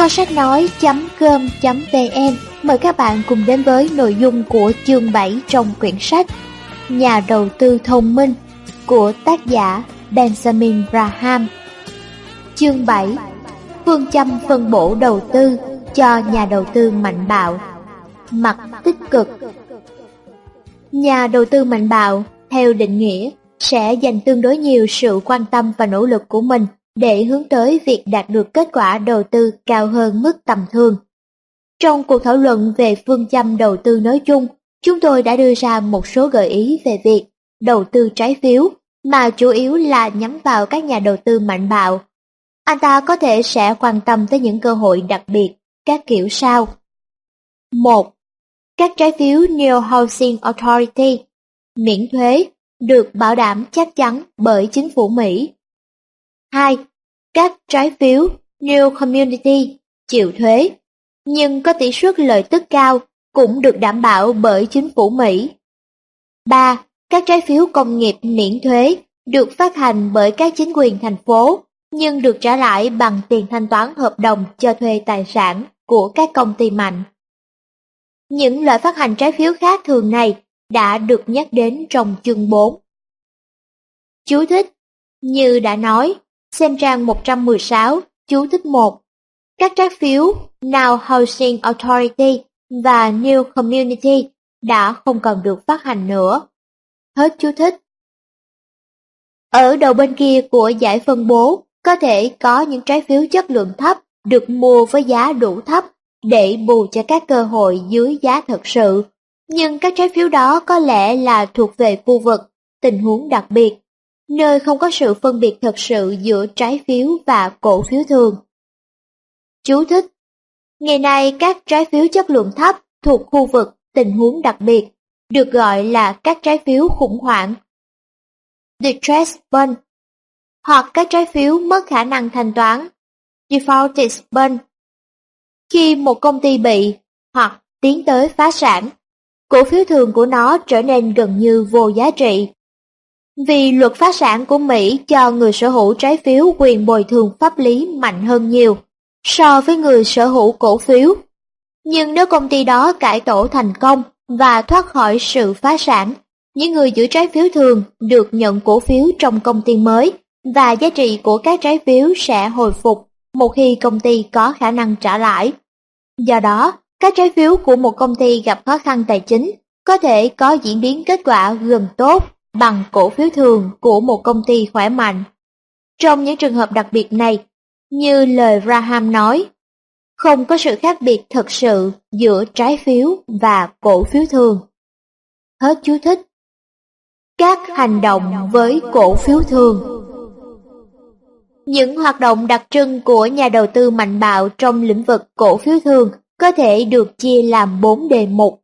Kho sách nói.com.vn mời các bạn cùng đến với nội dung của chương 7 trong quyển sách Nhà đầu tư thông minh của tác giả Benjamin Graham. Chương 7. Phương châm phân bổ đầu tư cho nhà đầu tư mạnh bạo. Mặt tích cực. Nhà đầu tư mạnh bạo, theo định nghĩa, sẽ dành tương đối nhiều sự quan tâm và nỗ lực của mình để hướng tới việc đạt được kết quả đầu tư cao hơn mức tầm thường. Trong cuộc thảo luận về phương châm đầu tư nói chung, chúng tôi đã đưa ra một số gợi ý về việc đầu tư trái phiếu, mà chủ yếu là nhắm vào các nhà đầu tư mạnh bạo. Anh ta có thể sẽ quan tâm tới những cơ hội đặc biệt, các kiểu sau. 1. Các trái phiếu New Housing Authority, miễn thuế, được bảo đảm chắc chắn bởi chính phủ Mỹ. 2. Các trái phiếu New Community, chịu thuế, nhưng có tỷ suất lợi tức cao, cũng được đảm bảo bởi chính phủ Mỹ. 3. Các trái phiếu công nghiệp miễn thuế, được phát hành bởi các chính quyền thành phố, nhưng được trả lãi bằng tiền thanh toán hợp đồng cho thuê tài sản của các công ty mạnh. Những loại phát hành trái phiếu khác thường này đã được nhắc đến trong chương 4. Chú thích: như đã nói, xem trang 116, chú thích 1. Các trái phiếu Now Housing Authority và New Community đã không còn được phát hành nữa. Hết chú thích. Ở đầu bên kia của dải phân bố, có thể có những trái phiếu chất lượng thấp được mua với giá đủ thấp để bù cho các cơ hội dưới giá thật sự, nhưng các trái phiếu đó có lẽ là thuộc về khu vực, tình huống đặc biệt, nơi không có sự phân biệt thật sự giữa trái phiếu và cổ phiếu thường. Chú thích: ngày nay các trái phiếu chất lượng thấp thuộc khu vực, tình huống đặc biệt, được gọi là các trái phiếu khủng hoảng, distress bond, hoặc các trái phiếu mất khả năng thanh toán, defaulted bond. Khi một công ty bị hoặc tiến tới phá sản, cổ phiếu thường của nó trở nên gần như vô giá trị. Vì luật phá sản của Mỹ cho người sở hữu trái phiếu quyền bồi thường pháp lý mạnh hơn nhiều so với người sở hữu cổ phiếu. Nhưng nếu công ty đó cải tổ thành công và thoát khỏi sự phá sản, những người giữ trái phiếu thường được nhận cổ phiếu trong công ty mới và giá trị của các trái phiếu sẽ hồi phục một khi công ty có khả năng trả lãi. Do đó, các trái phiếu của một công ty gặp khó khăn tài chính có thể có diễn biến kết quả gần tốt bằng cổ phiếu thường của một công ty khỏe mạnh. Trong những trường hợp đặc biệt này, như lời Graham nói, không có sự khác biệt thật sự giữa trái phiếu và cổ phiếu thường. Hết chú thích. Các hành động với cổ phiếu thường. Những hoạt động đặc trưng của nhà đầu tư mạnh bạo trong lĩnh vực cổ phiếu thường có thể được chia làm 4 đề mục.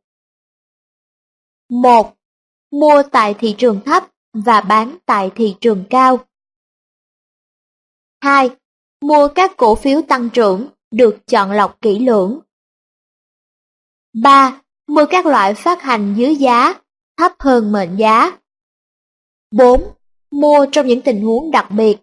1. Mua tại thị trường thấp và bán tại thị trường cao. 2. Mua các cổ phiếu tăng trưởng được chọn lọc kỹ lưỡng. 3. Mua các loại phát hành dưới giá, thấp hơn mệnh giá. 4. Mua trong những tình huống đặc biệt.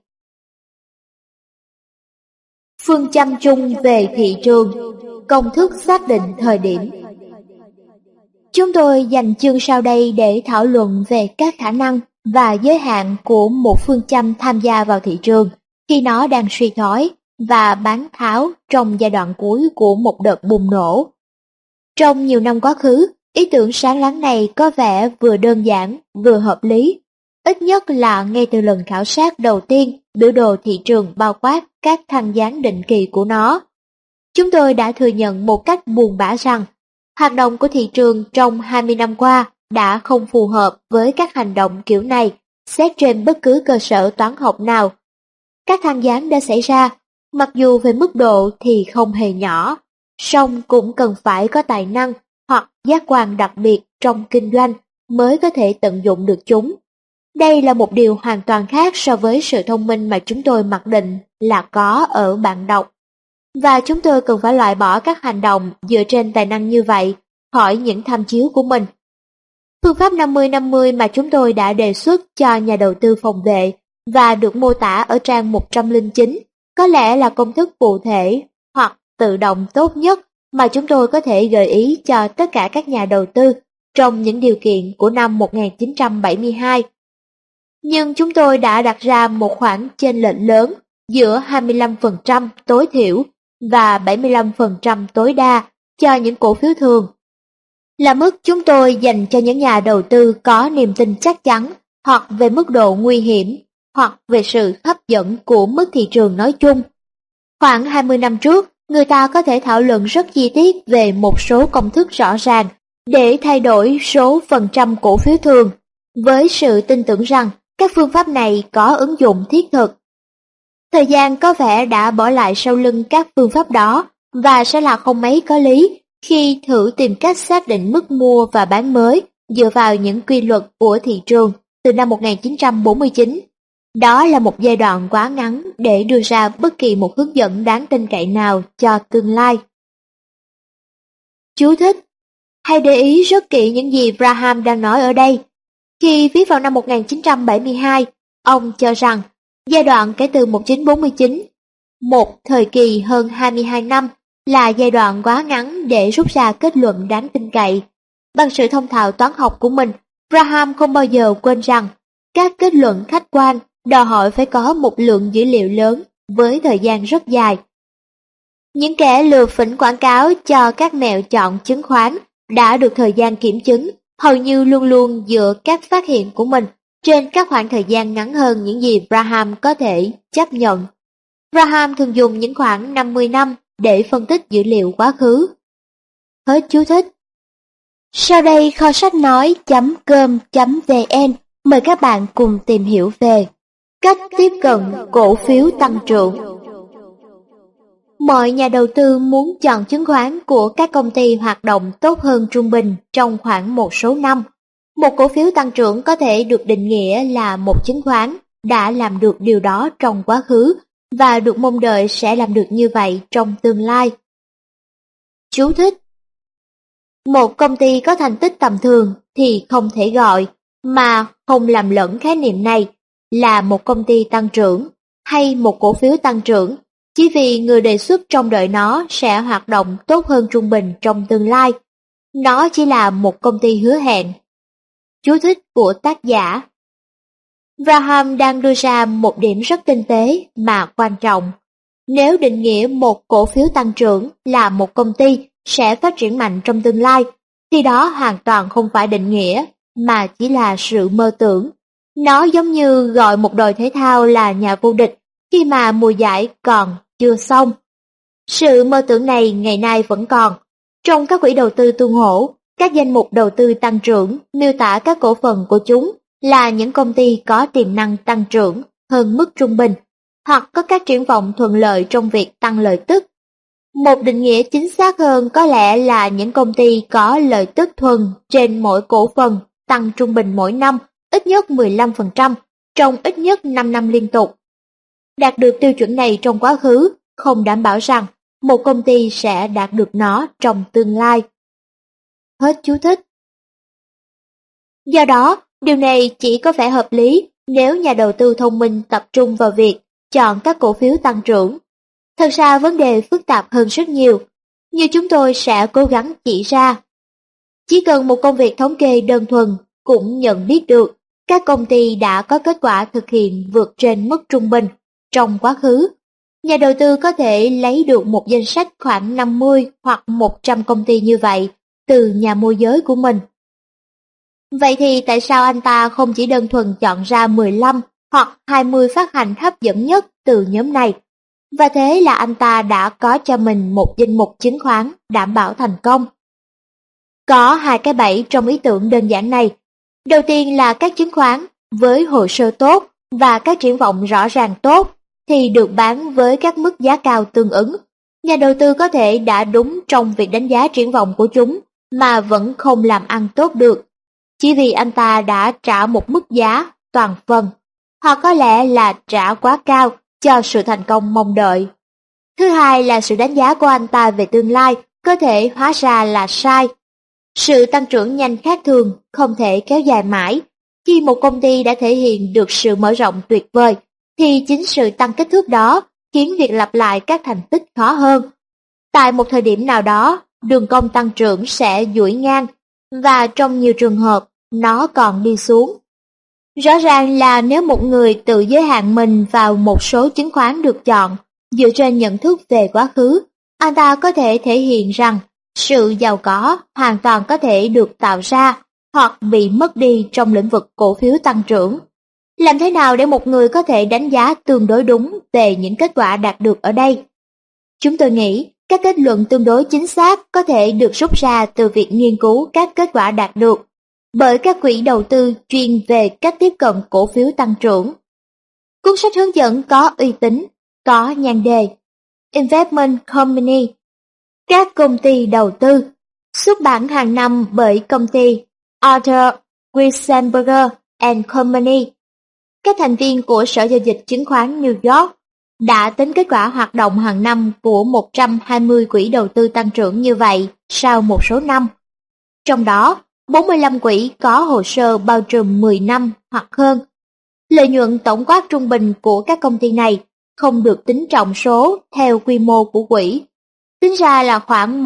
Phương châm chung về thị trường, công thức xác định thời điểm. Chúng tôi dành chương sau đây để thảo luận về các khả năng và giới hạn của một phương châm tham gia vào thị trường khi nó đang suy thoái và bán tháo trong giai đoạn cuối của một đợt bùng nổ. Trong nhiều năm quá khứ, ý tưởng sáng láng này có vẻ vừa đơn giản vừa hợp lý, ít nhất là ngay từ lần khảo sát đầu tiên biểu đồ thị trường bao quát các thang dáng định kỳ của nó. Chúng tôi đã thừa nhận một cách buồn bã rằng hoạt động của thị trường trong 20 năm qua đã không phù hợp với các hành động kiểu này xét trên bất cứ cơ sở toán học nào. Các thang dáng đã xảy ra, mặc dù về mức độ thì không hề nhỏ, song cũng cần phải có tài năng hoặc giác quan đặc biệt trong kinh doanh mới có thể tận dụng được chúng. Đây là một điều hoàn toàn khác so với sự thông minh mà chúng tôi mặc định là có ở bạn đọc. Và chúng tôi cần phải loại bỏ các hành động dựa trên tài năng như vậy khỏi những tham chiếu của mình. Phương pháp 50-50 mà chúng tôi đã đề xuất cho nhà đầu tư phòng vệ và được mô tả ở trang 109 có lẽ là công thức cụ thể hoặc tự động tốt nhất mà chúng tôi có thể gợi ý cho tất cả các nhà đầu tư trong những điều kiện của năm 1972. Nhưng chúng tôi đã đặt ra một khoản chênh lệch lớn giữa 25% tối thiểu và 75% tối đa cho những cổ phiếu thường, là mức chúng tôi dành cho những nhà đầu tư có niềm tin chắc chắn hoặc về mức độ nguy hiểm hoặc về sự hấp dẫn của mức thị trường nói chung. Khoảng 20 năm trước, người ta có thể thảo luận rất chi tiết về một số công thức rõ ràng để thay đổi số phần trăm cổ phiếu thường, với sự tin tưởng rằng các phương pháp này có ứng dụng thiết thực. Thời gian có vẻ đã bỏ lại sau lưng các phương pháp đó và sẽ là không mấy có lý khi thử tìm cách xác định mức mua và bán mới dựa vào những quy luật của thị trường từ năm 1949. Đó là một giai đoạn quá ngắn để đưa ra bất kỳ một hướng dẫn đáng tin cậy nào cho tương lai. Chú thích: hãy để ý rất kỹ những gì Graham đang nói ở đây. Khi viết vào năm 1972, ông cho rằng giai đoạn kể từ 1949, một thời kỳ hơn 22 năm, là giai đoạn quá ngắn để rút ra kết luận đáng tin cậy. Bằng sự thông thạo toán học của mình, Graham không bao giờ quên rằng các kết luận khách quan đòi hỏi phải có một lượng dữ liệu lớn với thời gian rất dài. Những kẻ lừa phỉnh quảng cáo cho các mẹo chọn chứng khoán đã được thời gian kiểm chứng, hầu như luôn luôn dựa các phát hiện của mình trên các khoảng thời gian ngắn hơn những gì Graham có thể chấp nhận. Graham thường dùng những khoảng 50 năm để phân tích dữ liệu quá khứ. Hết chú thích. Sau đây kho sách nói.com.vn mời các bạn cùng tìm hiểu về cách tiếp cận cổ phiếu tăng trưởng. Mọi nhà đầu tư muốn chọn chứng khoán của các công ty hoạt động tốt hơn trung bình trong khoảng một số năm. Một cổ phiếu tăng trưởng có thể được định nghĩa là một chứng khoán đã làm được điều đó trong quá khứ và được mong đợi sẽ làm được như vậy trong tương lai. Chú thích: một công ty có thành tích tầm thường thì không thể gọi, mà không làm lẫn khái niệm này, là một công ty tăng trưởng hay một cổ phiếu tăng trưởng, chỉ vì người đề xuất trông đợi nó sẽ hoạt động tốt hơn trung bình trong tương lai. Nó chỉ là một công ty hứa hẹn. Chú thích của tác giả. Graham đang đưa ra một điểm rất tinh tế mà quan trọng. Nếu định nghĩa một cổ phiếu tăng trưởng là một công ty sẽ phát triển mạnh trong tương lai, thì đó hoàn toàn không phải định nghĩa, mà chỉ là sự mơ tưởng. Nó giống như gọi một đội thể thao là nhà vô địch khi mà mùa giải còn chưa xong. Sự mơ tưởng này ngày nay vẫn còn. Trong các quỹ đầu tư tương hỗ, các danh mục đầu tư tăng trưởng miêu tả các cổ phần của chúng là những công ty có tiềm năng tăng trưởng hơn mức trung bình, hoặc có các triển vọng thuận lợi trong việc tăng lợi tức. Một định nghĩa chính xác hơn có lẽ là những công ty có lợi tức thuần trên mỗi cổ phần tăng trung bình mỗi năm ít nhất 15% trong ít nhất 5 năm liên tục. Đạt được tiêu chuẩn này trong quá khứ không đảm bảo rằng một công ty sẽ đạt được nó trong tương lai. Hết chú thích. Do đó, điều này chỉ có vẻ hợp lý nếu nhà đầu tư thông minh tập trung vào việc chọn các cổ phiếu tăng trưởng. Thật ra vấn đề phức tạp hơn rất nhiều, như chúng tôi sẽ cố gắng chỉ ra. Chỉ cần một công việc thống kê đơn thuần cũng nhận biết được các công ty đã có kết quả thực hiện vượt trên mức trung bình trong quá khứ. Nhà đầu tư có thể lấy được một danh sách khoảng 50 hoặc 100 công ty như vậy từ nhà môi giới của mình. Vậy thì tại sao anh ta không chỉ đơn thuần chọn ra 15 hoặc 20 phát hành hấp dẫn nhất từ nhóm này? Và thế là anh ta đã có cho mình một danh mục chứng khoán đảm bảo thành công. Có hai cái bẫy trong ý tưởng đơn giản này. Đầu tiên là các chứng khoán với hồ sơ tốt và các triển vọng rõ ràng tốt thì được bán với các mức giá cao tương ứng. Nhà đầu tư có thể đã đúng trong việc đánh giá triển vọng của chúng mà vẫn không làm ăn tốt được, chỉ vì anh ta đã trả một mức giá toàn phần, hoặc có lẽ là trả quá cao cho sự thành công mong đợi. Thứ hai là sự đánh giá của anh ta về tương lai có thể hóa ra là sai. Sự tăng trưởng nhanh khác thường không thể kéo dài mãi. Khi một công ty đã thể hiện được sự mở rộng tuyệt vời, thì chính sự tăng kích thước đó khiến việc lặp lại các thành tích khó hơn. Tại một thời điểm nào đó, đường cong tăng trưởng sẽ duỗi ngang, và trong nhiều trường hợp, nó còn đi xuống. Rõ ràng là nếu một người tự giới hạn mình vào một số chứng khoán được chọn dựa trên nhận thức về quá khứ, anh ta có thể thể hiện rằng sự giàu có hoàn toàn có thể được tạo ra hoặc bị mất đi trong lĩnh vực cổ phiếu tăng trưởng. Làm thế nào để một người có thể đánh giá tương đối đúng về những kết quả đạt được ở đây? Chúng tôi nghĩ các kết luận tương đối chính xác có thể được rút ra từ việc nghiên cứu các kết quả đạt được bởi các quỹ đầu tư chuyên về cách tiếp cận cổ phiếu tăng trưởng. Cuốn sách hướng dẫn có uy tín, có nhan đề Investment Company, các công ty đầu tư, xuất bản hàng năm bởi công ty Arthur Weisenberger and Company. Các thành viên của Sở Giao dịch Chứng khoán New York đã tính kết quả hoạt động hàng năm của 120 quỹ đầu tư tăng trưởng như vậy sau một số năm. Trong đó, 45 quỹ có hồ sơ bao trùm 10 năm hoặc hơn. Lợi nhuận tổng quát trung bình của các công ty này không được tính trọng số theo quy mô của quỹ. Tính ra là khoảng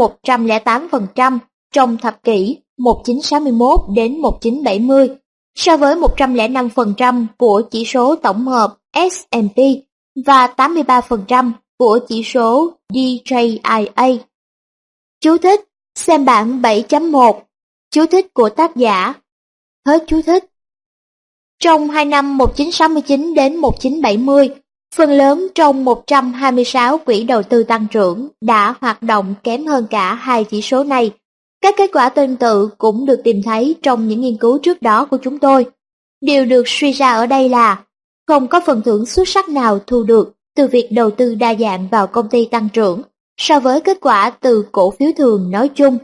108% trong thập kỷ 1961 đến 1970 so với 105% của chỉ số tổng hợp S&P và 83% của chỉ số DJIA. Chú thích: xem bảng 7.1. Chú thích của tác giả. Hết chú thích. Trong 2 năm 1969 đến 1970, phần lớn trong 126 quỹ đầu tư tăng trưởng đã hoạt động kém hơn cả hai chỉ số này. Các kết quả tương tự cũng được tìm thấy trong những nghiên cứu trước đó của chúng tôi. Điều được suy ra ở đây là không có phần thưởng xuất sắc nào thu được từ việc đầu tư đa dạng vào công ty tăng trưởng so với kết quả từ cổ phiếu thường nói chung.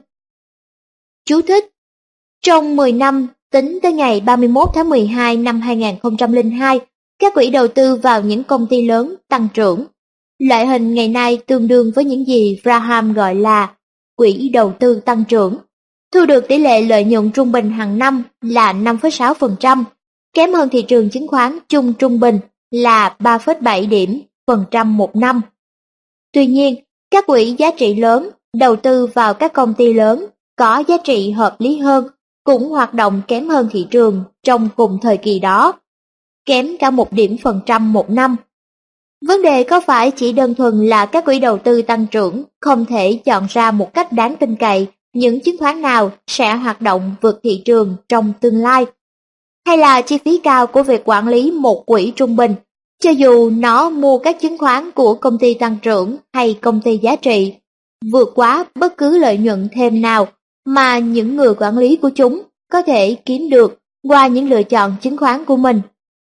Chú thích: trong 10 năm tính tới ngày 31 tháng 12 năm 2002, các quỹ đầu tư vào những công ty lớn tăng trưởng. Loại hình ngày nay tương đương với những gì Graham gọi là quỹ đầu tư tăng trưởng, thu được tỷ lệ lợi nhuận trung bình hàng năm là 5,6%, kém hơn thị trường chứng khoán chung trung bình là 3,7 điểm phần trăm một năm. Tuy nhiên, các quỹ giá trị lớn đầu tư vào các công ty lớn có giá trị hợp lý hơn cũng hoạt động kém hơn thị trường trong cùng thời kỳ đó, kém cả 1 điểm phần trăm một năm. Vấn đề có phải chỉ đơn thuần là các quỹ đầu tư tăng trưởng không thể chọn ra một cách đáng tin cậy những chứng khoán nào sẽ hoạt động vượt thị trường trong tương lai, hay là chi phí cao của việc quản lý một quỹ trung bình, cho dù nó mua các chứng khoán của công ty tăng trưởng hay công ty giá trị, vượt quá bất cứ lợi nhuận thêm nào mà những người quản lý của chúng có thể kiếm được qua những lựa chọn chứng khoán của mình.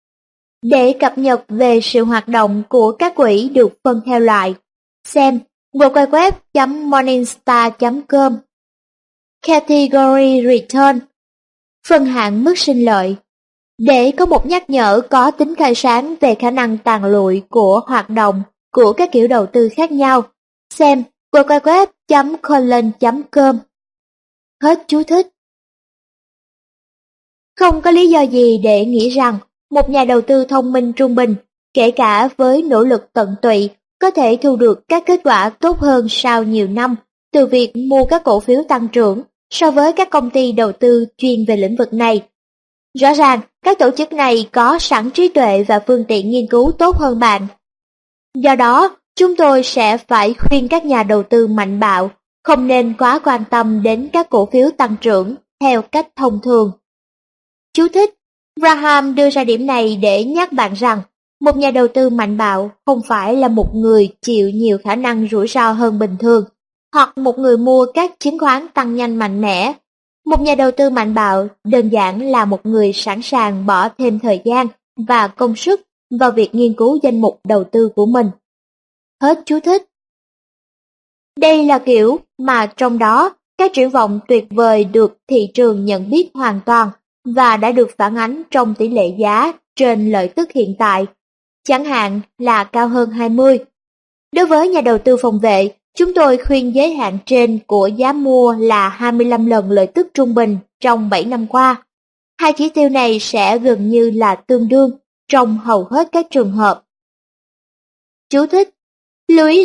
Để cập nhật về sự hoạt động của các quỹ được phân theo loại, xem www.morningstar.com. Category Return, phân hạng mức sinh lợi. Để có một nhắc nhở có tính khai sáng về khả năng tàn lụi của hoạt động của các kiểu đầu tư khác nhau, xem www.colin.com. Hết chú thích. Không có lý do gì để nghĩ rằng một nhà đầu tư thông minh trung bình, kể cả với nỗ lực tận tụy, có thể thu được các kết quả tốt hơn sau nhiều năm từ việc mua các cổ phiếu tăng trưởng so với các công ty đầu tư chuyên về lĩnh vực này. Rõ ràng, các tổ chức này có sẵn trí tuệ và phương tiện nghiên cứu tốt hơn bạn. Do đó, chúng tôi sẽ phải khuyên các nhà đầu tư mạnh bạo không nên quá quan tâm đến các cổ phiếu tăng trưởng theo cách thông thường. Chú thích: Graham đưa ra điểm này để nhắc bạn rằng một nhà đầu tư mạnh bạo không phải là một người chịu nhiều khả năng rủi ro hơn bình thường, hoặc một người mua các chứng khoán tăng nhanh mạnh mẽ. Một nhà đầu tư mạnh bạo đơn giản là một người sẵn sàng bỏ thêm thời gian và công sức vào việc nghiên cứu danh mục đầu tư của mình. Hết chú thích. Đây là kiểu mà trong đó các triển vọng tuyệt vời được thị trường nhận biết hoàn toàn và đã được phản ánh trong tỷ lệ giá trên lợi tức hiện tại, chẳng hạn là cao hơn 20. Đối với nhà đầu tư phòng vệ, chúng tôi khuyên giới hạn trên của giá mua là 25 lần lợi tức trung bình trong 7 năm qua. Hai chỉ tiêu này sẽ gần như là tương đương trong hầu hết các trường hợp. Chú thích: lưu ý rằng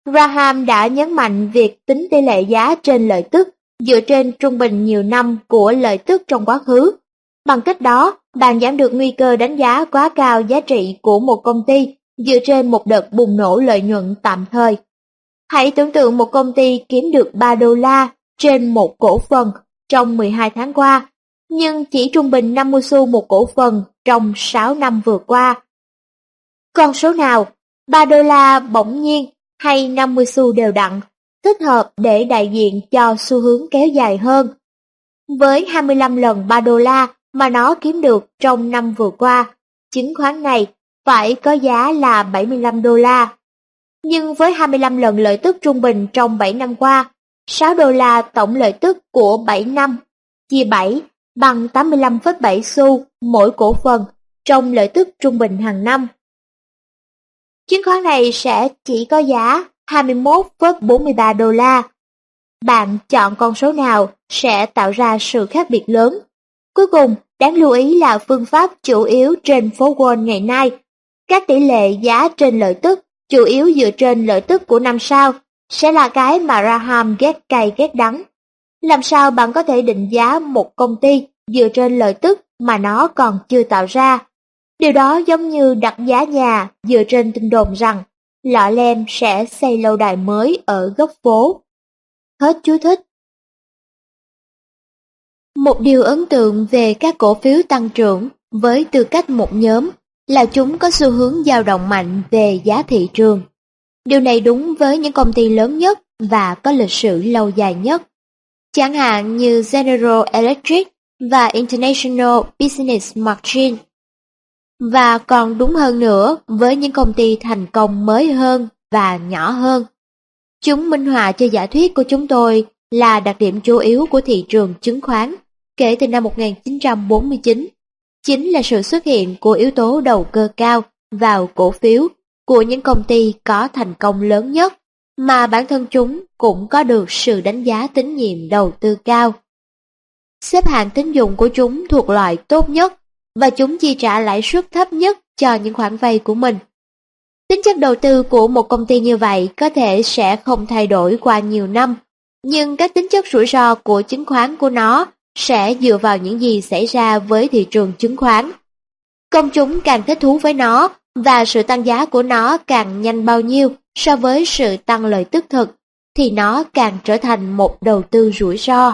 Graham đã nhấn mạnh việc tính tỷ lệ giá trên lợi tức dựa trên trung bình nhiều năm của lợi tức trong quá khứ. Bằng cách đó, bạn giảm được nguy cơ đánh giá quá cao giá trị của một công ty dựa trên một đợt bùng nổ lợi nhuận tạm thời. Hãy tưởng tượng một công ty kiếm được $3 trên một cổ phần trong 12 tháng qua, nhưng chỉ trung bình 50 xu một cổ phần trong 6 năm vừa qua. Con số nào, $3 bỗng nhiên hay 50 xu đều đặn, thích hợp để đại diện cho xu hướng kéo dài hơn? Với 25 lần $3 mà nó kiếm được trong năm vừa qua, chứng khoán này phải có giá là $75. Nhưng với 25 lần lợi tức trung bình trong 7 năm qua, $6 tổng lợi tức của 7 năm, chia 7 bằng 85,7 xu mỗi cổ phần trong lợi tức trung bình hàng năm. Chứng khoán này sẽ chỉ có giá $21,43. Bạn chọn con số nào sẽ tạo ra sự khác biệt lớn. Cuối cùng, đáng lưu ý là phương pháp chủ yếu trên phố Wall ngày nay. Các tỷ lệ giá trên lợi tức, chủ yếu dựa trên lợi tức của năm sau, sẽ là cái mà Graham ghét cay ghét đắng. Làm sao bạn có thể định giá một công ty dựa trên lợi tức mà nó còn chưa tạo ra? Điều đó giống như đặt giá nhà dựa trên tin đồn rằng Lọ Lem sẽ xây lâu đài mới ở góc phố. Hết chú thích. Một điều ấn tượng về các cổ phiếu tăng trưởng với tư cách một nhóm là chúng có xu hướng dao động mạnh về giá thị trường. Điều này đúng với những công ty lớn nhất và có lịch sử lâu dài nhất, chẳng hạn như General Electric và International Business Machine. Và còn đúng hơn nữa với những công ty thành công mới hơn và nhỏ hơn. Chúng minh họa cho giả thuyết của chúng tôi là đặc điểm chủ yếu của thị trường chứng khoán kể từ năm 1949, chính là sự xuất hiện của yếu tố đầu cơ cao vào cổ phiếu của những công ty có thành công lớn nhất, mà bản thân chúng cũng có được sự đánh giá tín nhiệm đầu tư cao. Xếp hạng tín dụng của chúng thuộc loại tốt nhất, và chúng chi trả lãi suất thấp nhất cho những khoản vay của mình. Tính chất đầu tư của một công ty như vậy có thể sẽ không thay đổi qua nhiều năm, nhưng các tính chất rủi ro của chứng khoán của nó sẽ dựa vào những gì xảy ra với thị trường chứng khoán. Công chúng càng thích thú với nó, và sự tăng giá của nó càng nhanh bao nhiêu so với sự tăng lợi tức thực, thì nó càng trở thành một đầu tư rủi ro.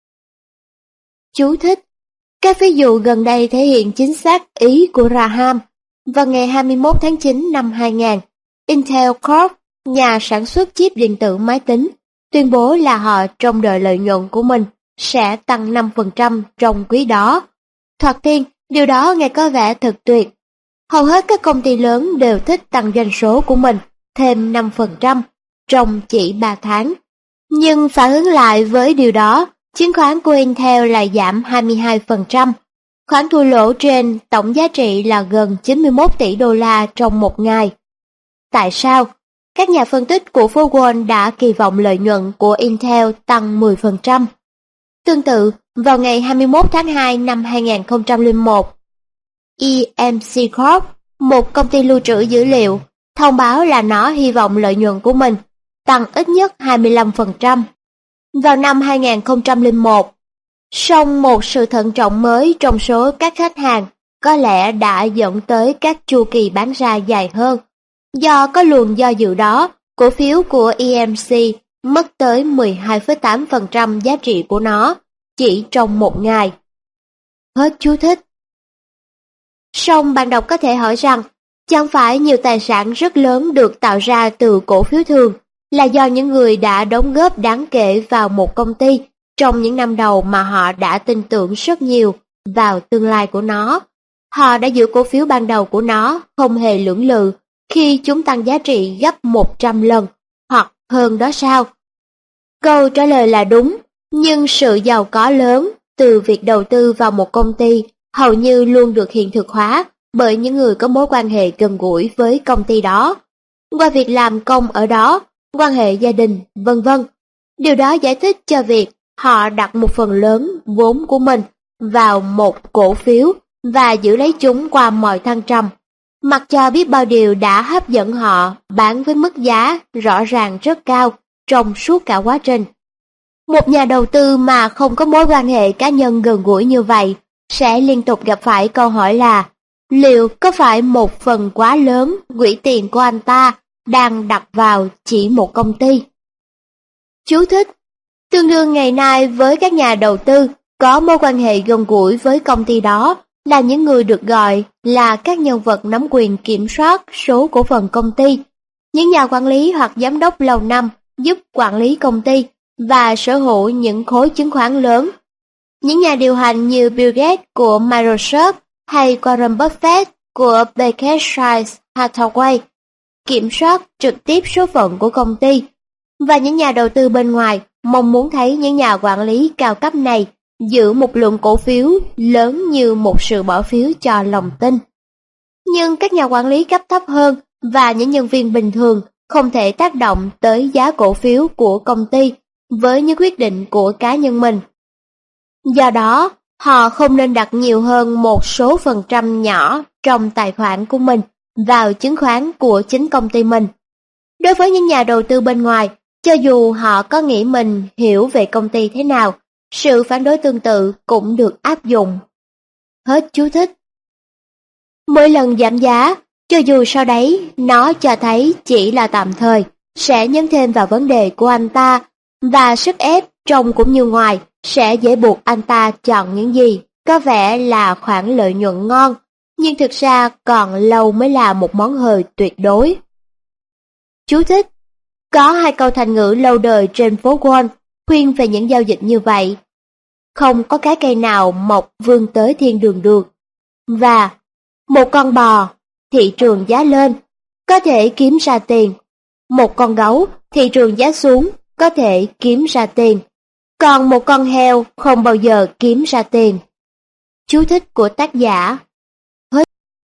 Chú thích: các ví dụ gần đây thể hiện chính xác ý của Graham. Vào ngày 21 tháng 9 năm 2000, Intel Corp, nhà sản xuất chip điện tử máy tính, tuyên bố là họ trông đợi lợi nhuận của mình sẽ tăng 5% trong quý đó. Thoạt tiên, điều đó nghe có vẻ thật tuyệt. Hầu hết các công ty lớn đều thích tăng doanh số của mình thêm 5% trong chỉ 3 tháng. Nhưng phản ứng lại với điều đó, chứng khoán của Intel lại giảm 22%. Khoản thua lỗ trên tổng giá trị là gần 91 tỷ đô la trong một ngày. Tại sao? Các nhà phân tích của phố Wall đã kỳ vọng lợi nhuận của Intel tăng 10%. Tương tự, vào ngày 21 tháng 2 năm 2001, EMC Corp, một công ty lưu trữ dữ liệu, thông báo là nó hy vọng lợi nhuận của mình tăng ít nhất 25%. Vào năm 2001, song một sự thận trọng mới trong số các khách hàng có lẽ đã dẫn tới các chu kỳ bán ra dài hơn. Do có luồng do dự đó, cổ phiếu của EMC mất tới 12,8% giá trị của nó chỉ trong một ngày. Hết chú thích. Song bạn đọc có thể hỏi rằng, chẳng phải nhiều tài sản rất lớn được tạo ra từ cổ phiếu thường là do những người đã đóng góp đáng kể vào một công ty trong những năm đầu mà họ đã tin tưởng rất nhiều vào tương lai của nó. Họ đã giữ cổ phiếu ban đầu của nó không hề lưỡng lự khi chúng tăng giá trị gấp 100 lần hoặc hơn đó sao? Câu trả lời là đúng, nhưng sự giàu có lớn từ việc đầu tư vào một công ty hầu như luôn được hiện thực hóa bởi những người có mối quan hệ gần gũi với công ty đó, qua việc làm công ở đó, quan hệ gia đình, vân vân. Điều đó giải thích cho việc họ đặt một phần lớn vốn của mình vào một cổ phiếu và giữ lấy chúng qua mọi thăng trầm. mặc cho biết bao điều đã hấp dẫn họ bán với mức giá rõ ràng rất cao trong suốt cả quá trình. Một nhà đầu tư mà không có mối quan hệ cá nhân gần gũi như vậy sẽ liên tục gặp phải câu hỏi là liệu có phải một phần quá lớn quỹ tiền của anh ta đang đặt vào chỉ một công ty? Chú thích: tương đương ngày nay với các nhà đầu tư có mối quan hệ gần gũi với công ty đó là những người được gọi là các nhân vật nắm quyền kiểm soát số cổ phần công ty, những nhà quản lý hoặc giám đốc lâu năm giúp quản lý công ty và sở hữu những khối chứng khoán lớn. Những nhà điều hành như Bill Gates của Microsoft hay Warren Buffett của Berkshire Hathaway kiểm soát trực tiếp số phận của công ty, và những nhà đầu tư bên ngoài mong muốn thấy những nhà quản lý cao cấp này giữ một lượng cổ phiếu lớn như một sự bỏ phiếu cho lòng tin. Nhưng các nhà quản lý cấp thấp hơn và những nhân viên bình thường không thể tác động tới giá cổ phiếu của công ty với những quyết định của cá nhân mình. Do đó, họ không nên đặt nhiều hơn một số phần trăm nhỏ trong tài khoản của mình vào chứng khoán của chính công ty mình. Đối với những nhà đầu tư bên ngoài, cho dù họ có nghĩ mình hiểu về công ty thế nào, sự phản đối tương tự cũng được áp dụng. Hết chú thích. Mỗi lần giảm giá, cho dù sau đấy nó cho thấy chỉ là tạm thời, sẽ nhấn thêm vào vấn đề của anh ta, và sức ép trong cũng như ngoài sẽ dễ buộc anh ta chọn những gì có vẻ là khoản lợi nhuận ngon, nhưng thực ra còn lâu mới là một món hời tuyệt đối. Chú thích: có hai câu thành ngữ lâu đời trên phố Wall khuyên về những giao dịch như vậy: không có cái cây nào mọc vươn tới thiên đường được, và một con bò, thị trường giá lên, có thể kiếm ra tiền; một con gấu, thị trường giá xuống, có thể kiếm ra tiền; còn một con heo không bao giờ kiếm ra tiền. Chú thích của tác giả. Hết.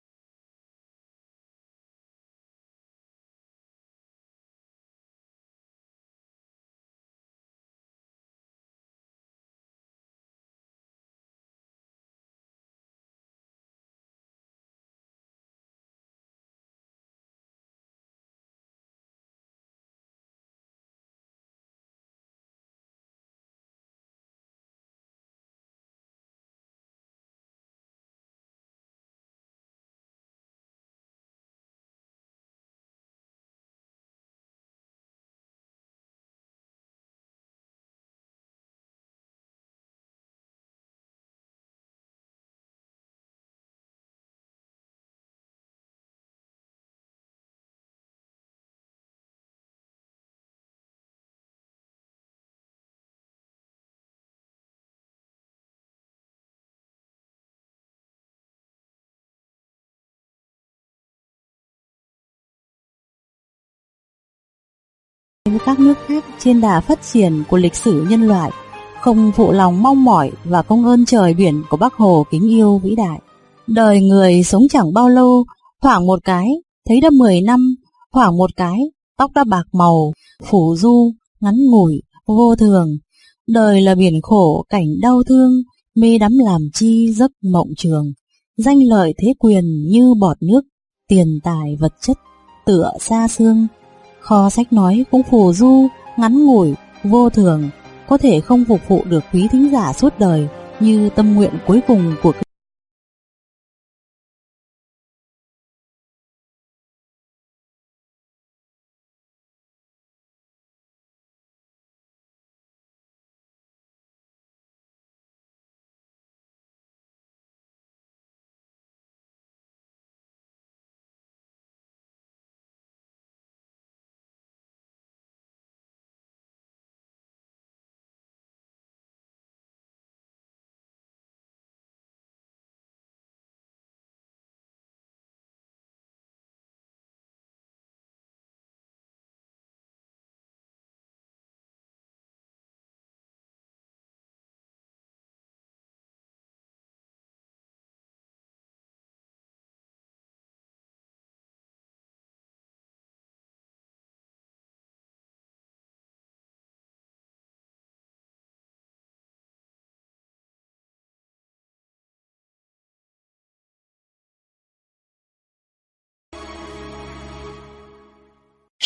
Với các nước khác trên đà phát triển của lịch sử nhân loại, không phụ lòng mong mỏi và công ơn trời biển của Bác Hồ kính yêu vĩ đại. Đời người sống chẳng bao lâu, thoảng một cái thấy đã 10 năm, thoảng một cái tóc đã bạc màu, phủ du, ngắn ngủi, vô thường. Đời là biển khổ cảnh đau thương, mê đắm làm chi giấc mộng trường. Danh lợi thế quyền như bọt nước, tiền tài vật chất tựa xa xương. Kho sách nói cũng phù du, ngắn ngủi, vô thường, có thể không phục vụ được quý thính giả suốt đời như tâm nguyện cuối cùng của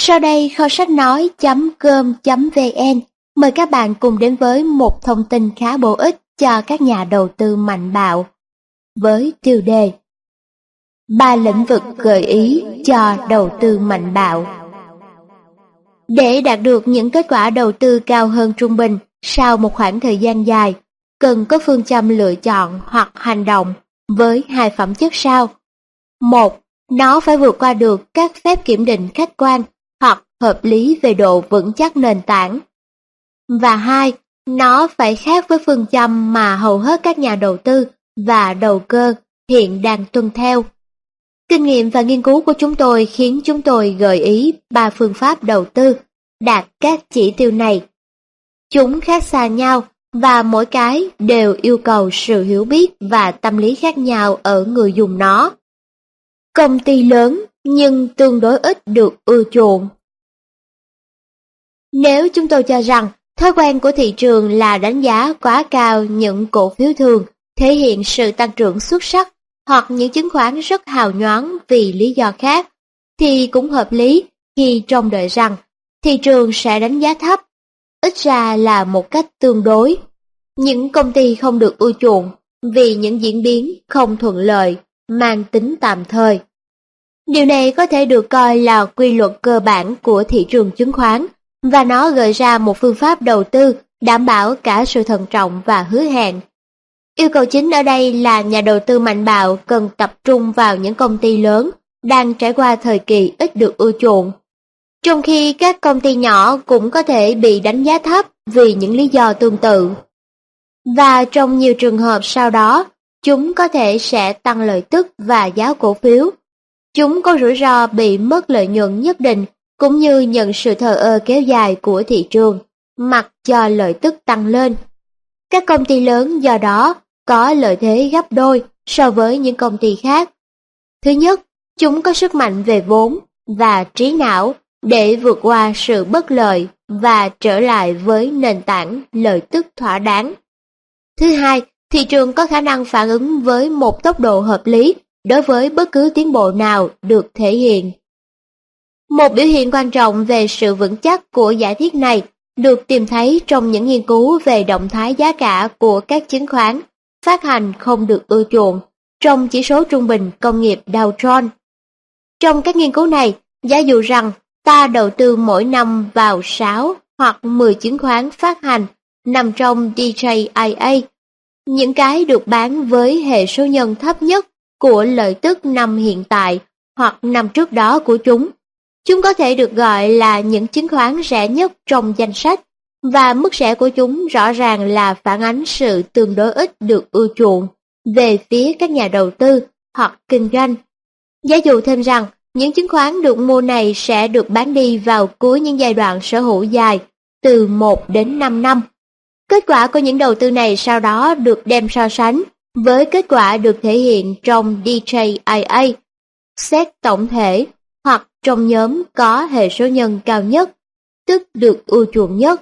Sau đây kho sách nói.com.vn mời các bạn cùng đến với một thông tin khá bổ ích cho các nhà đầu tư mạnh bạo. Với tiêu đề 3 lĩnh vực gợi ý cho đầu tư mạnh bạo. Để đạt được những kết quả đầu tư cao hơn trung bình sau một khoảng thời gian dài, cần có phương châm lựa chọn hoặc hành động với 2 phẩm chất sau. 1. Nó phải vượt qua được các phép kiểm định khách quan hoặc hợp lý về độ vững chắc nền tảng. Và 2. Nó phải khác với phương châm mà hầu hết các nhà đầu tư và đầu cơ hiện đang tuân theo. Kinh nghiệm và nghiên cứu của chúng tôi khiến chúng tôi gợi ý 3 phương pháp đầu tư đạt các chỉ tiêu này. Chúng khác xa nhau và mỗi cái đều yêu cầu sự hiểu biết và tâm lý khác nhau ở người dùng nó. Công ty lớn nhưng tương đối ít được ưa chuộng. Nếu chúng tôi cho rằng thói quen của thị trường là đánh giá quá cao những cổ phiếu thường thể hiện sự tăng trưởng xuất sắc hoặc những chứng khoán rất hào nhoáng vì lý do khác, thì cũng hợp lý khi trông đợi rằng thị trường sẽ đánh giá thấp, ít ra là một cách tương đối. Những công ty không được ưa chuộng vì những diễn biến không thuận lợi, mang tính tạm thời. Điều này có thể được coi là quy luật cơ bản của thị trường chứng khoán, và nó gợi ra một phương pháp đầu tư đảm bảo cả sự thận trọng và hứa hẹn. Yêu cầu chính ở đây là nhà đầu tư mạnh bạo cần tập trung vào những công ty lớn đang trải qua thời kỳ ít được ưa chuộng, trong khi các công ty nhỏ cũng có thể bị đánh giá thấp vì những lý do tương tự. Và trong nhiều trường hợp sau đó, chúng có thể sẽ tăng lợi tức và giá cổ phiếu. Chúng có rủi ro bị mất lợi nhuận nhất định, cũng như nhận sự thờ ơ kéo dài của thị trường, mặc cho lợi tức tăng lên. Các công ty lớn do đó có lợi thế gấp đôi so với những công ty khác. Thứ nhất, chúng có sức mạnh về vốn và trí não để vượt qua sự bất lợi và trở lại với nền tảng lợi tức thỏa đáng. Thứ hai, thị trường có khả năng phản ứng với một tốc độ hợp lý đối với bất cứ tiến bộ nào được thể hiện. Một biểu hiện quan trọng về sự vững chắc của giả thiết này được tìm thấy trong những nghiên cứu về động thái giá cả của các chứng khoán phát hành không được ưa chuộng trong chỉ số trung bình công nghiệp Dow Jones. Trong các nghiên cứu này, giả dụ rằng ta đầu tư mỗi năm vào 6 hoặc 10 chứng khoán phát hành nằm trong DJIA, những cái được bán với hệ số nhân thấp nhất của lợi tức năm hiện tại hoặc năm trước đó của chúng. Chúng có thể được gọi là những chứng khoán rẻ nhất trong danh sách, và mức rẻ của chúng rõ ràng là phản ánh sự tương đối ít được ưa chuộng về phía các nhà đầu tư hoặc kinh doanh. Giả dụ thêm rằng, những chứng khoán được mua này sẽ được bán đi vào cuối những giai đoạn sở hữu dài, từ 1 đến 5 năm. Kết quả của những đầu tư này sau đó được đem so sánh với kết quả được thể hiện trong DJIA, xét tổng thể, hoặc trong nhóm có hệ số nhân cao nhất, tức được ưa chuộng nhất.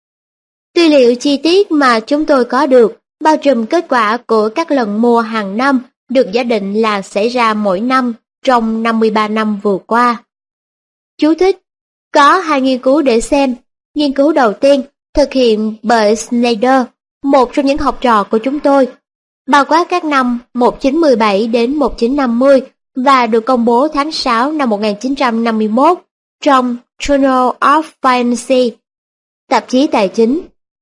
Tư liệu chi tiết mà chúng tôi có được bao trùm kết quả của các lần mua hàng năm được giả định là xảy ra mỗi năm trong 53 năm vừa qua. Chú thích: có 2 nghiên cứu để xem. Nghiên cứu đầu tiên thực hiện bởi Snyder, một trong những học trò của chúng tôi, bao quát các năm 1917 đến 1950 và được công bố tháng 6 năm 1951 trong Journal of Finance, tạp chí tài chính.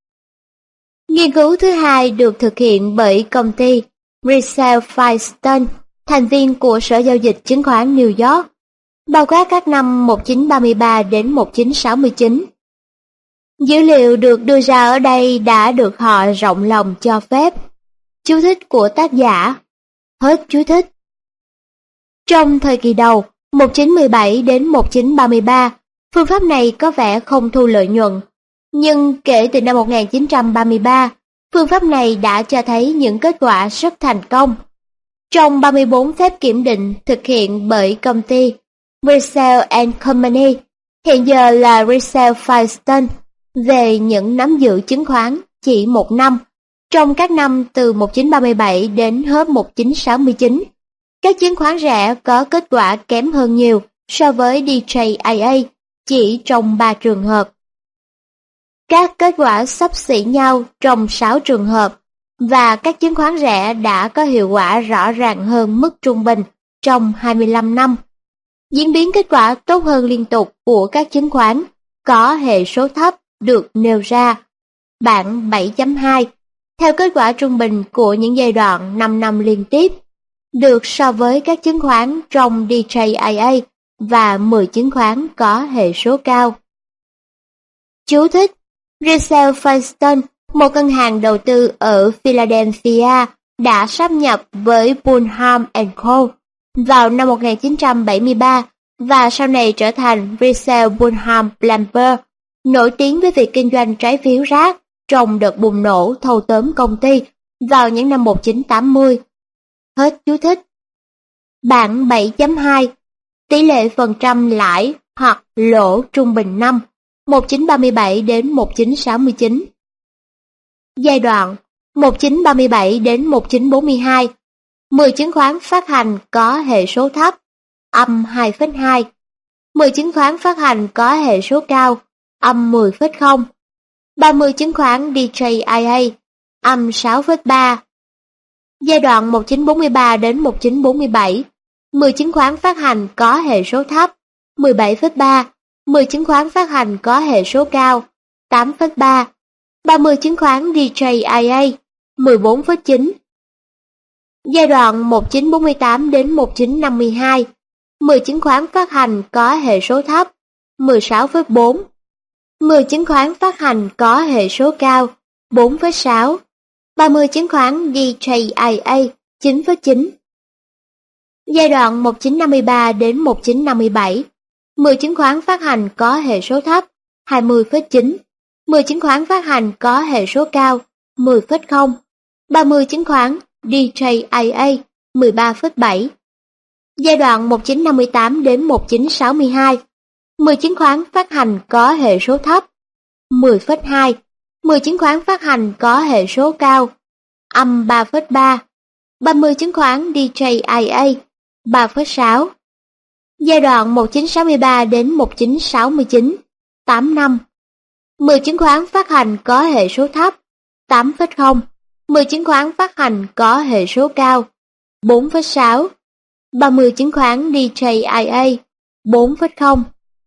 Nghiên cứu thứ hai được thực hiện bởi công ty Russell Firestone, thành viên của Sở Giao dịch Chứng khoán New York, bao quát các năm 1933 đến 1969. Dữ liệu được đưa ra ở đây đã được họ rộng lòng cho phép. Chú thích của tác giả. Hết chú thích. Trong thời kỳ đầu, 1917 đến 1933, phương pháp này có vẻ không thu lợi nhuận. Nhưng kể từ năm 1933, phương pháp này đã cho thấy những kết quả rất thành công. Trong 34 phép kiểm định thực hiện bởi công ty Russell & Company, hiện giờ là Russell Firestone, về những nắm giữ chứng khoán chỉ một năm, trong các năm từ 1937 đến hết 1969, các chứng khoán rẻ có kết quả kém hơn nhiều so với DJIA, chỉ trong 3 trường hợp. Các kết quả xấp xỉ nhau trong 6 trường hợp, và các chứng khoán rẻ đã có hiệu quả rõ ràng hơn mức trung bình trong 25 năm. Diễn biến kết quả tốt hơn liên tục của các chứng khoán có hệ số thấp được nêu ra. Bảng 7.2 theo kết quả trung bình của những giai đoạn 5 năm liên tiếp, được so với các chứng khoán trong DJIA và 10 chứng khoán có hệ số cao. Chú thích: Russell Firestone, một ngân hàng đầu tư ở Philadelphia, đã sáp nhập với Bunham & Co. vào năm 1973 và sau này trở thành Russell Bunham Plumber, nổi tiếng với việc kinh doanh trái phiếu rác trong đợt bùng nổ thâu tóm công ty vào những năm 1980. Hết chú thích. Bảng 7.2 tỷ lệ phần trăm lãi hoặc lỗ trung bình năm 1937 đến 1969. Giai đoạn 1937 đến 1942, 10 chứng khoán phát hành có hệ số thấp, âm 2,2. 10 chứng khoán phát hành có hệ số cao, âm 10,0. 30 chứng khoán DJIA, âm 6,3. Giai đoạn 1943 đến 1947, 10 chứng khoán phát hành có hệ số thấp, 17,3. 10 chứng khoán phát hành có hệ số cao, 8,3. 30 chứng khoán DJIA, 14,9. Giai đoạn 1948 đến 1952, 10 chứng khoán phát hành có hệ số thấp, 16,4. 10 chứng khoán phát hành có hệ số cao, 4,6. 30 chứng khoán DJIA, 9,9. Giai đoạn 1953 đến 1957, 10 chứng khoán phát hành có hệ số thấp, 20,9. 10 chứng khoán phát hành có hệ số cao, 10,0. 30 chứng khoán DJIA, 13,7. Giai đoạn 1958 đến 1962, 10 chứng khoán phát hành có hệ số thấp, 10,2. 10 chứng khoán phát hành có hệ số cao, âm 3,3. 30 chứng khoán DJIA, 3,6. Giai đoạn 1963 đến 1969, 8 năm. 10 chứng khoán phát hành có hệ số thấp, 8,0. 10 chứng khoán phát hành có hệ số cao, 4,6. 30 chứng khoán DJIA, 4,0.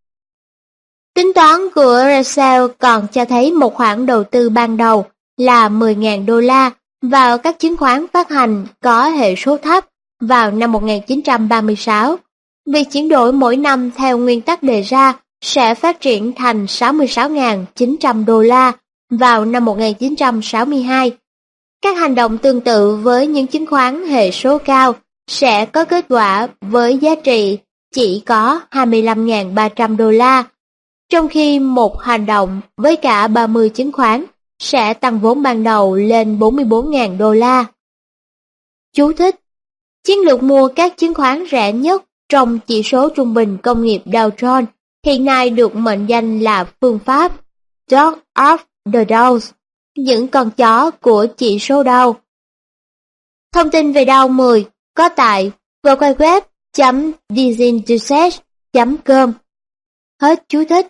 Tính toán của Russell còn cho thấy một khoản đầu tư ban đầu là 10.000 đô la vào các chứng khoán phát hành có hệ số thấp vào năm 1936. Việc chuyển đổi mỗi năm theo nguyên tắc đề ra sẽ phát triển thành 66.900 đô la vào năm 1962. Các hành động tương tự với những chứng khoán hệ số cao sẽ có kết quả với giá trị chỉ có 25.300 đô la, trong khi một hành động với cả 30 chứng khoán sẽ tăng vốn ban đầu lên 44.000 đô la. Chú thích: chiến lược mua các chứng khoán rẻ nhất trong chỉ số trung bình công nghiệp Dow Jones hiện nay được mệnh danh là phương pháp Dog of the Dows, những con chó của chỉ số Dow. Thông tin về Dow 10 có tại www.disinterested.com. Hết chú thích.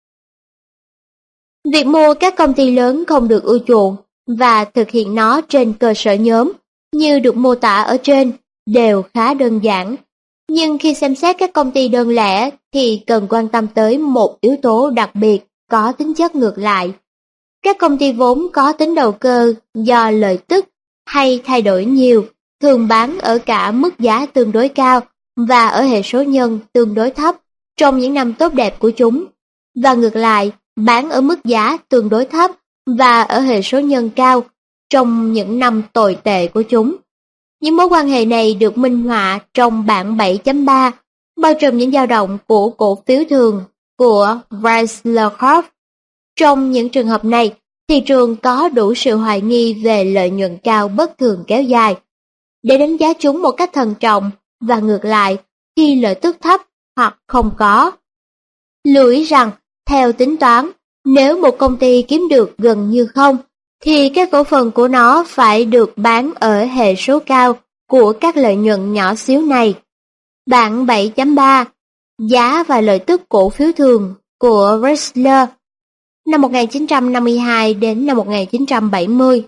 Việc mua các công ty lớn không được ưa chuộng và thực hiện nó trên cơ sở nhóm như được mô tả ở trên đều khá đơn giản. Nhưng khi xem xét các công ty đơn lẻ thì cần quan tâm tới một yếu tố đặc biệt có tính chất ngược lại. Các công ty vốn có tính đầu cơ do lợi tức hay thay đổi nhiều thường bán ở cả mức giá tương đối cao và ở hệ số nhân tương đối thấp trong những năm tốt đẹp của chúng, và ngược lại bán ở mức giá tương đối thấp và ở hệ số nhân cao trong những năm tồi tệ của chúng. Những mối quan hệ này được minh họa trong bảng 7.3, bao gồm những dao động của cổ phiếu thường của Chrysler Corp. Trong những trường hợp này, thị trường có đủ sự hoài nghi về lợi nhuận cao bất thường kéo dài để đánh giá chúng một cách thận trọng, và ngược lại khi lợi tức thấp hoặc không có. Lưu ý rằng, theo tính toán, nếu một công ty kiếm được gần như không, thì các cổ phần của nó phải được bán ở hệ số cao của các lợi nhuận nhỏ xíu này. Bảng 7.3 giá và lợi tức cổ phiếu thường của Ressler năm 1952 đến năm 1970.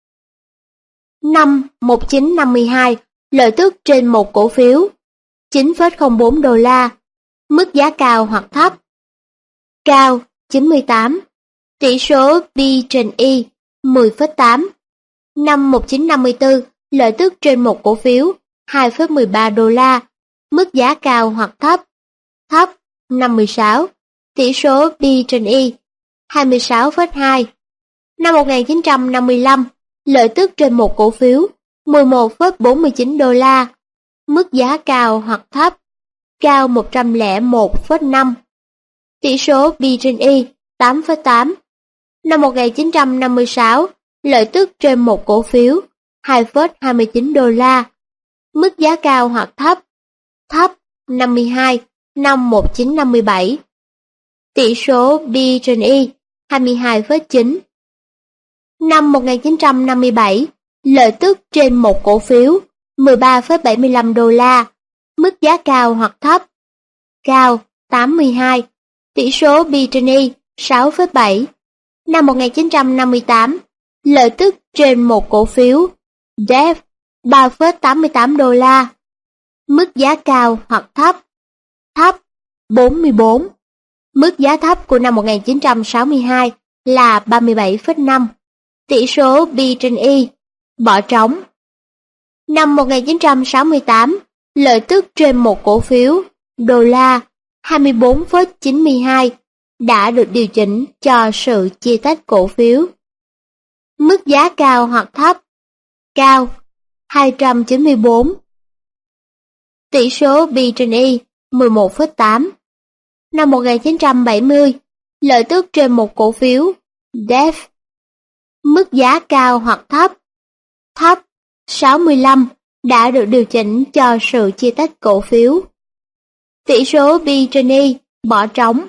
Năm 1952, lợi tức trên một cổ phiếu 9,04 đô la, mức giá cao hoặc thấp. Cao 98, tỷ số P/E 10,8. Năm 1954, lợi tức trên một cổ phiếu 2,13 đô la, mức giá cao hoặc thấp. Thấp 56, tỷ số P/E 26,2. Năm 1955, lợi tức trên một cổ phiếu 11,49 đô la, mức giá cao hoặc thấp. Cao 101,5, tỷ số P/E 8,8. Năm 1956, lợi tức trên một cổ phiếu 2,29 đô la, mức giá cao hoặc thấp. Thấp 52, năm 1957, tỷ số P/E 22,9. Năm 1957, lợi tức trên một cổ phiếu 13,75 đô la, mức giá cao hoặc thấp. Cao 82, tỷ số P/E 6,7. Năm 1958, lợi tức trên một cổ phiếu DEF 3,88 đô la, mức giá cao hoặc thấp. Thấp 44, mức giá thấp của năm 1962 là 37,5, tỷ số P/E bỏ trống. Năm 1968, lợi tức trên một cổ phiếu đô la 24,92 đã được điều chỉnh cho sự chia tách cổ phiếu. Mức giá cao hoặc thấp. Cao 294, tỷ số P/E 11,8. Năm 1970, lợi tức trên một cổ phiếu DEF, mức giá cao hoặc thấp. Thấp 65 đã được điều chỉnh cho sự chia tách cổ phiếu. Tỷ số P/E bỏ trống.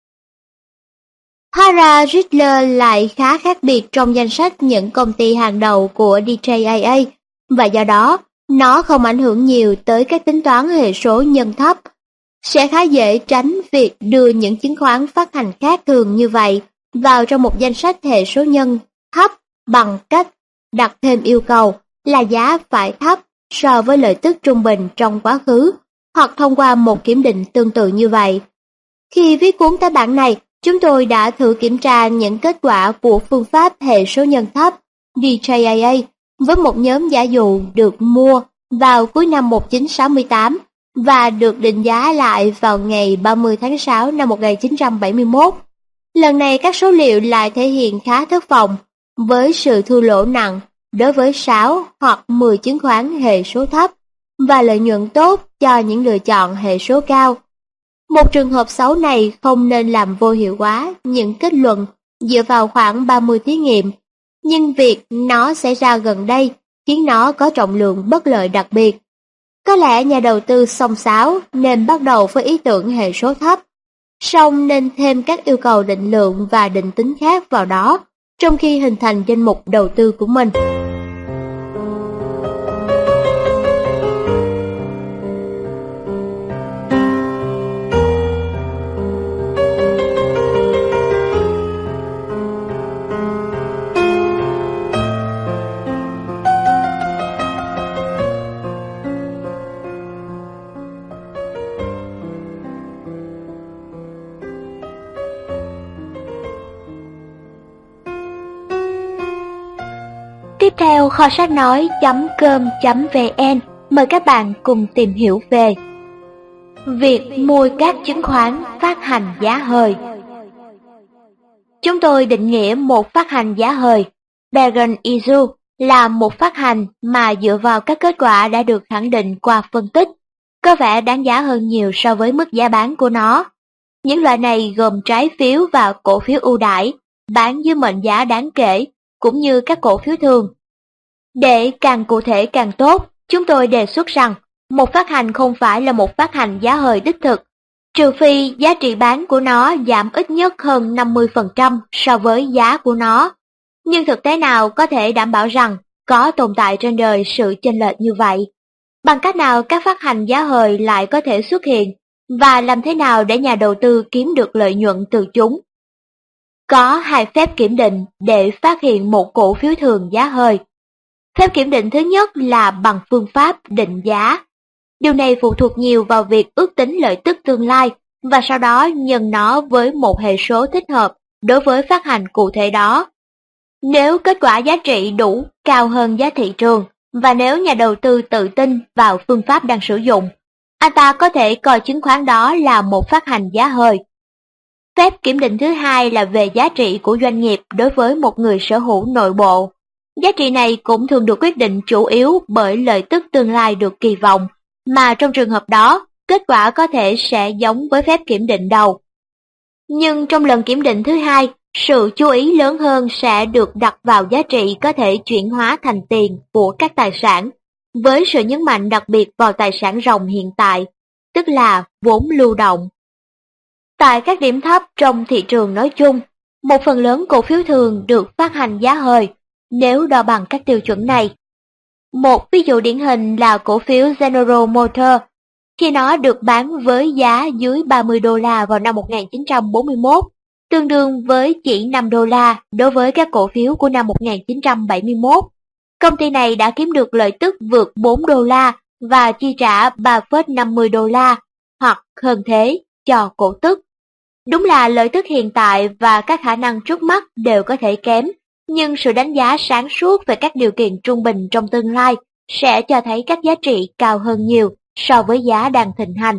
Hara Riddler lại khá khác biệt trong danh sách những công ty hàng đầu của DJIA, và do đó nó không ảnh hưởng nhiều tới các tính toán hệ số nhân thấp. Sẽ khá dễ tránh việc đưa những chứng khoán phát hành khác thường như vậy vào trong một danh sách hệ số nhân thấp bằng cách đặt thêm yêu cầu là giá phải thấp so với lợi tức trung bình trong quá khứ, hoặc thông qua một kiểm định tương tự như vậy. Khi viết cuốn tái bản này, chúng tôi đã thử kiểm tra những kết quả của phương pháp hệ số nhân thấp DJIA với một nhóm giả dụ được mua vào cuối năm 1968 và được định giá lại vào ngày 30 tháng 6 năm 1971. Lần này các số liệu lại thể hiện khá thất vọng, với sự thua lỗ nặng đối với 6 hoặc 10 chứng khoán hệ số thấp và lợi nhuận tốt cho những lựa chọn hệ số cao. Một trường hợp xấu này không nên làm vô hiệu hóa những kết luận dựa vào khoảng 30 thí nghiệm, nhưng việc nó xảy ra gần đây khiến nó có trọng lượng bất lợi đặc biệt. Có lẽ nhà đầu tư xông xáo nên bắt đầu với ý tưởng hệ số thấp, song nên thêm các yêu cầu định lượng và định tính khác vào đó trong khi hình thành danh mục đầu tư của mình. Tiếp theo, kho sách nói.com.vn mời các bạn cùng tìm hiểu về việc mua các chứng khoán phát hành giá hời. Chúng tôi định nghĩa một phát hành giá hời, Bargain issue, là một phát hành mà dựa vào các kết quả đã được khẳng định qua phân tích, có vẻ đáng giá hơn nhiều so với mức giá bán của nó. Những loại này gồm trái phiếu và cổ phiếu ưu đãi, bán dưới mệnh giá đáng kể, cũng như các cổ phiếu thường. Để càng cụ thể càng tốt, chúng tôi đề xuất rằng một phát hành không phải là một phát hành giá hời đích thực, trừ phi giá trị bán của nó giảm ít nhất hơn 50% so với giá của nó. Nhưng thực tế nào có thể đảm bảo rằng có tồn tại trên đời sự chênh lệch như vậy? Bằng cách nào các phát hành giá hời lại có thể xuất hiện và làm thế nào để nhà đầu tư kiếm được lợi nhuận từ chúng. Có hai phép kiểm định để phát hiện một cổ phiếu thường giá hơi. Phép kiểm định thứ nhất là bằng phương pháp định giá. Điều này phụ thuộc nhiều vào việc ước tính lợi tức tương lai và sau đó nhân nó với một hệ số thích hợp đối với phát hành cụ thể đó. Nếu kết quả giá trị đủ cao hơn giá thị trường và nếu nhà đầu tư tự tin vào phương pháp đang sử dụng, anh ta có thể coi chứng khoán đó là một phát hành giá hơi. Phép kiểm định thứ hai là về giá trị của doanh nghiệp đối với một người sở hữu nội bộ. Giá trị này cũng thường được quyết định chủ yếu bởi lợi tức tương lai được kỳ vọng, mà trong trường hợp đó, kết quả có thể sẽ giống với phép kiểm định đầu. Nhưng trong lần kiểm định thứ hai, sự chú ý lớn hơn sẽ được đặt vào giá trị có thể chuyển hóa thành tiền của các tài sản, với sự nhấn mạnh đặc biệt vào tài sản ròng hiện tại, tức là vốn lưu động. Tại các điểm thấp trong thị trường nói chung, một phần lớn cổ phiếu thường được phát hành giá hơi nếu đo bằng các tiêu chuẩn này. Một ví dụ điển hình là cổ phiếu General Motors, khi nó được bán với giá dưới 30 đô la vào năm 1941, tương đương với chỉ 5 đô la đối với các cổ phiếu của năm 1971. Công ty này đã kiếm được lợi tức vượt 4 đô la và chi trả 3,50 đô la hoặc hơn thế cho cổ tức. Đúng là lợi tức hiện tại và các khả năng trước mắt đều có thể kém, nhưng sự đánh giá sáng suốt về các điều kiện trung bình trong tương lai sẽ cho thấy các giá trị cao hơn nhiều so với giá đang thịnh hành.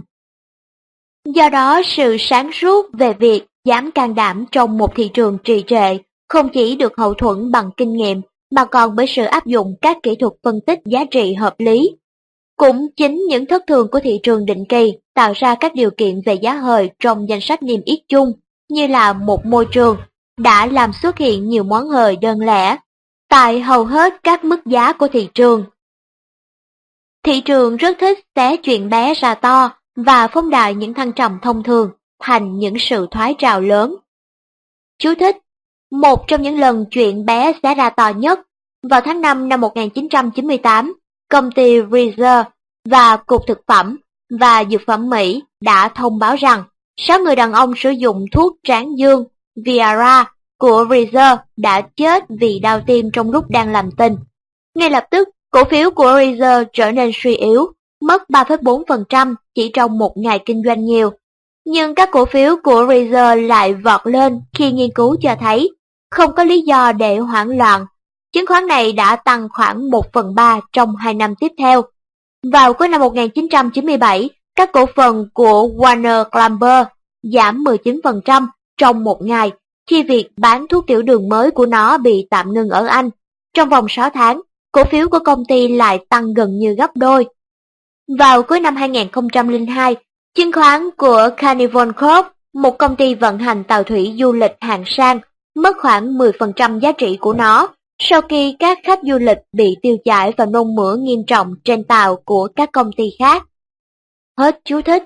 Do đó, sự sáng suốt về việc dám can đảm trong một thị trường trì trệ không chỉ được hậu thuẫn bằng kinh nghiệm mà còn bởi sự áp dụng các kỹ thuật phân tích giá trị hợp lý. Cũng chính những thất thường của thị trường định kỳ tạo ra các điều kiện về giá hời trong danh sách niêm yết chung, như là một môi trường đã làm xuất hiện nhiều món hời đơn lẻ tại hầu hết các mức giá của thị trường. Thị trường rất thích xé chuyện bé ra to và phóng đại những thăng trầm thông thường thành những sự thoái trào lớn. Chú thích: một trong những lần chuyện bé xé ra to nhất, vào tháng 5 năm 1998, công ty Pfizer và Cục Thực phẩm và Dược phẩm Mỹ đã thông báo rằng 6 người đàn ông sử dụng thuốc tráng dương Viagra của Pfizer đã chết vì đau tim trong lúc đang làm tình. Ngay lập tức, cổ phiếu của Pfizer trở nên suy yếu, mất 3,4% chỉ trong một ngày kinh doanh nhiều. Nhưng các cổ phiếu của Pfizer lại vọt lên khi nghiên cứu cho thấy không có lý do để hoảng loạn. Chứng khoán này đã tăng khoảng 1/3 trong 2 năm tiếp theo. Vào cuối năm 1997, các cổ phần của Warner Clamber giảm 19% trong một ngày khi việc bán thuốc tiểu đường mới của nó bị tạm ngừng ở Anh. Trong vòng 6 tháng, cổ phiếu của công ty lại tăng gần như gấp đôi. Vào cuối năm 2002, chứng khoán của Carnival Corp, một công ty vận hành tàu thủy du lịch hạng sang, mất khoảng 10% giá trị của nó sau khi các khách du lịch bị tiêu chảy và nôn mửa nghiêm trọng trên tàu của các công ty khác. Hết chú thích.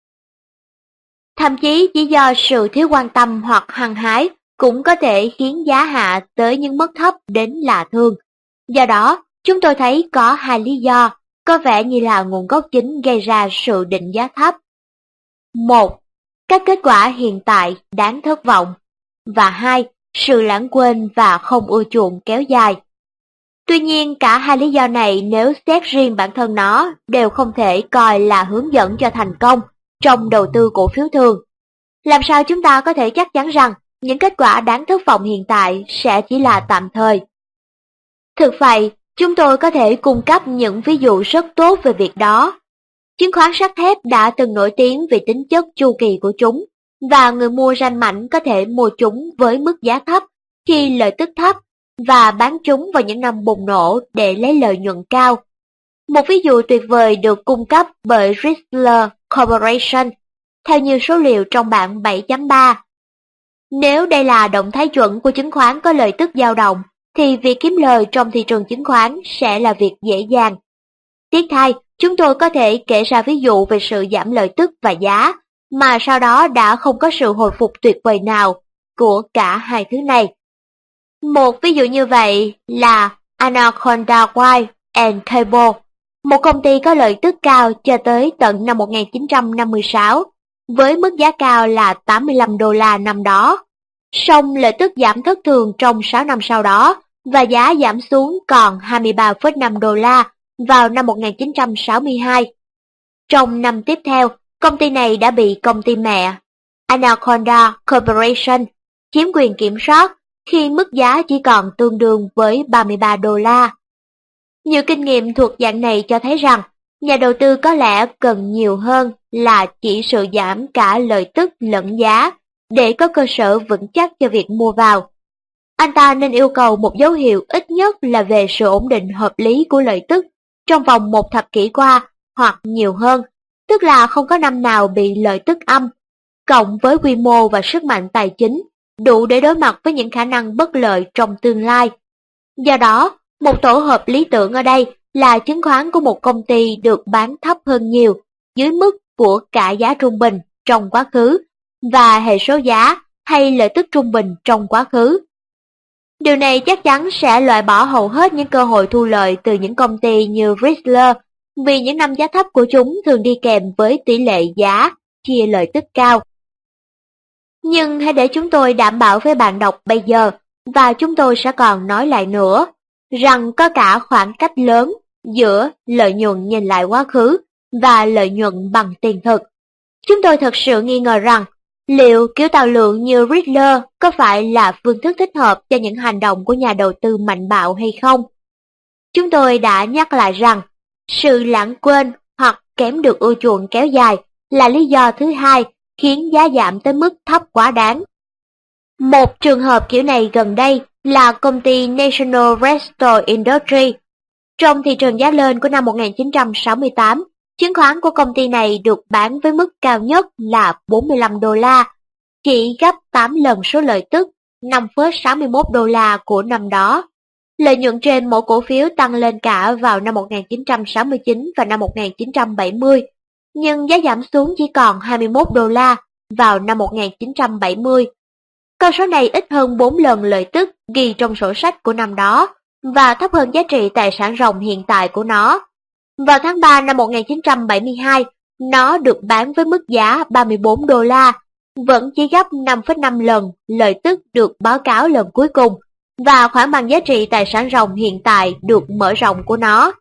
Thậm chí chỉ do sự thiếu quan tâm hoặc hăng hái cũng có thể khiến giá hạ tới những mức thấp đến lạ thường. Do đó, chúng tôi thấy có hai lý do có vẻ như là nguồn gốc chính gây ra sự định giá thấp. 1. Các kết quả hiện tại đáng thất vọng. Và 2. Sự lãng quên và không ưa chuộng kéo dài. Tuy nhiên, cả hai lý do này nếu xét riêng bản thân nó đều không thể coi là hướng dẫn cho thành công trong đầu tư cổ phiếu thường. Làm sao chúng ta có thể chắc chắn rằng những kết quả đáng thất vọng hiện tại sẽ chỉ là tạm thời? Thực vậy, chúng tôi có thể cung cấp những ví dụ rất tốt về việc đó. Chứng khoán sắt thép đã từng nổi tiếng vì tính chất chu kỳ của chúng, và người mua ranh mãnh có thể mua chúng với mức giá thấp khi lợi tức thấp và bán chúng vào những năm bùng nổ để lấy lợi nhuận cao. Một ví dụ tuyệt vời được cung cấp bởi Chrysler Corporation, theo như số liệu trong bảng 7.3. Nếu đây là động thái chuẩn của chứng khoán có lợi tức dao động, thì việc kiếm lời trong thị trường chứng khoán sẽ là việc dễ dàng. Tiếc thay, chúng tôi có thể kể ra ví dụ về sự giảm lợi tức và giá, mà sau đó đã không có sự hồi phục tuyệt vời nào của cả hai thứ này. Một ví dụ như vậy là Anaconda Wire and Cable, Một công ty có lợi tức cao cho tới tận năm 1956, với mức giá cao là 85 đô la năm đó. Song lợi tức giảm thất thường trong 6 năm sau đó, và giá giảm xuống còn 23,5 đô la vào năm 1962. Trong năm tiếp theo, công ty này đã bị công ty mẹ Anaconda Corporation chiếm quyền kiểm soát khi mức giá chỉ còn tương đương với 33 đô la. Nhiều kinh nghiệm thuộc dạng này cho thấy rằng nhà đầu tư có lẽ cần nhiều hơn là chỉ sự giảm cả lợi tức lẫn giá để có cơ sở vững chắc cho việc mua vào. Anh ta nên yêu cầu một dấu hiệu ít nhất là về sự ổn định hợp lý của lợi tức trong vòng một thập kỷ qua hoặc nhiều hơn, tức là không có năm nào bị lợi tức âm, cộng với quy mô và sức mạnh tài chính đủ để đối mặt với những khả năng bất lợi trong tương lai. Do đó, một tổ hợp lý tưởng ở đây là chứng khoán của một công ty được bán thấp hơn nhiều, dưới mức của cả giá trung bình trong quá khứ và hệ số giá hay lợi tức trung bình trong quá khứ. Điều này chắc chắn sẽ loại bỏ hầu hết những cơ hội thu lợi từ những công ty như Chrysler, vì những năm giá thấp của chúng thường đi kèm với tỷ lệ giá chia lợi tức cao. Nhưng hãy để chúng tôi đảm bảo với bạn đọc bây giờ, và chúng tôi sẽ còn nói lại nữa, rằng có cả khoảng cách lớn giữa lợi nhuận nhìn lại quá khứ và lợi nhuận bằng tiền thực. Chúng tôi thật sự nghi ngờ rằng liệu kiểu tạo lượng như Riddler có phải là phương thức thích hợp cho những hành động của nhà đầu tư mạnh bạo hay không. Chúng tôi đã nhắc lại rằng sự lãng quên hoặc kém được ưa chuộng kéo dài là lý do thứ hai khiến giá giảm tới mức thấp quá đáng. Một trường hợp kiểu này gần đây là công ty National Restore Industries. Trong thị trường giá lên của năm 1968, chứng khoán của công ty này được bán với mức cao nhất là 45 đô la, chỉ gấp 8 lần số lợi tức 5,61 đô la của năm đó. Lợi nhuận trên mỗi cổ phiếu tăng lên cả vào năm 1969 và năm 1970, nhưng giá giảm xuống chỉ còn 21 đô la vào năm 1970. Con số này ít hơn 4 lần lợi tức ghi trong sổ sách của năm đó và thấp hơn giá trị tài sản ròng hiện tại của nó. Vào tháng 3 năm 1972, nó được bán với mức giá 34 đô la, vẫn chỉ gấp 5,5 lần lợi tức được báo cáo lần cuối cùng và khoảng bằng giá trị tài sản ròng hiện tại được mở rộng của nó.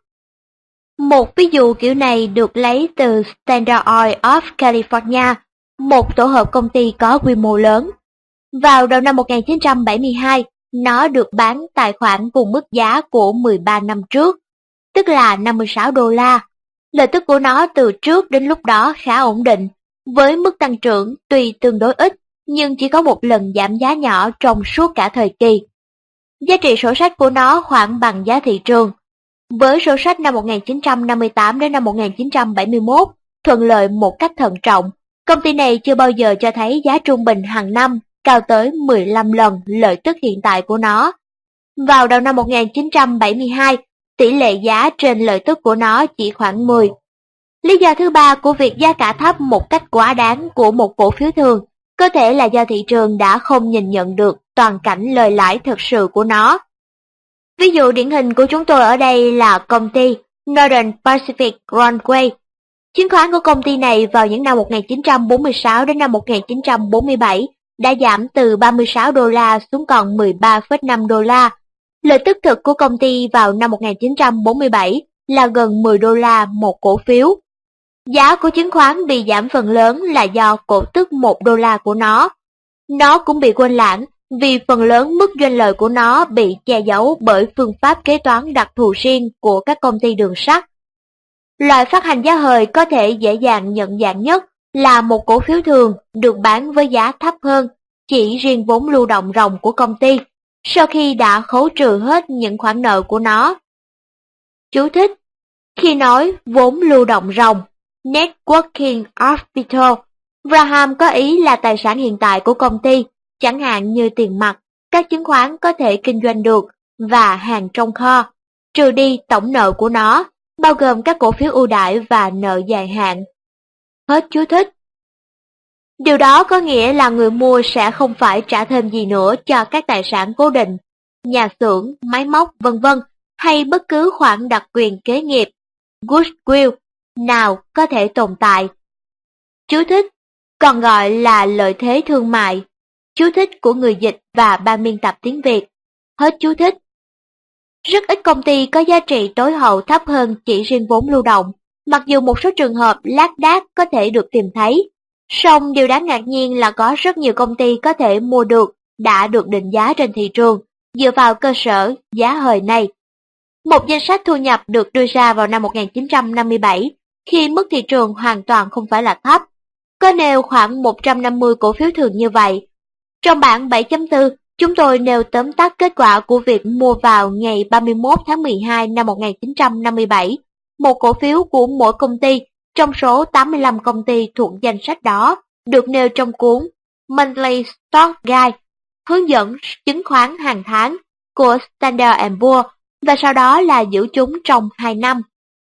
Một ví dụ kiểu này được lấy từ Standard Oil of California, một tổ hợp công ty có quy mô lớn. Vào đầu năm 1972, nó được bán tại khoảng cùng mức giá của 13 năm trước, tức là 56 đô la. Lợi tức của nó từ trước đến lúc đó khá ổn định, với mức tăng trưởng tuy tương đối ít, nhưng chỉ có một lần giảm giá nhỏ trong suốt cả thời kỳ. Giá trị sổ sách của nó khoảng bằng giá thị trường. Với sổ sách năm 1958 đến năm 1971, thuận lợi một cách thận trọng, công ty này chưa bao giờ cho thấy giá trung bình hàng năm cao tới 15 lần lợi tức hiện tại của nó. Vào đầu năm 1972, tỷ lệ giá trên lợi tức của nó chỉ khoảng 10. Lý do thứ ba của việc giá cả thấp một cách quá đáng của một cổ phiếu thường có thể là do thị trường đã không nhìn nhận được toàn cảnh lời lãi thực sự của nó. Ví dụ điển hình của chúng tôi ở đây là công ty Northern Pacific Railway. Chứng khoán của công ty này vào những năm 1946 đến năm 1947 đã giảm từ 36 đô la xuống còn 13,5 đô la. Lợi tức thực của công ty vào năm 1947 là gần 10 đô la một cổ phiếu. Giá của chứng khoán bị giảm phần lớn là do cổ tức 1 đô la của nó. Nó cũng bị quên lãng vì phần lớn mức doanh lợi của nó bị che giấu bởi phương pháp kế toán đặc thù riêng của các công ty đường sắt. Loại phát hành giá hời có thể dễ dàng nhận dạng nhất là một cổ phiếu thường được bán với giá thấp hơn chỉ riêng vốn lưu động ròng của công ty, sau khi đã khấu trừ hết những khoản nợ của nó. Chú thích: khi nói vốn lưu động ròng, Net Working Capital, Graham có ý là tài sản hiện tại của công ty, chẳng hạn như tiền mặt, các chứng khoán có thể kinh doanh được và hàng trong kho, trừ đi tổng nợ của nó, bao gồm các cổ phiếu ưu đãi và nợ dài hạn. Hết chú thích. Điều đó có nghĩa là người mua sẽ không phải trả thêm gì nữa cho các tài sản cố định, nhà xưởng, máy móc, vân vân, hay bất cứ khoản đặc quyền kế nghiệp. goodwill nào có thể tồn tại. Chú thích, còn gọi là lợi thế thương mại. Chú thích của người dịch và ban biên tập tiếng Việt. Hết chú thích. Rất ít công ty có giá trị tối hậu thấp hơn chỉ riêng vốn lưu động, mặc dù một số trường hợp lác đác có thể được tìm thấy. Song điều đáng ngạc nhiên là có rất nhiều công ty có thể mua được đã được định giá trên thị trường dựa vào cơ sở giá hời này. Một danh sách thu nhập được đưa ra vào năm 1957 khi mức thị trường hoàn toàn không phải là thấp. Có nêu khoảng 150 cổ phiếu thường như vậy. Trong bảng 7.4, chúng tôi nêu tóm tắt kết quả của việc mua vào ngày 31 tháng 12 năm 1957, một cổ phiếu của mỗi công ty trong số 85 công ty thuộc danh sách đó, được nêu trong cuốn Monthly Stock Guide, hướng dẫn chứng khoán hàng tháng của Standard & Poor's, và sau đó là giữ chúng trong 2 năm.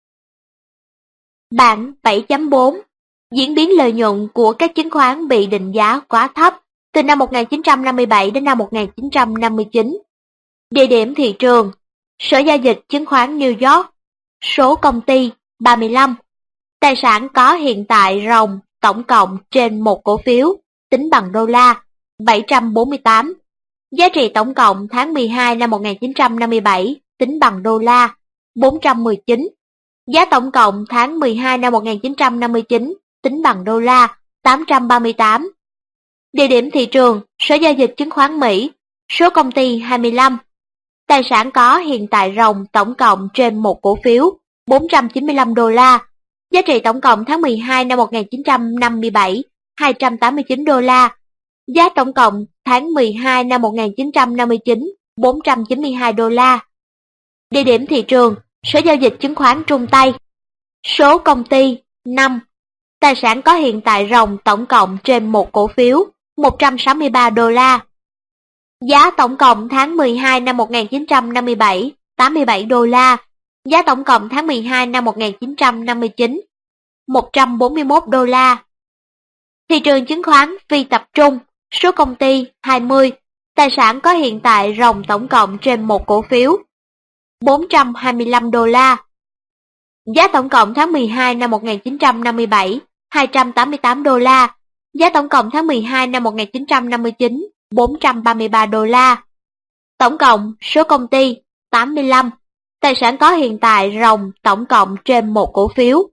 Bảng 7.4 diễn biến lợi nhuận của các chứng khoán bị định giá quá thấp từ năm 1957 đến năm 1959. Địa điểm thị trường: Sở giao dịch chứng khoán New York. Số công ty 35. Tài sản có hiện tại ròng tổng cộng trên một cổ phiếu tính bằng đô la 748. Giá trị tổng cộng tháng 12 năm 1957 tính bằng đô la 419. Giá tổng cộng tháng 12 năm 1959 tính bằng đô la 838. Địa điểm thị trường: Sở giao dịch chứng khoán Mỹ. Số công ty 25. Tài sản có hiện tại ròng tổng cộng trên một cổ phiếu 495 đô la. Giá trị tổng cộng tháng 12 năm 1957 289 đô la. Giá tổng cộng tháng 12 năm 1959 492 đô la. Địa điểm thị trường: Sở giao dịch chứng khoán Trung Tây. Số công ty 5. Tài sản có hiện tại ròng tổng cộng trên một cổ phiếu 163 đô la. Giá tổng cộng tháng 12 năm 1957 87 đô la. Giá tổng cộng tháng 12 năm 1959 141 đô la. Thị trường chứng khoán phi tập trung. Số công ty 20. Tài sản có hiện tại ròng tổng cộng trên một cổ phiếu 425 đô la. Giá tổng cộng tháng 12 năm 1957 288 đô la. Giá tổng cộng tháng 12 năm 1959 433 đô la. Tổng cộng số công ty 85. Tài sản có hiện tại ròng tổng cộng trên một cổ phiếu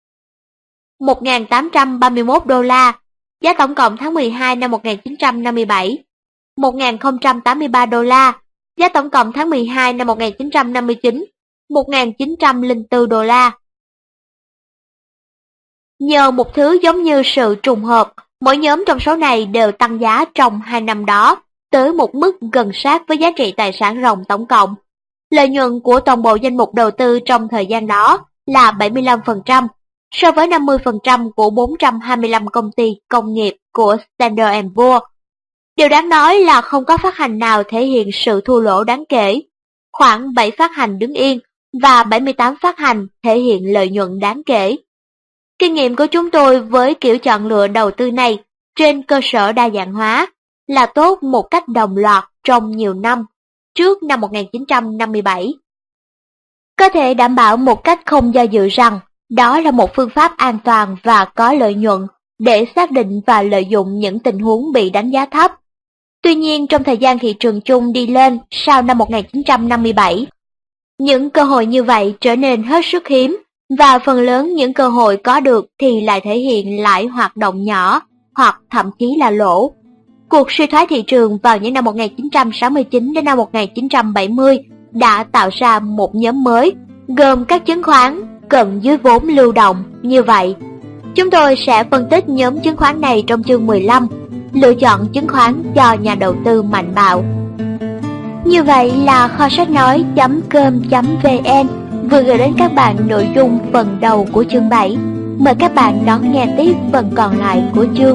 1.831 đô la. Giá tổng cộng tháng 12 năm 1957 1.083 đô la. Giá tổng cộng tháng 12 năm 1959 1.904 đô la. Nhờ một thứ giống như sự trùng hợp, mỗi nhóm trong số này đều tăng giá trong 2 năm đó tới một mức gần sát với giá trị tài sản ròng tổng cộng. Lợi nhuận của toàn bộ danh mục đầu tư trong thời gian đó là 75% so với 50% của 425 công ty công nghiệp của Standard & Poor's. Điều đáng nói là không có phát hành nào thể hiện sự thua lỗ đáng kể. Khoảng 7 phát hành đứng yên và 78 phát hành thể hiện lợi nhuận đáng kể. Kinh nghiệm của chúng tôi với kiểu chọn lựa đầu tư này trên cơ sở đa dạng hóa là tốt một cách đồng loạt trong nhiều năm trước năm 1957. Có thể đảm bảo một cách không do dự rằng đó là một phương pháp an toàn và có lợi nhuận để xác định và lợi dụng những tình huống bị đánh giá thấp. Tuy nhiên, trong thời gian thị trường chung đi lên sau năm 1957, những cơ hội như vậy trở nên hết sức hiếm, và phần lớn những cơ hội có được thì lại thể hiện lãi hoạt động nhỏ hoặc thậm chí là lỗ. Cuộc suy thoái thị trường vào những năm 1969 đến năm 1970 đã tạo ra một nhóm mới gồm các chứng khoán cận dưới vốn lưu động như vậy. Chúng tôi sẽ phân tích nhóm chứng khoán này trong chương 15, lựa chọn chứng khoán cho nhà đầu tư mạnh bạo. Như vậy là kho sách nói.com.vn vừa gửi đến các bạn nội dung phần đầu của chương 7. Mời các bạn đón nghe tiếp phần còn lại của chương.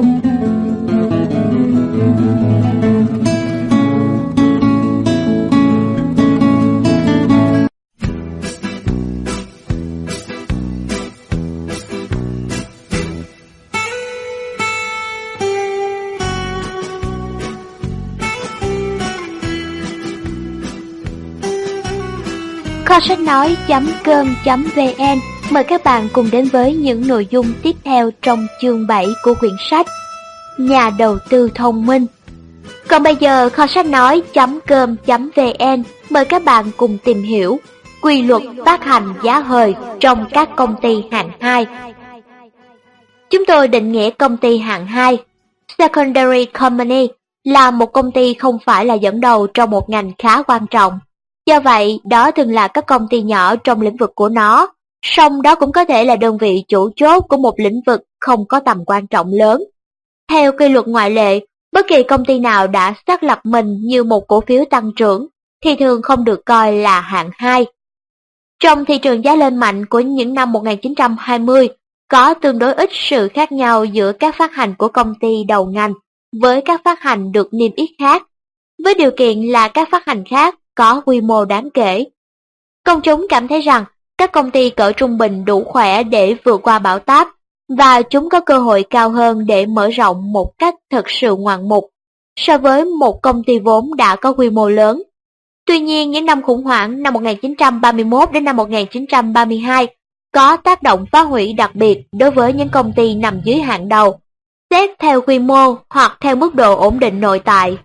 Kho sách nói.com.vn Mời các bạn cùng đến với những nội dung tiếp theo trong chương 7 của quyển sách Nhà đầu tư thông minh. Còn bây giờ kho sách nói.com.vn mời các bạn cùng tìm hiểu quy luật phát hành giá hời trong các công ty hạng 2. Chúng tôi định nghĩa công ty hạng 2, Secondary Company, là một công ty không phải là dẫn đầu trong một ngành khá quan trọng. Do vậy, đó thường là các công ty nhỏ trong lĩnh vực của nó, song đó cũng có thể là đơn vị chủ chốt của một lĩnh vực không có tầm quan trọng lớn. Theo quy luật ngoại lệ, bất kỳ công ty nào đã xác lập mình như một cổ phiếu tăng trưởng thì thường không được coi là hạng 2. Trong thị trường giá lên mạnh của những năm 1920, có tương đối ít sự khác nhau giữa các phát hành của công ty đầu ngành với các phát hành được niêm yết khác, với điều kiện là các phát hành khác có quy mô đáng kể. Công chúng cảm thấy rằng các công ty cỡ trung bình đủ khỏe để vượt qua bão táp, và chúng có cơ hội cao hơn để mở rộng một cách thật sự ngoạn mục so với một công ty vốn đã có quy mô lớn. Tuy nhiên, những năm khủng hoảng năm 1931 đến năm 1932 có tác động phá hủy đặc biệt đối với những công ty nằm dưới hạng đầu, xét theo quy mô hoặc theo mức độ ổn định nội tại.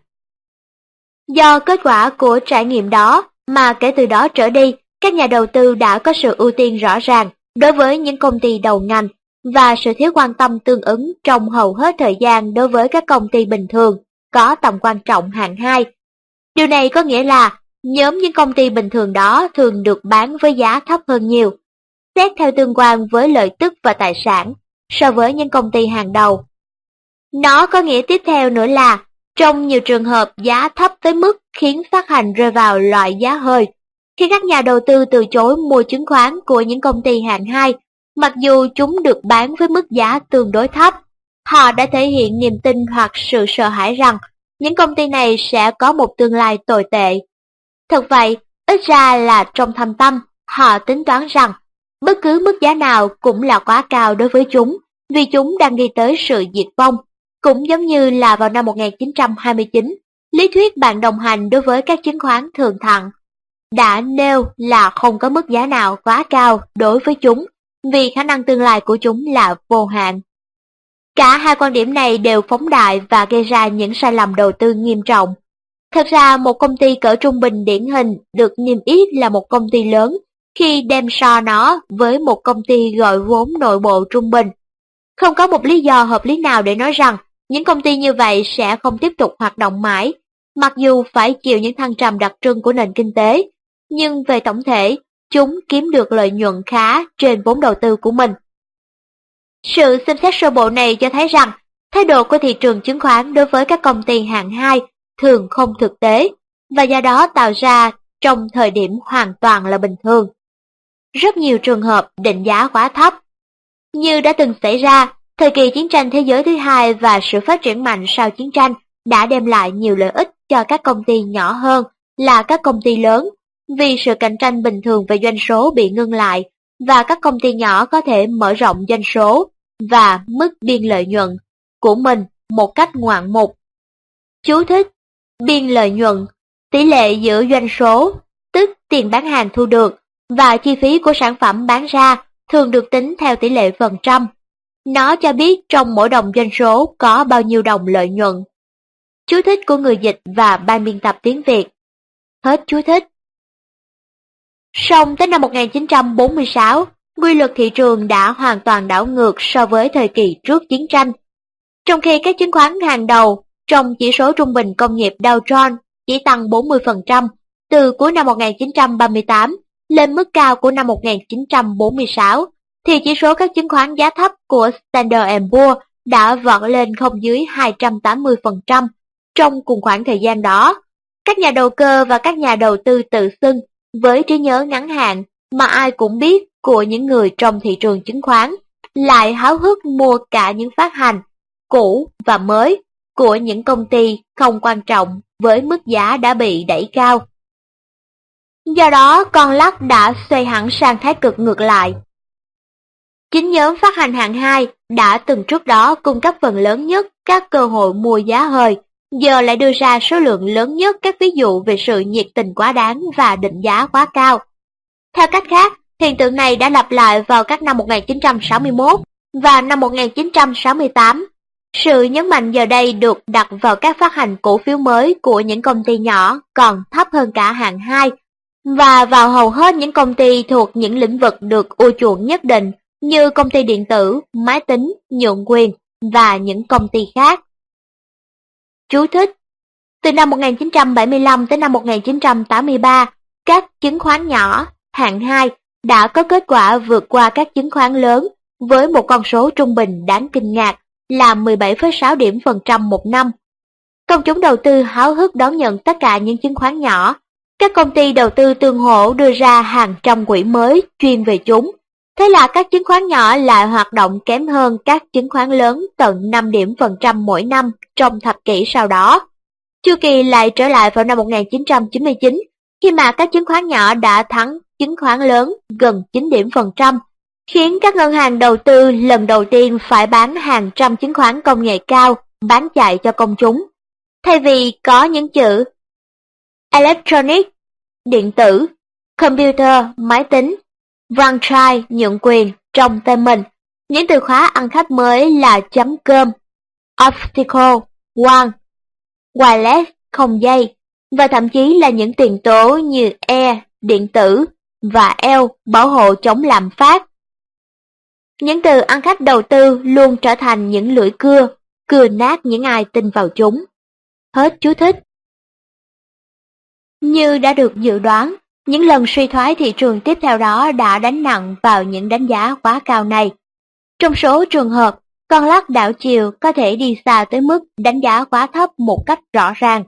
Do kết quả của trải nghiệm đó mà kể từ đó trở đi, các nhà đầu tư đã có sự ưu tiên rõ ràng đối với những công ty đầu ngành và sự thiếu quan tâm tương ứng trong hầu hết thời gian đối với các công ty bình thường có tầm quan trọng hạng 2. Điều này có nghĩa là nhóm những công ty bình thường đó thường được bán với giá thấp hơn nhiều, xét theo tương quan với lợi tức và tài sản, so với những công ty hàng đầu. Nó có nghĩa tiếp theo nữa là, trong nhiều trường hợp giá thấp tới mức khiến phát hành rơi vào loại giá hời, khi các nhà đầu tư từ chối mua chứng khoán của những công ty hạng 2, mặc dù chúng được bán với mức giá tương đối thấp, họ đã thể hiện niềm tin hoặc sự sợ hãi rằng những công ty này sẽ có một tương lai tồi tệ. Thật vậy, ít ra là trong thâm tâm, họ tính toán rằng bất cứ mức giá nào cũng là quá cao đối với chúng, vì chúng đang đi tới sự diệt vong. Cũng giống như là vào năm 1929, lý thuyết bạn đồng hành đối với các chứng khoán thường thặng đã nêu là không có mức giá nào quá cao đối với chúng, vì khả năng tương lai của chúng là vô hạn. Cả hai quan điểm này đều phóng đại và gây ra những sai lầm đầu tư nghiêm trọng. Thật ra, một công ty cỡ trung bình điển hình được niêm yết là một công ty lớn khi đem so nó với một công ty gọi vốn nội bộ trung bình. Không có một lý do hợp lý nào để nói rằng những công ty như vậy sẽ không tiếp tục hoạt động mãi, mặc dù phải chịu những thăng trầm đặc trưng của nền kinh tế, nhưng về tổng thể, chúng kiếm được lợi nhuận khá trên vốn đầu tư của mình. Sự xem xét sơ bộ này cho thấy rằng thái độ của thị trường chứng khoán đối với các công ty hạng 2 thường không thực tế, và do đó tạo ra trong thời điểm hoàn toàn là bình thường. Rất nhiều trường hợp định giá quá thấp. Như đã từng xảy ra, thời kỳ chiến tranh thế giới thứ hai và sự phát triển mạnh sau chiến tranh đã đem lại nhiều lợi ích cho các công ty nhỏ hơn là các công ty lớn, vì sự cạnh tranh bình thường về doanh số bị ngưng lại và các công ty nhỏ có thể mở rộng doanh số và mức biên lợi nhuận của mình một cách ngoạn mục. Chú thích: biên lợi nhuận, tỷ lệ giữa doanh số, tức tiền bán hàng thu được, và chi phí của sản phẩm bán ra thường được tính theo tỷ lệ phần trăm. Nó cho biết trong mỗi đồng doanh số có bao nhiêu đồng lợi nhuận. Chú thích của người dịch và ban biên tập tiếng Việt. Hết chú thích. Song tới năm 1946, quy luật thị trường đã hoàn toàn đảo ngược so với thời kỳ trước chiến tranh. Trong khi các chứng khoán hàng đầu trong chỉ số trung bình công nghiệp Dow Jones chỉ tăng 40% từ cuối năm 1938 lên mức cao của năm 1946, thì chỉ số các chứng khoán giá thấp của Standard & Poor's đã vọt lên không dưới 280% trong cùng khoảng thời gian đó. Các nhà đầu cơ và các nhà đầu tư tự xưng với trí nhớ ngắn hạn mà ai cũng biết của những người trong thị trường chứng khoán lại háo hức mua cả những phát hành cũ và mới của những công ty không quan trọng với mức giá đã bị đẩy cao. Do đó, con lắc đã xoay hẳn sang thái cực ngược lại. Chính nhóm phát hành hạng 2 đã từng trước đó cung cấp phần lớn nhất các cơ hội mua giá hời, giờ lại đưa ra số lượng lớn nhất các ví dụ về sự nhiệt tình quá đáng và định giá quá cao. Theo cách khác, Hiện tượng này đã lặp lại vào các năm 1961 và năm 1968. Sự nhấn mạnh giờ đây được đặt vào các phát hành cổ phiếu mới của những công ty nhỏ còn thấp hơn cả hạng 2 và vào hầu hết những công ty thuộc những lĩnh vực được ưa chuộng nhất định như công ty điện tử, máy tính, nhượng quyền và những công ty khác. Chú thích: từ năm 1975 tới năm 1983, các chứng khoán nhỏ, hạng 2 đã có kết quả vượt qua các chứng khoán lớn với một con số trung bình đáng kinh ngạc là 17,6 điểm phần trăm một năm. Công chúng đầu tư háo hức đón nhận tất cả những chứng khoán nhỏ. Các công ty đầu tư tương hỗ đưa ra hàng trăm quỹ mới chuyên về chúng. Thế là các chứng khoán nhỏ lại hoạt động kém hơn các chứng khoán lớn tận 5 điểm phần trăm mỗi năm trong thập kỷ sau đó. Chu kỳ lại trở lại vào năm 1999, khi mà các chứng khoán nhỏ đã thắng chứng khoán lớn gần 9 điểm phần trăm, khiến các ngân hàng đầu tư lần đầu tiên phải bán hàng trăm chứng khoán công nghệ cao bán chạy cho công chúng. Thay vì có những chữ Electronic, điện tử, Computer, máy tính, Franchise, nhượng quyền trong tên mình, những từ khóa ăn khách mới là .com, Optical, One, Wireless, không dây, và thậm chí là những tiền tố như E, điện tử, và L, bảo hộ chống lạm phát. Những từ ăn khách đầu tư luôn trở thành những lưỡi cưa nát những ai tin vào chúng. Hết chú thích. Như đã được dự đoán, những lần suy thoái thị trường tiếp theo đó đã đánh nặng vào những đánh giá quá cao này. Trong số trường hợp, con lắc đảo chiều có thể đi xa tới mức đánh giá quá thấp một cách rõ ràng.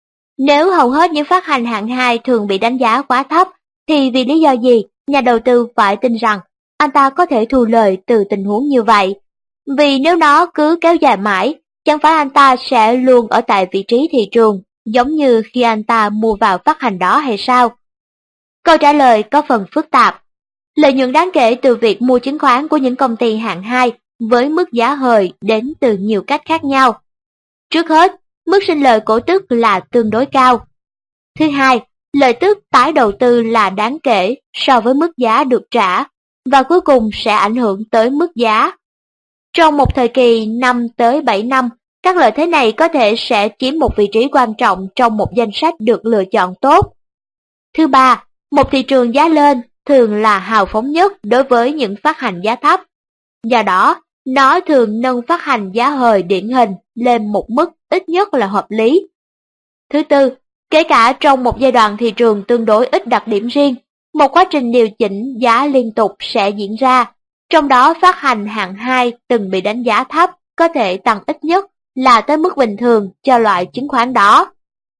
Nếu hầu hết những phát hành hạng 2 thường bị đánh giá quá thấp, thì vì lý do gì nhà đầu tư phải tin rằng anh ta có thể thu lời từ tình huống như vậy? Vì nếu nó cứ kéo dài mãi, chẳng phải anh ta sẽ luôn ở tại vị trí thị trường, giống như khi anh ta mua vào phát hành đó hay sao? Câu trả lời có phần phức tạp. Lợi nhuận đáng kể từ việc mua chứng khoán của những công ty hạng 2 với mức giá hời đến từ nhiều cách khác nhau. Trước hết, mức sinh lời cổ tức là tương đối cao. Thứ hai, lợi tức tái đầu tư là đáng kể so với mức giá được trả, và cuối cùng sẽ ảnh hưởng tới mức giá. Trong một thời kỳ 5 tới 7 năm, các lợi thế này có thể sẽ chiếm một vị trí quan trọng trong một danh sách được lựa chọn tốt. Thứ ba, một thị trường giá lên thường là hào phóng nhất đối với những phát hành giá thấp. Do đó, nó thường nâng phát hành giá hời điển hình lên một mức ít nhất là hợp lý. Thứ tư, kể cả trong một giai đoạn thị trường tương đối ít đặc điểm riêng, một quá trình điều chỉnh giá liên tục sẽ diễn ra, trong đó phát hành hạng 2 từng bị đánh giá thấp có thể tăng ít nhất là tới mức bình thường cho loại chứng khoán đó.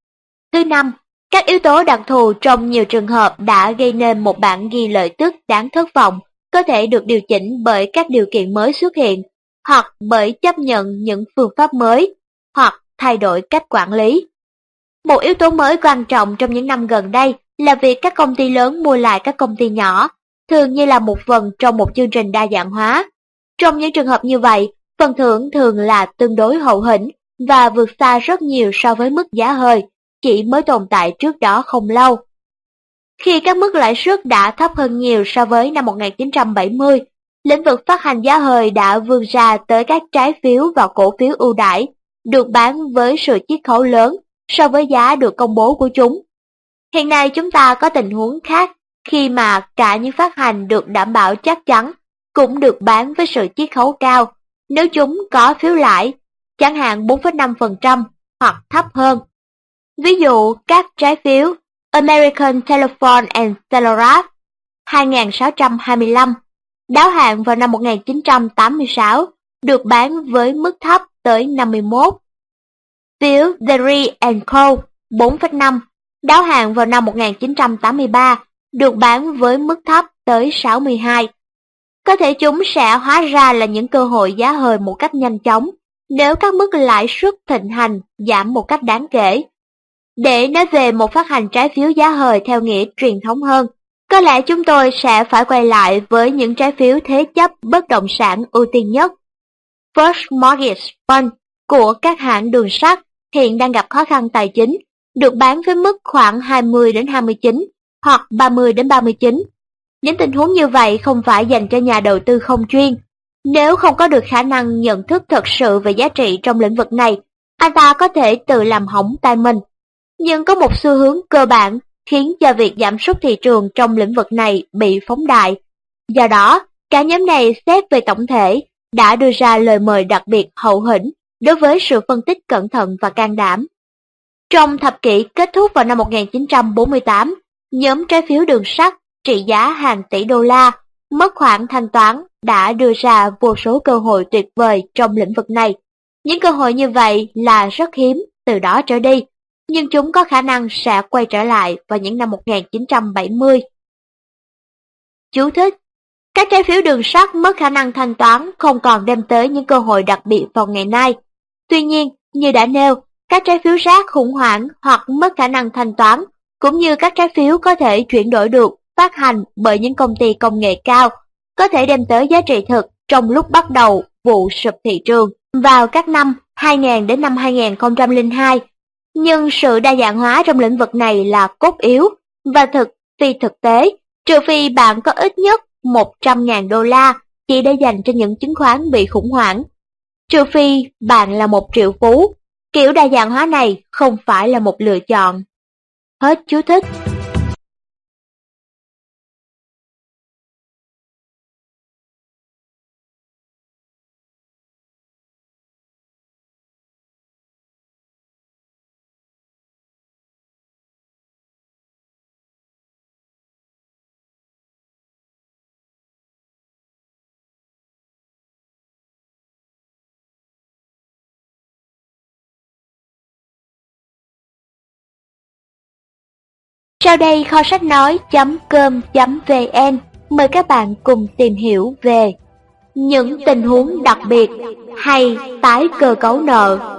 Thứ năm, các yếu tố đặc thù trong nhiều trường hợp đã gây nên một bảng ghi lợi tức đáng thất vọng, có thể được điều chỉnh bởi các điều kiện mới xuất hiện, hoặc bởi chấp nhận những phương pháp mới, hoặc thay đổi cách quản lý. Một yếu tố mới quan trọng trong những năm gần đây là việc các công ty lớn mua lại các công ty nhỏ, thường như là một phần trong một chương trình đa dạng hóa. Trong những trường hợp như vậy, phần thưởng thường là tương đối hậu hĩnh và vượt xa rất nhiều so với mức giá hời, chỉ mới tồn tại trước đó không lâu. Khi các mức lãi suất đã thấp hơn nhiều so với năm 1970, lĩnh vực phát hành giá hời đã vươn ra tới các trái phiếu và cổ phiếu ưu đãi, được bán với sự chiết khấu lớn so với giá được công bố của chúng. Hiện nay chúng ta có tình huống khác khi mà cả những phát hành được đảm bảo chắc chắn cũng được bán với sự chiết khấu cao nếu chúng có phiếu lãi, chẳng hạn 4,5% hoặc thấp hơn. Ví dụ các trái phiếu American Telephone and Telegraph 2625 đáo hạn vào năm 1986 được bán với mức thấp tới 51. Phiếu Derry and Co 4,5 đáo hạn vào năm 1983 được bán với mức thấp tới 62. Có thể chúng sẽ hóa ra là những cơ hội giá hời một cách nhanh chóng nếu các mức lãi suất thịnh hành giảm một cách đáng kể. Để nói về một phát hành trái phiếu giá hời theo nghĩa truyền thống hơn, có lẽ chúng tôi sẽ phải quay lại với những trái phiếu thế chấp bất động sản ưu tiên nhất. First Mortgage Fund của các hãng đường sắt hiện đang gặp khó khăn tài chính, được bán với mức khoảng 20 đến 29 hoặc 30 đến 39. Những tình huống như vậy không phải dành cho nhà đầu tư không chuyên. Nếu không có được khả năng nhận thức thật sự về giá trị trong lĩnh vực này, anh ta có thể tự làm hỏng tay mình. Nhưng có một xu hướng cơ bản khiến cho việc giảm sút thị trường trong lĩnh vực này bị phóng đại. Do đó, cả nhóm này xét về tổng thể đã đưa ra lời mời đặc biệt hậu hĩnh đối với sự phân tích cẩn thận và can đảm. Trong thập kỷ kết thúc vào năm 1948, nhóm trái phiếu đường sắt trị giá hàng tỷ đô la, mất khoản thanh toán đã đưa ra vô số cơ hội tuyệt vời trong lĩnh vực này. Những cơ hội như vậy là rất hiếm từ đó trở đi, nhưng chúng có khả năng sẽ quay trở lại vào những năm 1970. Chú thích: các trái phiếu đường sắt mất khả năng thanh toán không còn đem tới những cơ hội đặc biệt vào ngày nay. Tuy nhiên, như đã nêu, các trái phiếu rác khủng hoảng hoặc mất khả năng thanh toán, cũng như các trái phiếu có thể chuyển đổi được, phát hành bởi những công ty công nghệ cao, có thể đem tới giá trị thực trong lúc bắt đầu vụ sụp thị trường vào các năm 2000 đến năm 2002. Nhưng sự đa dạng hóa trong lĩnh vực này là cốt yếu và phi thực tế, trừ phi bạn có ít nhất 100.000 đô la chỉ để dành cho những chứng khoán bị khủng hoảng. Trừ phi bạn là một triệu phú, kiểu đa dạng hóa này không phải là một lựa chọn. Hết chú thích. Sau đây kho sách nói.com.vn mời các bạn cùng tìm hiểu về những tình huống đặc biệt hay tái cơ cấu nợ.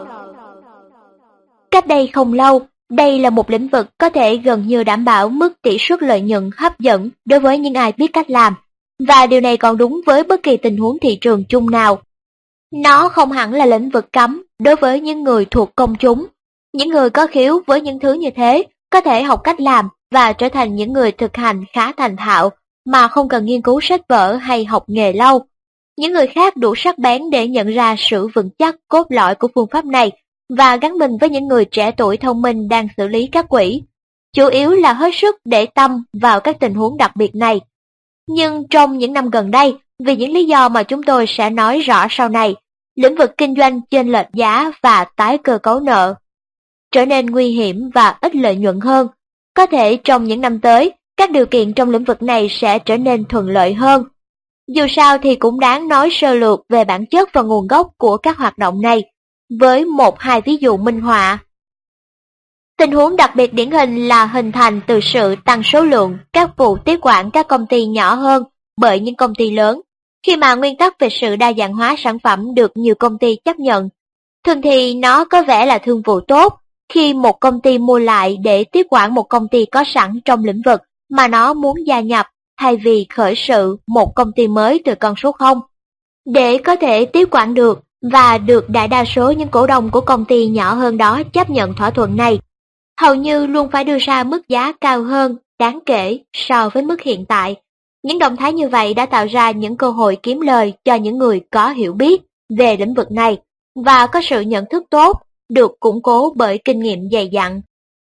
Cách đây không lâu, đây là một lĩnh vực có thể gần như đảm bảo mức tỷ suất lợi nhuận hấp dẫn đối với những ai biết cách làm, và điều này còn đúng với bất kỳ tình huống thị trường chung nào. Nó không hẳn là lĩnh vực cấm đối với những người thuộc công chúng. Những người có khiếu với những thứ như thế có thể học cách làm và trở thành những người thực hành khá thành thạo mà không cần nghiên cứu sách vở hay học nghề lâu. Những người khác đủ sắc bén để nhận ra sự vững chắc cốt lõi của phương pháp này và gắn mình với những người trẻ tuổi thông minh đang xử lý các quỹ. Chủ yếu là hết sức để tâm vào các tình huống đặc biệt này. Nhưng trong những năm gần đây, vì những lý do mà chúng tôi sẽ nói rõ sau này, lĩnh vực kinh doanh chênh lệch giá và tái cơ cấu nợ trở nên nguy hiểm và ít lợi nhuận hơn. Có thể trong những năm tới, các điều kiện trong lĩnh vực này sẽ trở nên thuận lợi hơn. Dù sao thì cũng đáng nói sơ lược về bản chất và nguồn gốc của các hoạt động này, với 1-2 ví dụ minh họa. Tình huống đặc biệt điển hình là hình thành từ sự tăng số lượng các vụ tiếp quản các công ty nhỏ hơn bởi những công ty lớn, khi mà nguyên tắc về sự đa dạng hóa sản phẩm được nhiều công ty chấp nhận. Thường thì nó có vẻ là thương vụ tốt khi một công ty mua lại để tiếp quản một công ty có sẵn trong lĩnh vực mà nó muốn gia nhập, thay vì khởi sự một công ty mới từ con số 0. Để có thể tiếp quản được và được đại đa số những cổ đông của công ty nhỏ hơn đó chấp nhận thỏa thuận này, hầu như luôn phải đưa ra mức giá cao hơn đáng kể so với mức hiện tại. Những động thái như vậy đã tạo ra những cơ hội kiếm lời cho những người có hiểu biết về lĩnh vực này và có sự nhận thức tốt, được củng cố bởi kinh nghiệm dày dặn.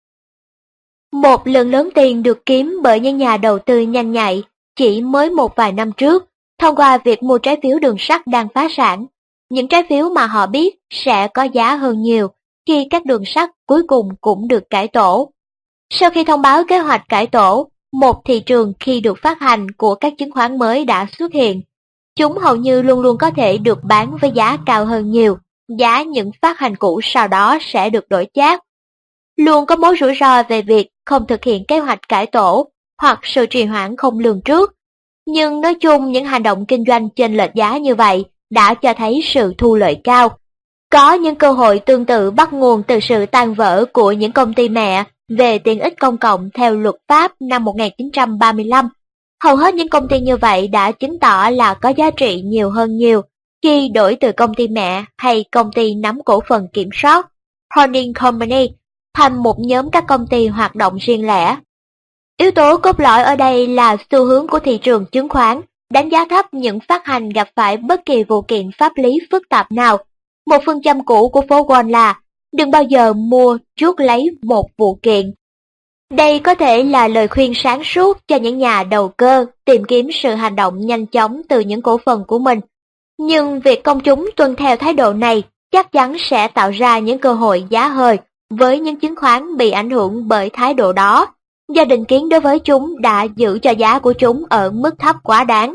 Một lượng lớn tiền được kiếm bởi những nhà đầu tư nhanh nhạy chỉ mới một vài năm trước thông qua việc mua trái phiếu đường sắt đang phá sản. Những trái phiếu mà họ biết sẽ có giá hơn nhiều khi các đường sắt cuối cùng cũng được cải tổ. Sau khi thông báo kế hoạch cải tổ, một thị trường khi được phát hành của các chứng khoán mới đã xuất hiện. Chúng hầu như luôn luôn có thể được bán với giá cao hơn nhiều giá những phát hành cũ sau đó sẽ được đổi chác. Luôn có mối rủi ro về việc không thực hiện kế hoạch cải tổ hoặc sự trì hoãn không lường trước. Nhưng nói chung những hành động kinh doanh chênh lệch giá như vậy đã cho thấy sự thu lợi cao. Có những cơ hội tương tự bắt nguồn từ sự tan vỡ của những công ty mẹ về tiện ích công cộng theo luật pháp năm 1935. Hầu hết những công ty như vậy đã chứng tỏ là có giá trị nhiều hơn nhiều khi đổi từ công ty mẹ hay công ty nắm cổ phần kiểm soát holding company thành một nhóm các công ty hoạt động riêng lẻ. Yếu tố cốt lõi ở đây là xu hướng của thị trường chứng khoán, đánh giá thấp những phát hành gặp phải bất kỳ vụ kiện pháp lý phức tạp nào. Một phương châm cũ của phố Wall là đừng bao giờ mua chuốc lấy một vụ kiện. Đây có thể là lời khuyên sáng suốt cho những nhà đầu cơ tìm kiếm sự hành động nhanh chóng từ những cổ phần của mình. Nhưng việc công chúng tuân theo thái độ này chắc chắn sẽ tạo ra những cơ hội giá hời với những chứng khoán bị ảnh hưởng bởi thái độ đó, do định kiến đối với chúng đã giữ cho giá của chúng ở mức thấp quá đáng.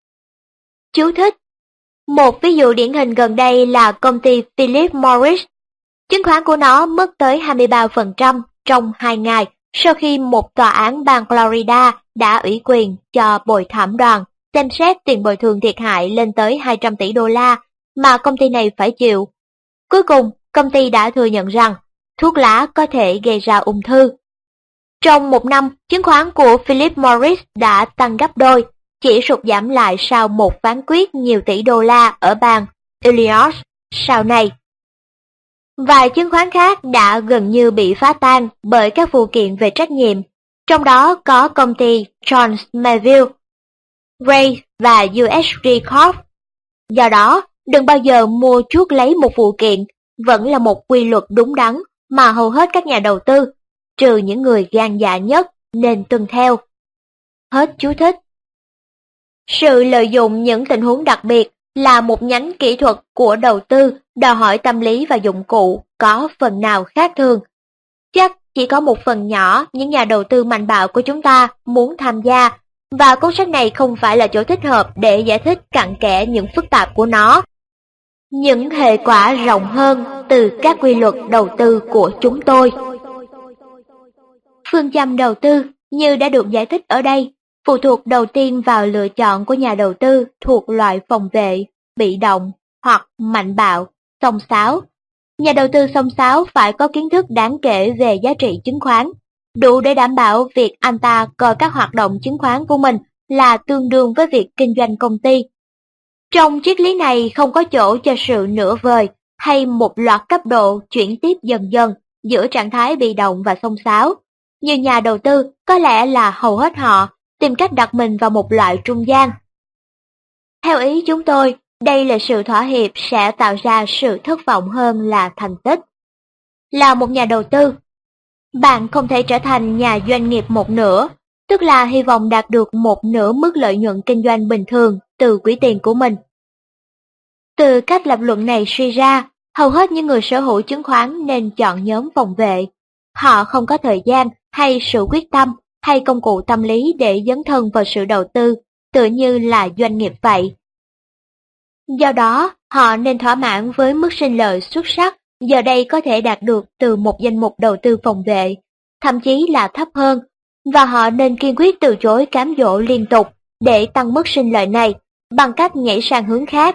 Chú thích: một ví dụ điển hình gần đây là công ty Philip Morris. Chứng khoán của nó mất tới 23% trong 2 ngày sau khi một tòa án bang Florida đã ủy quyền cho bồi thẩm đoàn xem xét tiền bồi thường thiệt hại lên tới 200 tỷ đô la mà công ty này phải chịu. Cuối cùng, công ty đã thừa nhận rằng thuốc lá có thể gây ra ung thư. Trong một năm, chứng khoán của Philip Morris đã tăng gấp đôi, chỉ sụt giảm lại sau một phán quyết nhiều tỷ đô la ở bang Illinois sau này. Vài chứng khoán khác đã gần như bị phá tan bởi các vụ kiện về trách nhiệm, trong đó có công ty John Mayville, Ray và USG Corp. Do đó, đừng bao giờ mua chuốc lấy một vụ kiện vẫn là một quy luật đúng đắn mà hầu hết các nhà đầu tư, trừ những người gan dạ nhất, nên tuân theo. Hết chú thích. Sự lợi dụng những tình huống đặc biệt là một nhánh kỹ thuật của đầu tư đòi hỏi tâm lý và dụng cụ có phần nào khác thường. Chắc chỉ có một phần nhỏ những nhà đầu tư mạnh bạo của chúng ta muốn tham gia, và cuốn sách này không phải là chỗ thích hợp để giải thích cặn kẽ những phức tạp của nó. Những hệ quả rộng hơn từ các quy luật đầu tư của chúng tôi. Phương châm đầu tư như đã được giải thích ở đây, phụ thuộc đầu tiên vào lựa chọn của nhà đầu tư thuộc loại phòng vệ, bị động hoặc mạnh bạo, xông xáo. Nhà đầu tư xông xáo phải có kiến thức đáng kể về giá trị chứng khoán, đủ để đảm bảo việc anh ta coi các hoạt động chứng khoán của mình là tương đương với việc kinh doanh công ty. Trong triết lý này không có chỗ cho sự nửa vời hay một loạt cấp độ chuyển tiếp dần dần giữa trạng thái bị động và xông xáo. Nhiều nhà đầu tư, có lẽ là hầu hết họ, tìm cách đặt mình vào một loại trung gian. Theo ý chúng tôi, đây là sự thỏa hiệp sẽ tạo ra sự thất vọng hơn là thành tích. Là một nhà đầu tư, bạn không thể trở thành nhà doanh nghiệp một nửa, tức là hy vọng đạt được một nửa mức lợi nhuận kinh doanh bình thường từ quỹ tiền của mình. Từ cách lập luận này suy ra, hầu hết những người sở hữu chứng khoán nên chọn nhóm phòng vệ. Họ không có thời gian hay sự quyết tâm hay công cụ tâm lý để dấn thân vào sự đầu tư, tựa như là doanh nghiệp vậy. Do đó, họ nên thỏa mãn với mức sinh lợi xuất sắc giờ đây có thể đạt được từ một danh mục đầu tư phòng vệ, thậm chí là thấp hơn, và họ nên kiên quyết từ chối cám dỗ liên tục để tăng mức sinh lợi này bằng cách nhảy sang hướng khác.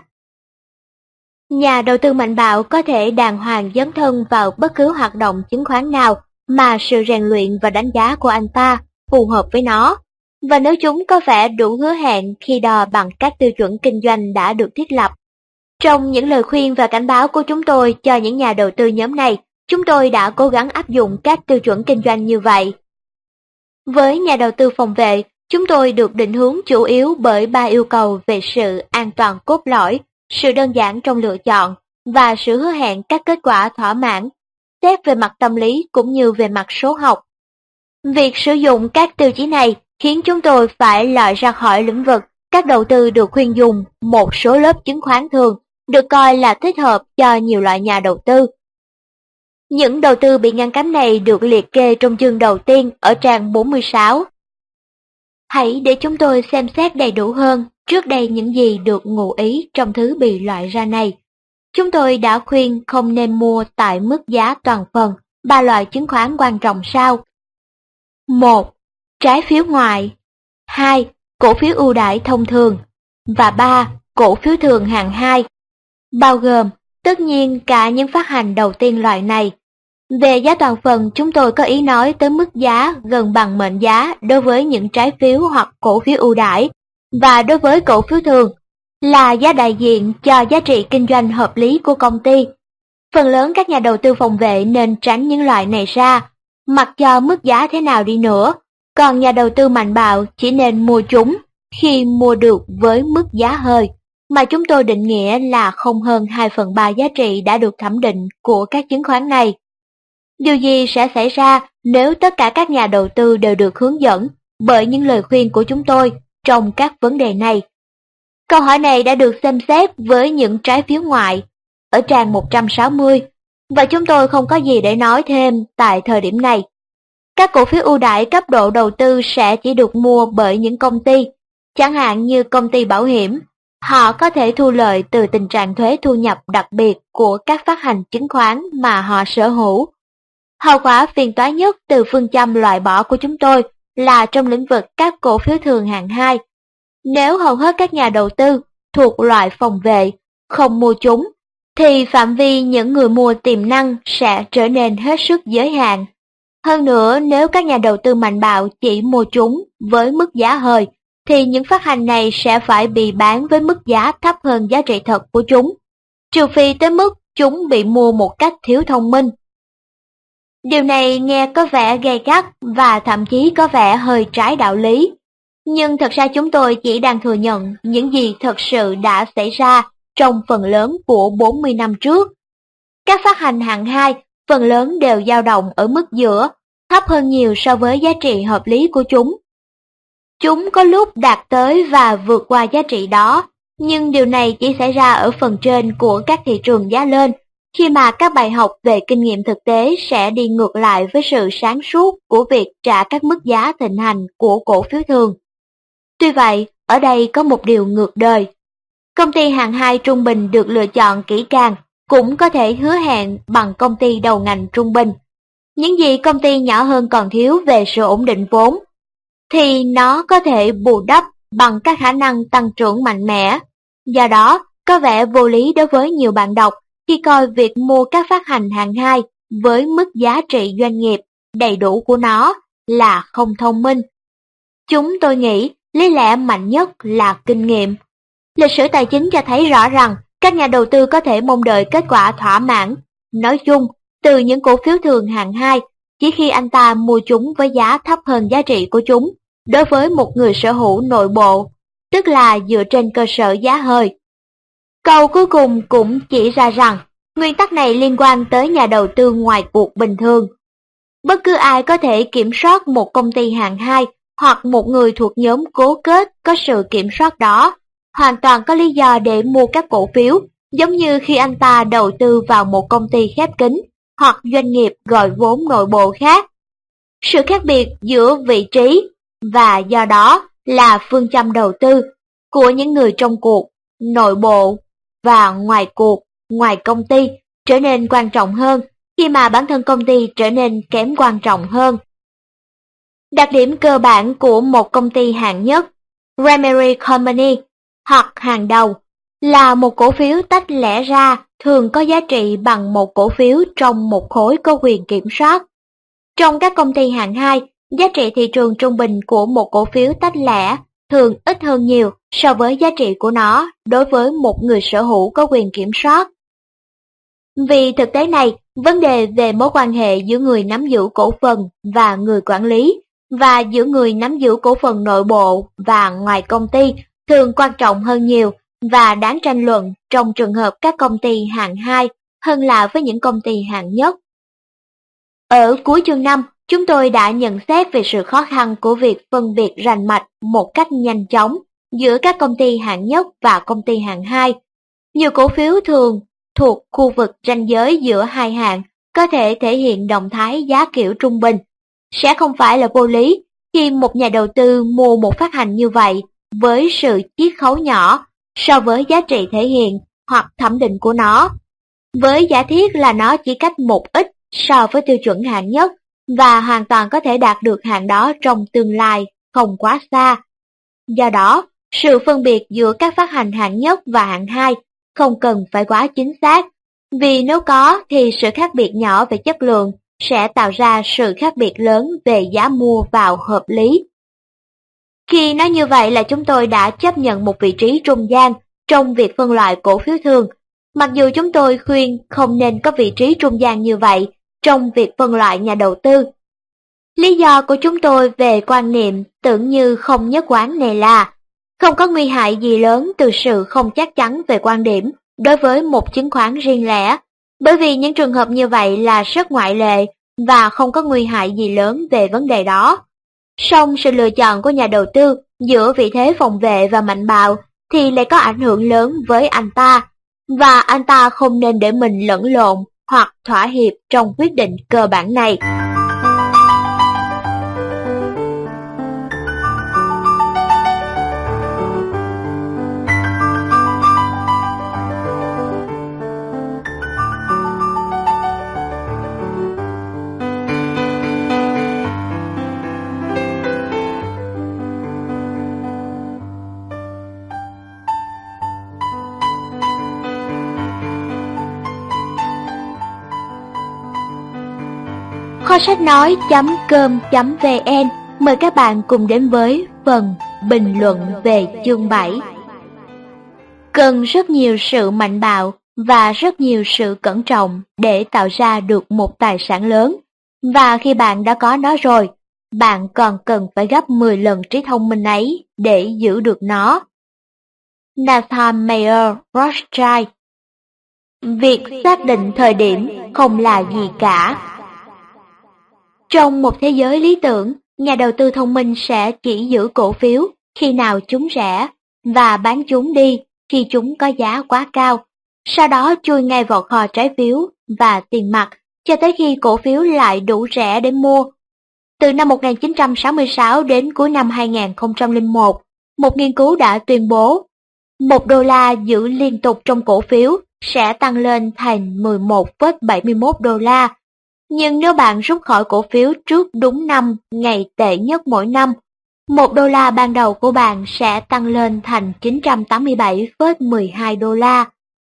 Nhà đầu tư mạnh bạo có thể đàng hoàng dấn thân vào bất cứ hoạt động chứng khoán nào mà sự rèn luyện và đánh giá của anh ta phù hợp với nó, và nếu chúng có vẻ đủ hứa hẹn khi đo bằng các tiêu chuẩn kinh doanh đã được thiết lập. Trong những lời khuyên và cảnh báo của chúng tôi cho những nhà đầu tư nhóm này, chúng tôi đã cố gắng áp dụng các tiêu chuẩn kinh doanh như vậy. Với nhà đầu tư phòng vệ, chúng tôi được định hướng chủ yếu bởi 3 yêu cầu về sự an toàn cốt lõi, sự đơn giản trong lựa chọn và sự hứa hẹn các kết quả thỏa mãn, xét về mặt tâm lý cũng như về mặt số học. Việc sử dụng các tiêu chí này khiến chúng tôi phải loại ra khỏi lĩnh vực các đầu tư được khuyên dùng một số lớp chứng khoán thường, được coi là thích hợp cho nhiều loại nhà đầu tư. Những đầu tư bị ngăn cấm này được liệt kê trong chương đầu tiên ở trang 46. Hãy để chúng tôi xem xét đầy đủ hơn trước đây những gì được ngụ ý trong thứ bị loại ra này. Chúng tôi đã khuyên không nên mua tại mức giá toàn phần 3 loại chứng khoán quan trọng sau. 1. Trái phiếu ngoại. 2. Cổ phiếu ưu đãi thông thường. Và 3. Cổ phiếu thường hạng 2. Bao gồm, tất nhiên, cả những phát hành đầu tiên loại này. Về giá toàn phần, chúng tôi có ý nói tới mức giá gần bằng mệnh giá đối với những trái phiếu hoặc cổ phiếu ưu đãi, và đối với cổ phiếu thường, là giá đại diện cho giá trị kinh doanh hợp lý của công ty. Phần lớn các nhà đầu tư phòng vệ nên tránh những loại này ra, mặc cho mức giá thế nào đi nữa. Còn nhà đầu tư mạnh bạo chỉ nên mua chúng khi mua được với mức giá hời, mà chúng tôi định nghĩa là không hơn 2/3 giá trị đã được thẩm định của các chứng khoán này. Điều gì sẽ xảy ra nếu tất cả các nhà đầu tư đều được hướng dẫn bởi những lời khuyên của chúng tôi trong các vấn đề này? Câu hỏi này đã được xem xét với những trái phiếu ngoại ở trang 160, và chúng tôi không có gì để nói thêm tại thời điểm này. Các cổ phiếu ưu đãi cấp độ đầu tư sẽ chỉ được mua bởi những công ty, chẳng hạn như công ty bảo hiểm. Họ có thể thu lợi từ tình trạng thuế thu nhập đặc biệt của các phát hành chứng khoán mà họ sở hữu. Hậu quả phiền toái nhất từ phương châm loại bỏ của chúng tôi là trong lĩnh vực các cổ phiếu thường hạng 2. Nếu hầu hết các nhà đầu tư thuộc loại phòng vệ không mua chúng, thì phạm vi những người mua tiềm năng sẽ trở nên hết sức giới hạn. Hơn nữa, nếu các nhà đầu tư mạnh bạo chỉ mua chúng với mức giá hời, thì những phát hành này sẽ phải bị bán với mức giá thấp hơn giá trị thật của chúng, trừ phi tới mức chúng bị mua một cách thiếu thông minh. Điều này nghe có vẻ gay gắt và thậm chí có vẻ hơi trái đạo lý. Nhưng thật ra chúng tôi chỉ đang thừa nhận những gì thật sự đã xảy ra trong phần lớn của 40 năm trước. Các phát hành hạng 2 phần lớn đều dao động ở mức giữa, thấp hơn nhiều so với giá trị hợp lý của chúng. Chúng có lúc đạt tới và vượt qua giá trị đó, nhưng điều này chỉ xảy ra ở phần trên của các thị trường giá lên, khi mà các bài học về kinh nghiệm thực tế sẽ đi ngược lại với sự sáng suốt của việc trả các mức giá thịnh hành của cổ phiếu thường. Tuy vậy, ở đây có một điều ngược đời. Công ty hạng 2 trung bình được lựa chọn kỹ càng, cũng có thể hứa hẹn bằng công ty đầu ngành trung bình. Những gì công ty nhỏ hơn còn thiếu về sự ổn định vốn, thì nó có thể bù đắp bằng các khả năng tăng trưởng mạnh mẽ. Do đó, có vẻ vô lý đối với nhiều bạn đọc khi coi việc mua các phát hành hạng 2 với mức giá trị doanh nghiệp đầy đủ của nó là không thông minh. Chúng tôi nghĩ lý lẽ mạnh nhất là kinh nghiệm. Lịch sử tài chính cho thấy rõ rằng các nhà đầu tư có thể mong đợi kết quả thỏa mãn, nói chung, từ những cổ phiếu thường hạng 2 chỉ khi anh ta mua chúng với giá thấp hơn giá trị của chúng đối với một người sở hữu nội bộ, tức là dựa trên cơ sở giá hời. Câu cuối cùng cũng chỉ ra rằng nguyên tắc này liên quan tới nhà đầu tư ngoài cuộc bình thường. Bất cứ ai có thể kiểm soát một công ty hạng 2 hoặc một người thuộc nhóm cố kết có sự kiểm soát đó, hoàn toàn có lý do để mua các cổ phiếu, giống như khi anh ta đầu tư vào một công ty khép kín hoặc doanh nghiệp gọi vốn nội bộ khác. Sự khác biệt giữa vị trí và do đó là phương châm đầu tư của những người trong cuộc, nội bộ và ngoài cuộc, ngoài công ty trở nên quan trọng hơn khi mà bản thân công ty trở nên kém quan trọng hơn. Đặc điểm cơ bản của một công ty hạng nhất, primary company hoặc hàng đầu, là một cổ phiếu tách lẻ ra thường có giá trị bằng một cổ phiếu trong một khối có quyền kiểm soát. Trong các công ty hạng 2, giá trị thị trường trung bình của một cổ phiếu tách lẻ thường ít hơn nhiều so với giá trị của nó đối với một người sở hữu có quyền kiểm soát. Vì thực tế này, vấn đề về mối quan hệ giữa người nắm giữ cổ phần và người quản lý, và giữa người nắm giữ cổ phần nội bộ và ngoài công ty thường quan trọng hơn nhiều và đáng tranh luận trong trường hợp các công ty hạng 2 hơn là với những công ty hạng nhất. Ở cuối chương 5, chúng tôi đã nhận xét về sự khó khăn của việc phân biệt rành mạch một cách nhanh chóng giữa các công ty hạng nhất và công ty hạng 2. Nhiều cổ phiếu thường thuộc khu vực ranh giới giữa hai hạng có thể thể hiện động thái giá kiểu trung bình. Sẽ không phải là vô lý khi một nhà đầu tư mua một phát hành như vậy với sự chiết khấu nhỏ so với giá trị thể hiện hoặc thẩm định của nó, với giả thiết là nó chỉ cách một ít so với tiêu chuẩn hạng nhất và hoàn toàn có thể đạt được hạng đó trong tương lai không quá xa. Do đó, sự phân biệt giữa các phát hành hạng nhất và hạng 2 không cần phải quá chính xác, vì nếu có thì sự khác biệt nhỏ về chất lượng sẽ tạo ra sự khác biệt lớn về giá mua vào hợp lý. Khi nói như vậy là chúng tôi đã chấp nhận một vị trí trung gian trong việc phân loại cổ phiếu thường, mặc dù chúng tôi khuyên không nên có vị trí trung gian như vậy trong việc phân loại nhà đầu tư. Lý do của chúng tôi về quan niệm tưởng như không nhất quán này là không có nguy hại gì lớn từ sự không chắc chắn về quan điểm đối với một chứng khoán riêng lẻ, bởi vì những trường hợp như vậy là rất ngoại lệ và không có nguy hại gì lớn về vấn đề đó. Song sự lựa chọn của nhà đầu tư giữa vị thế phòng vệ và mạnh bạo thì lại có ảnh hưởng lớn với anh ta, và anh ta không nên để mình lẫn lộn hoặc thỏa hiệp trong quyết định cơ bản này. Kho sách nói.com.vn mời các bạn cùng đến với phần bình luận về chương 7. Cần rất nhiều sự mạnh bạo và rất nhiều sự cẩn trọng để tạo ra được một tài sản lớn, và khi bạn đã có nó rồi, bạn còn cần phải gấp 10 lần trí thông minh ấy để giữ được nó. Nathan Mayer Rothschild. Việc xác định thời điểm không là gì cả. Trong một thế giới lý tưởng, nhà đầu tư thông minh sẽ chỉ giữ cổ phiếu khi nào chúng rẻ và bán chúng đi khi chúng có giá quá cao, sau đó chui ngay vào kho trái phiếu và tiền mặt cho tới khi cổ phiếu lại đủ rẻ để mua. Từ năm 1966 đến cuối năm 2001, một nghiên cứu đã tuyên bố $1 giữ liên tục trong cổ phiếu sẽ tăng lên thành 11,71 đô la. Nhưng nếu bạn rút khỏi cổ phiếu trước đúng 5 ngày tệ nhất mỗi năm, $1 ban đầu của bạn sẽ tăng lên thành 987,12 đô la.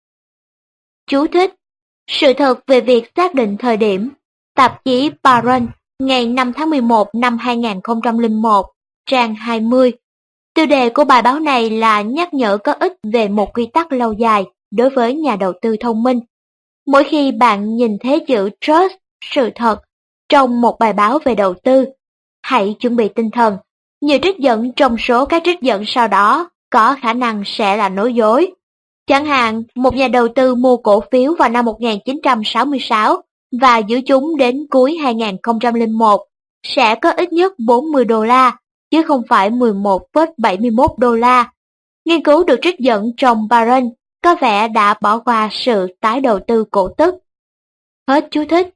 Chú thích: sự thật về việc xác định thời điểm. Tạp chí Barron, ngày 5 tháng 11 năm 2001, trang 20. Tiêu đề của bài báo này là nhắc nhở có ích về một quy tắc lâu dài đối với nhà đầu tư thông minh. Mỗi khi bạn nhìn thấy chữ trust, sự thật, trong một bài báo về đầu tư, hãy chuẩn bị tinh thần. Nhiều trích dẫn trong số các trích dẫn sau đó có khả năng sẽ là nói dối. Chẳng hạn, một nhà đầu tư mua cổ phiếu vào năm 1966 và giữ chúng đến cuối 2001 sẽ có ít nhất $40, chứ không phải 11,71 đô la. Nghiên cứu được trích dẫn trong Barron có vẻ đã bỏ qua sự tái đầu tư cổ tức. Hết chú thích.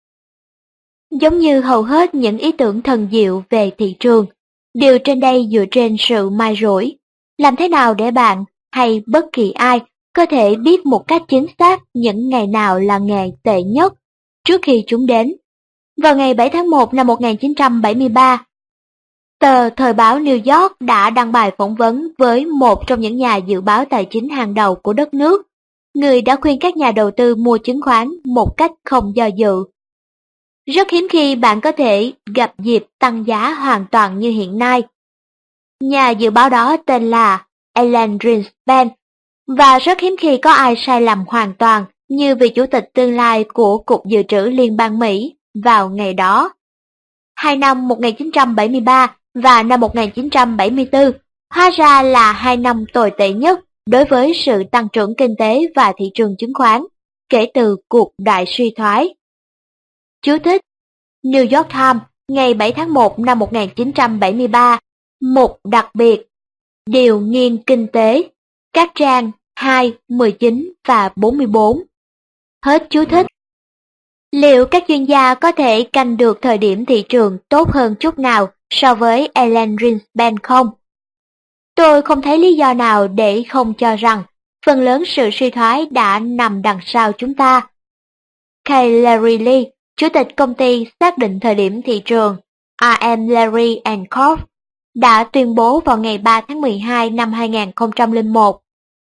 Giống như hầu hết những ý tưởng thần diệu về thị trường, điều trên đây dựa trên sự may rủi. Làm thế nào để bạn, hay bất kỳ ai, có thể biết một cách chính xác những ngày nào là ngày tệ nhất trước khi chúng đến? Vào ngày 7 tháng 1 năm 1973, tờ Thời báo New York đã đăng bài phỏng vấn với một trong những nhà dự báo tài chính hàng đầu của đất nước, người đã khuyên các nhà đầu tư mua chứng khoán một cách không do dự. Rất hiếm khi bạn có thể gặp dịp tăng giá hoàn toàn như hiện nay. Nhà dự báo đó tên là Alan Greenspan, và rất hiếm khi có ai sai lầm hoàn toàn như vị chủ tịch tương lai của Cục Dự trữ Liên bang Mỹ vào ngày đó. Hai năm 1973 và năm 1974 hóa ra là hai năm tồi tệ nhất đối với sự tăng trưởng kinh tế và thị trường chứng khoán kể từ cuộc đại suy thoái. Chú thích: New York Times, ngày 7 tháng 1 năm 1973, mục đặc biệt, điều nghiên kinh tế, các trang 2, 19 và 44. Hết chú thích. Liệu các chuyên gia có thể canh được thời điểm thị trường tốt hơn chút nào so với Alan Greenspan không? Tôi không thấy lý do nào để không cho rằng phần lớn sự suy thoái đã nằm đằng sau chúng ta. Kay Larry Lee, chủ tịch công ty xác định thời điểm thị trường R.M. Larry and Corp, đã tuyên bố vào ngày 3 tháng 12 năm 2001.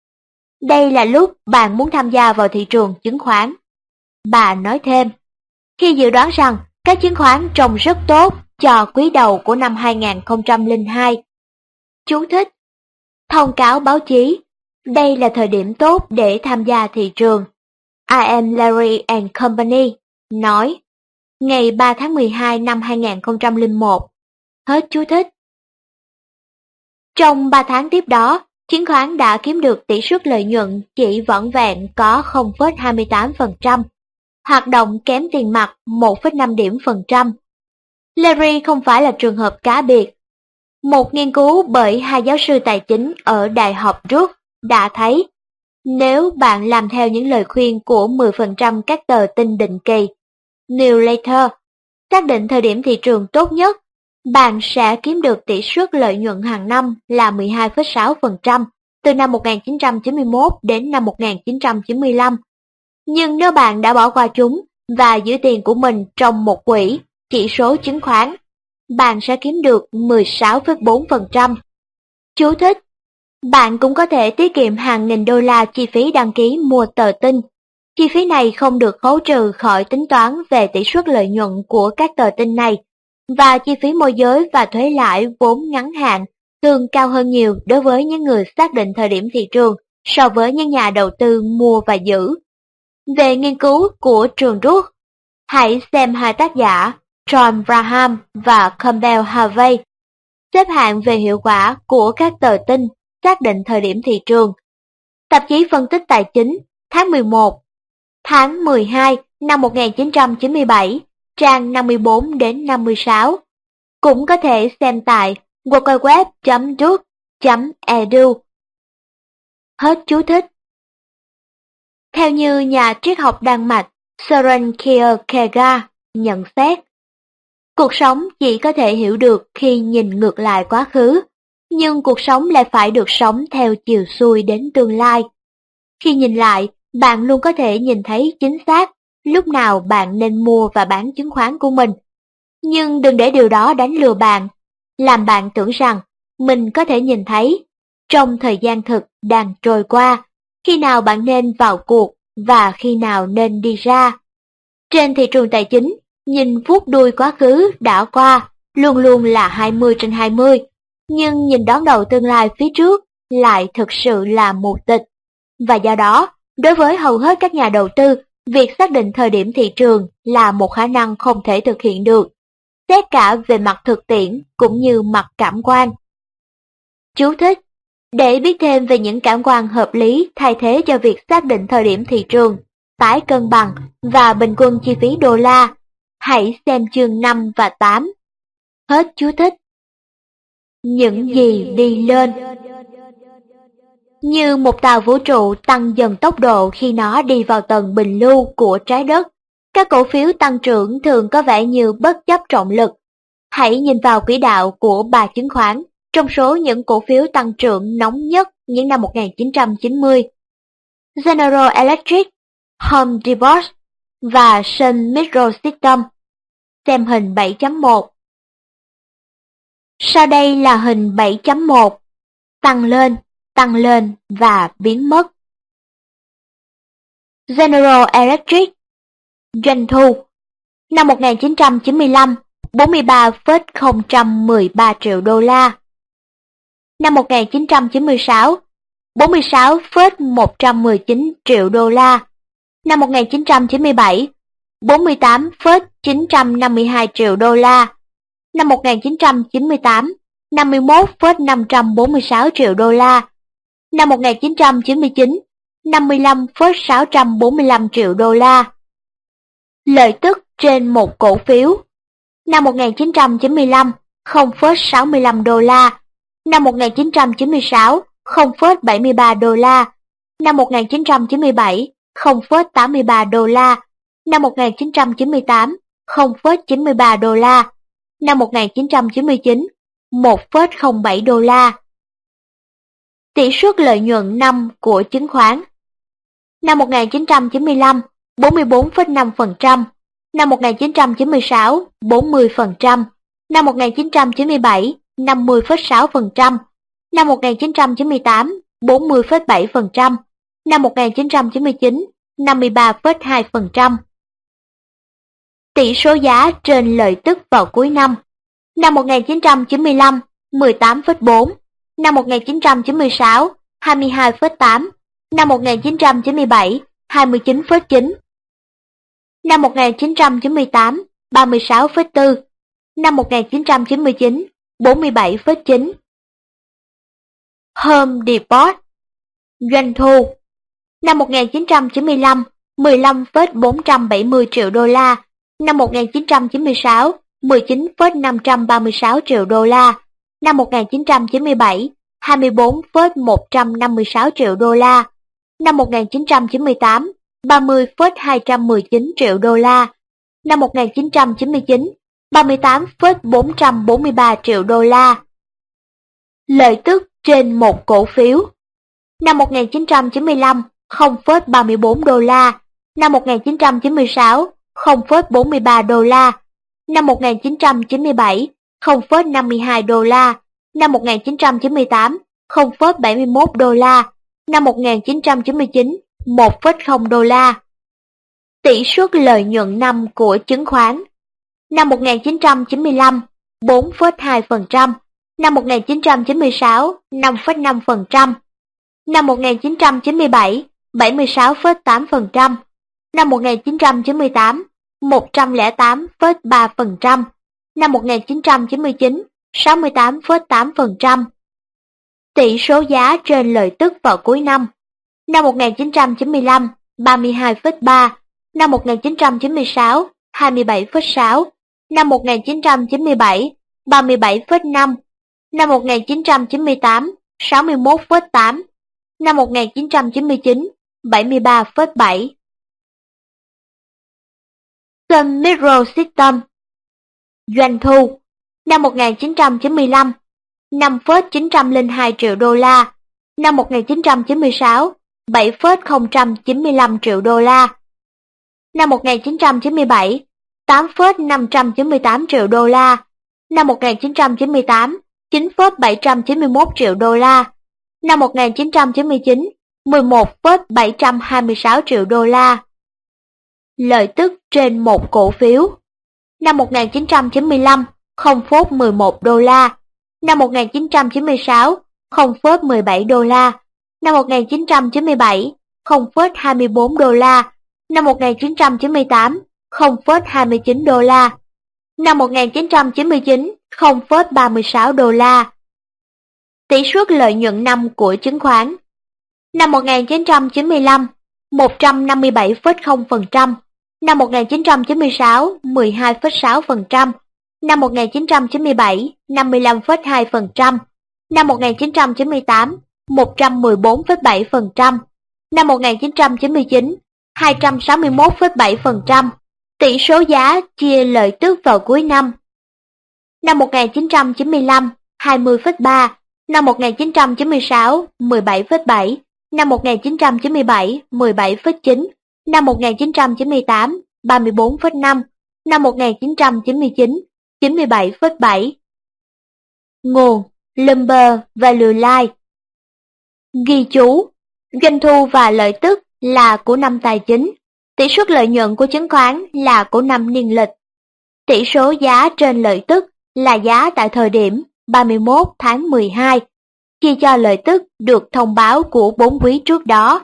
Đây là lúc bạn muốn tham gia vào thị trường chứng khoán. Bà nói thêm, khi dự đoán rằng các chứng khoán trông rất tốt cho quý đầu của năm 2002. Chú thích: thông cáo báo chí, đây là thời điểm tốt để tham gia thị trường. R.M. Larry and Company nói, ngày 3 tháng 12 năm 2001. Hết chú thích. Trong 3 tháng tiếp đó, chứng khoán đã kiếm được tỷ suất lợi nhuận chỉ vỏn vẹn có 0,28%, hoạt động kém tiền mặt 1,5 điểm phần trăm. Larry không phải là trường hợp cá biệt. Một nghiên cứu bởi hai giáo sư tài chính ở Đại học Duke đã thấy, nếu bạn làm theo những lời khuyên của 10% các tờ tin định kỳ, newsletter, xác định thời điểm thị trường tốt nhất, bạn sẽ kiếm được tỷ suất lợi nhuận hàng năm là 12,6% từ năm 1991 đến năm 1995. Nhưng nếu bạn đã bỏ qua chúng và giữ tiền của mình trong một quỹ chỉ số chứng khoán, bạn sẽ kiếm được 16,4%. Chú thích: bạn cũng có thể tiết kiệm hàng nghìn đô la chi phí đăng ký mua tờ tin. Chi phí này không được khấu trừ khỏi tính toán về tỷ suất lợi nhuận của các tờ tin này, và chi phí môi giới và thuế lãi vốn ngắn hạn thường cao hơn nhiều đối với những người xác định thời điểm thị trường so với những nhà đầu tư mua và giữ. Về nghiên cứu của trường Duke, hãy xem hai tác giả John Braham và Campbell Harvey xếp hạng về hiệu quả của các tờ tin xác định thời điểm thị trường. Tạp chí phân tích tài chính tháng 11, tháng 12 năm 1997, trang 54 đến 56. Cũng có thể xem tại www.duke.edu. Hết chú thích. Theo như nhà triết học Đan Mạch Søren Kierkegaard nhận xét, cuộc sống chỉ có thể hiểu được khi nhìn ngược lại quá khứ, nhưng cuộc sống lại phải được sống theo chiều xuôi đến tương lai. Khi nhìn lại, bạn luôn có thể nhìn thấy chính xác lúc nào bạn nên mua và bán chứng khoán của mình. Nhưng đừng để điều đó đánh lừa bạn, làm bạn tưởng rằng mình có thể nhìn thấy, trong thời gian thực đang trôi qua, khi nào bạn nên vào cuộc và khi nào nên đi ra. Trên thị trường tài chính, nhìn vuốt đuôi quá khứ đã qua luôn luôn là 20/20, nhưng nhìn đón đầu tương lai phía trước lại thực sự là mù tịch. Và do đó, đối với hầu hết các nhà đầu tư, việc xác định thời điểm thị trường là một khả năng không thể thực hiện được, xét cả về mặt thực tiễn cũng như mặt cảm quan. Chú thích: để biết thêm về những cảm quan hợp lý thay thế cho việc xác định thời điểm thị trường, tái cân bằng và bình quân chi phí đô la, hãy xem chương 5 và 8. Hết chú thích. Những gì đi lên. Như một tàu vũ trụ tăng dần tốc độ khi nó đi vào tầng bình lưu của trái đất, các cổ phiếu tăng trưởng thường có vẻ như bất chấp trọng lực. Hãy nhìn vào quỹ đạo của 3 chứng khoán trong số những cổ phiếu tăng trưởng nóng nhất những năm 1990. General Electric, Home Depot và Sun Microsystems. Xem hình 7.1. Sau đây là hình 7.1. Tăng lên và biến mất. General Electric. Doanh thu năm 1995 43,013 triệu đô la. Năm 1996 46,119 triệu đô la. Năm 1997 48,952 triệu đô la. Năm 1998 51,546 triệu đô la. Năm 1999 55,645 triệu đô la. Lợi tức trên một cổ phiếu. Năm 1995 0,65 đô la. Năm 1996 0,73 đô la. Năm 1997 0,83 đô la. Năm 1998 0,93 đô la. Năm 1999 1,07 đô la. Tỷ suất lợi nhuận năm của chứng khoán. Năm 1995 44,5%, năm 1996 40%, năm 1997 50,6%, năm 1998 40,7%, năm 1999 53,2%. Tỷ số giá trên lợi tức vào cuối năm. Năm 1995 18,4, năm 1996 22,8, năm 1997 29,9. Năm 1998 36,4, năm 1999, 47,9. Home Depot. Doanh thu năm 1995, 15,470 triệu đô la, năm 1996, 19,536 triệu đô la, năm 1997, 24,156 triệu đô la, năm 1998, 30,219 triệu đô la, năm 1999, 38,443 triệu đô la. Lợi tức trên một cổ phiếu năm 1995, 0,34 đô la, năm 1996, 0,43 đô la, năm 1997, 0,52 đô la, năm 1998, 0,71 đô la, năm 1999, 1,0 đô la. Tỷ suất lợi nhuận năm của chứng khoán năm 1995, 4,2%, năm 1996, 5,5%, năm 1997, 76,8%, năm 1998, 108,3%, năm 1999, 68,8%. Tỷ số giá trên lợi tức vào cuối năm năm 1995, 32,3, năm 1996, 27,6, năm 1997, 37,5, năm 1998, 61,8, năm 1999, 73,7. Sun Microsystems. Doanh thu năm 1995, 5,902 triệu đô la, năm 1996, 7,095 triệu đô la, năm 1997, 8,598 triệu đô la, năm 1998, 9,791 triệu đô la, năm 1999, 11,726 triệu đô la. Lợi tức trên một cổ phiếu năm 1995, 0,11 đô la, năm 1996, 0,17 đô la, năm 1997, 0,24 đô la, năm 1998, 0,29 đô la, năm 1999, 0,36 đô la. Tỷ suất lợi nhuận năm của chứng khoán năm 1995, 157,0%, năm 1996, 12,6%, năm 1997, 55,2%, năm 1998, 114,7%, năm 1999, 261,7%. Tỷ số giá chia lợi tức vào cuối năm năm 1995, 20,3, năm 1996, 17,7, năm 1997, 17,9, năm 1998, 34,5, năm 1999, 97,7. Nguồn Bloomberg Value Line. Ghi chú, doanh thu và lợi tức là của năm tài chính, tỷ suất lợi nhuận của chứng khoán là của năm niên lịch. Tỷ số giá trên lợi tức là giá tại thời điểm 31 tháng 12, chia cho lợi tức được thông báo của 4 quý trước đó.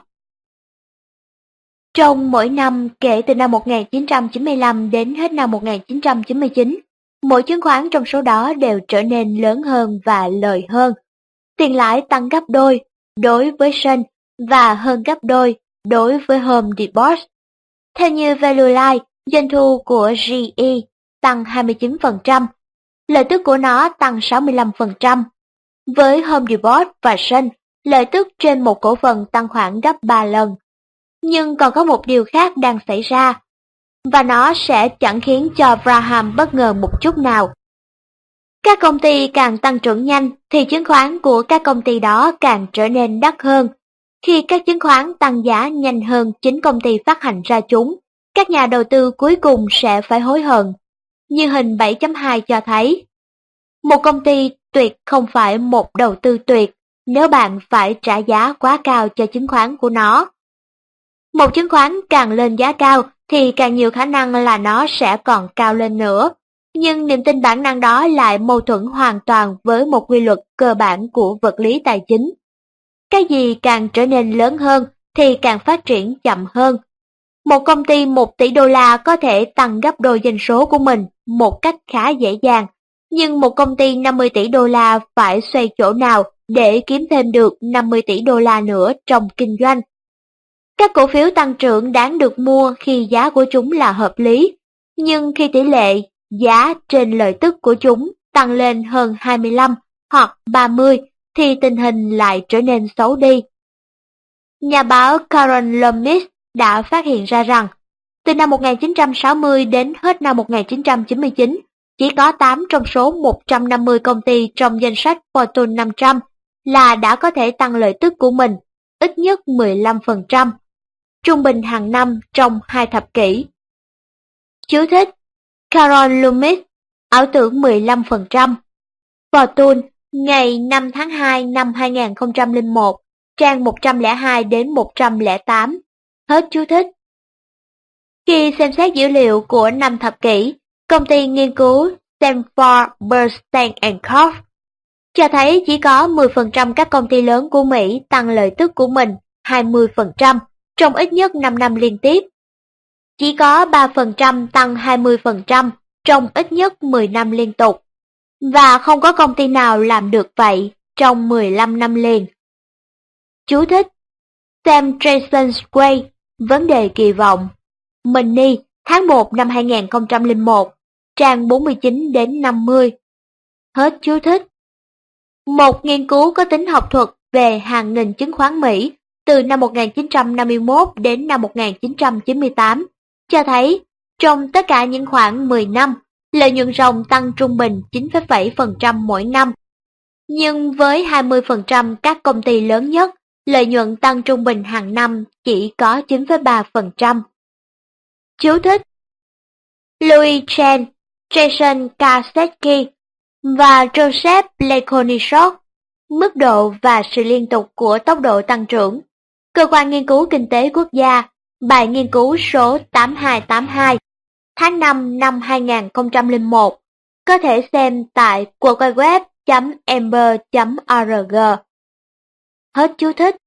Trong mỗi năm kể từ năm 1995 đến hết năm 1999, mỗi chứng khoán trong số đó đều trở nên lớn hơn và lợi hơn. Tiền lãi tăng gấp đôi đối với Sun và hơn gấp đôi đối với Home Depot. Theo như Value Line, doanh thu của GE tăng 29%, lợi tức của nó tăng 65%. Với Home Depot và Sun, lợi tức trên một cổ phần tăng khoảng gấp 3 lần. Nhưng còn có một điều khác đang xảy ra, và nó sẽ chẳng khiến cho Graham bất ngờ một chút nào. Các công ty càng tăng trưởng nhanh thì chứng khoán của các công ty đó càng trở nên đắt hơn. Khi các chứng khoán tăng giá nhanh hơn chính công ty phát hành ra chúng, các nhà đầu tư cuối cùng sẽ phải hối hận. Như hình 7.2 cho thấy, một công ty tuyệt không phải một đầu tư tuyệt nếu bạn phải trả giá quá cao cho chứng khoán của nó. Một chứng khoán càng lên giá cao thì càng nhiều khả năng là nó sẽ còn cao lên nữa. Nhưng niềm tin bản năng đó lại mâu thuẫn hoàn toàn với một quy luật cơ bản của vật lý tài chính. Cái gì càng trở nên lớn hơn thì càng phát triển chậm hơn. Một công ty 1 tỷ đô la có thể tăng gấp đôi doanh số của mình một cách khá dễ dàng, nhưng một công ty 50 tỷ đô la phải xoay chỗ nào để kiếm thêm được 50 tỷ đô la nữa trong kinh doanh. Các cổ phiếu tăng trưởng đáng được mua khi giá của chúng là hợp lý, nhưng khi tỷ lệ giá trên lợi tức của chúng tăng lên hơn 25 hoặc 30 thì tình hình lại trở nên xấu đi. Nhà báo Karen Loomis đã phát hiện ra rằng, từ năm 1960 đến hết năm 1999, chỉ có 8 trong số 150 công ty trong danh sách Fortune 500 là đã có thể tăng lợi tức của mình ít nhất 15%, trung bình hàng năm trong 2 thập kỷ. Chú thích: Carol Loomis, ảo tưởng 15%. Fortune, ngày 5 tháng 2 năm 2001, trang 102 đến 108. Hết chú thích. Khi xem xét dữ liệu của 5 thập kỷ, công ty nghiên cứu Stanford Bernstein Co. cho thấy chỉ có 10% các công ty lớn của Mỹ tăng lợi tức của mình 20% trong ít nhất 5 năm liên tiếp. Chỉ có 3% tăng 20% trong ít nhất 10 năm liên tục. Và không có công ty nào làm được vậy trong 15 năm liền. Chú thích: Sam Tracey Way, vấn đề kỳ vọng. Money, tháng 1 năm 2001, trang 49 đến 50. Hết chú thích. Một nghiên cứu có tính học thuật về hàng nghìn chứng khoán Mỹ từ năm 1951 đến năm 1998 cho thấy trong tất cả những khoảng 10 năm, lợi nhuận ròng tăng trung bình 9,7% mỗi năm. Nhưng với 20% các công ty lớn nhất, lợi nhuận tăng trung bình hàng năm chỉ có 9,3%. Chú thích: Louis Chen, Jason Kasetsky và Joseph Lekonishok, mức độ và sự liên tục của tốc độ tăng trưởng. Cơ quan Nghiên cứu Kinh tế Quốc gia, bài nghiên cứu số 8282, tháng 5 năm 2001, có thể xem tại www.ember.org. Hết chú thích.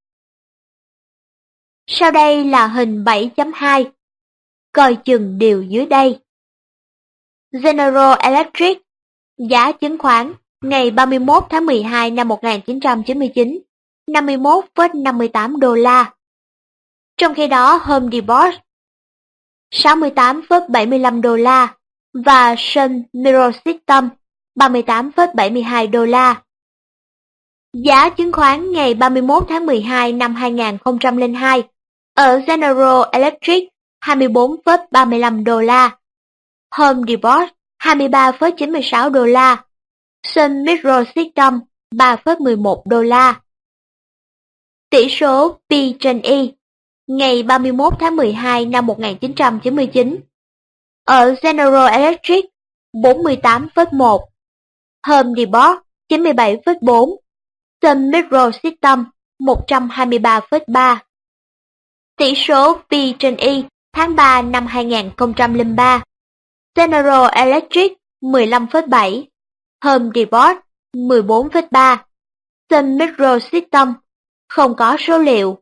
Sau đây là hình 7.2. Coi chừng điều dưới đây. General Electric, giá chứng khoán, ngày 31 tháng 12 năm 1999, 51,58 đô la. Trong khi đó Home Depot, 68,75 đô la và Sun Microsystems, 38,72 đô la. Giá chứng khoán ngày 31 tháng 12 năm 2002 ở General Electric 24,35 đô la, Home Depot 23,96 đô la, Sun Microsystems 3,11 đô la. Tỷ số P/E ngày 31 tháng 12 năm 1999 ở General Electric 48,1, Home Depot 97,4, Sun Microsystems 123,3. Tỷ số P/E tháng 3 năm 2003, General Electric 15,7, Home Depot 14,3, Sun Microsystems không có số liệu.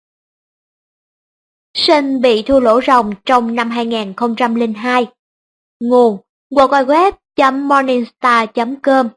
Sun bị thua lỗ ròng trong năm 2002. Nguồn: www.morningstar.com,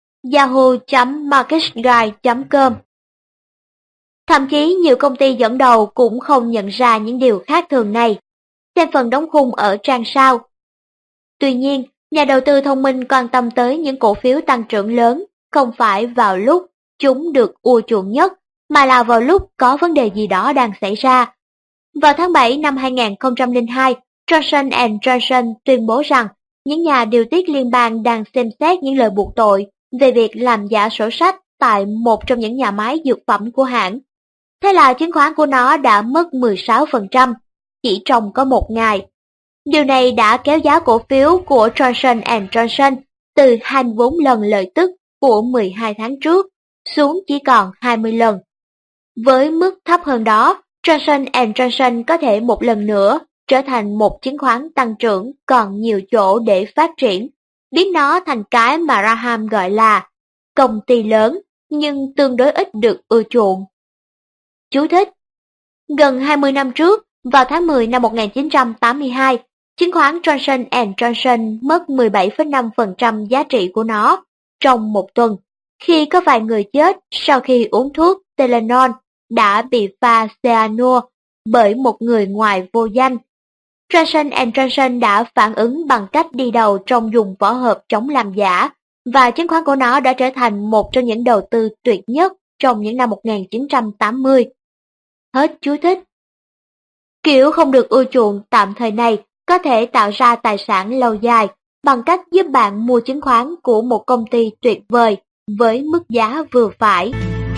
yahoo.marketguide.com. Thậm chí nhiều công ty dẫn đầu cũng không nhận ra những điều khác thường này. Xem phần đóng khung ở trang sau. Tuy nhiên, nhà đầu tư thông minh quan tâm tới những cổ phiếu tăng trưởng lớn, không phải vào lúc chúng được ưa chuộng nhất, mà là vào lúc có vấn đề gì đó đang xảy ra. Vào tháng 7 năm 2002, Johnson & Johnson tuyên bố rằng những nhà điều tiết liên bang đang xem xét những lời buộc tội về việc làm giả sổ sách tại một trong những nhà máy dược phẩm của hãng. Thế là chứng khoán của nó đã mất 16% chỉ trong có một ngày. Điều này đã kéo giá cổ phiếu của Johnson & Johnson từ 24 lần lợi tức của 12 tháng trước xuống chỉ còn 20 lần. Với mức thấp hơn đó, Johnson & Johnson có thể một lần nữa trở thành một chứng khoán tăng trưởng còn nhiều chỗ để phát triển, biến nó thành cái mà Graham gọi là công ty lớn nhưng tương đối ít được ưa chuộng. Chú thích: Gần 20 năm trước, Vào tháng 10 năm 1982, chứng khoán Johnson Johnson mất 17,5% giá trị của nó trong một tuần, khi có vài người chết sau khi uống thuốc Tylenol đã bị pha cyanua bởi một người ngoài vô danh. Johnson Johnson đã phản ứng bằng cách đi đầu trong dùng vỏ hộp chống làm giả, và chứng khoán của nó đã trở thành một trong những đầu tư tuyệt nhất trong những năm 1980. Hết chú thích. Kiểu không được ưa chuộng tạm thời này có thể tạo ra tài sản lâu dài bằng cách giúp bạn mua chứng khoán của một công ty tuyệt vời với mức giá vừa phải.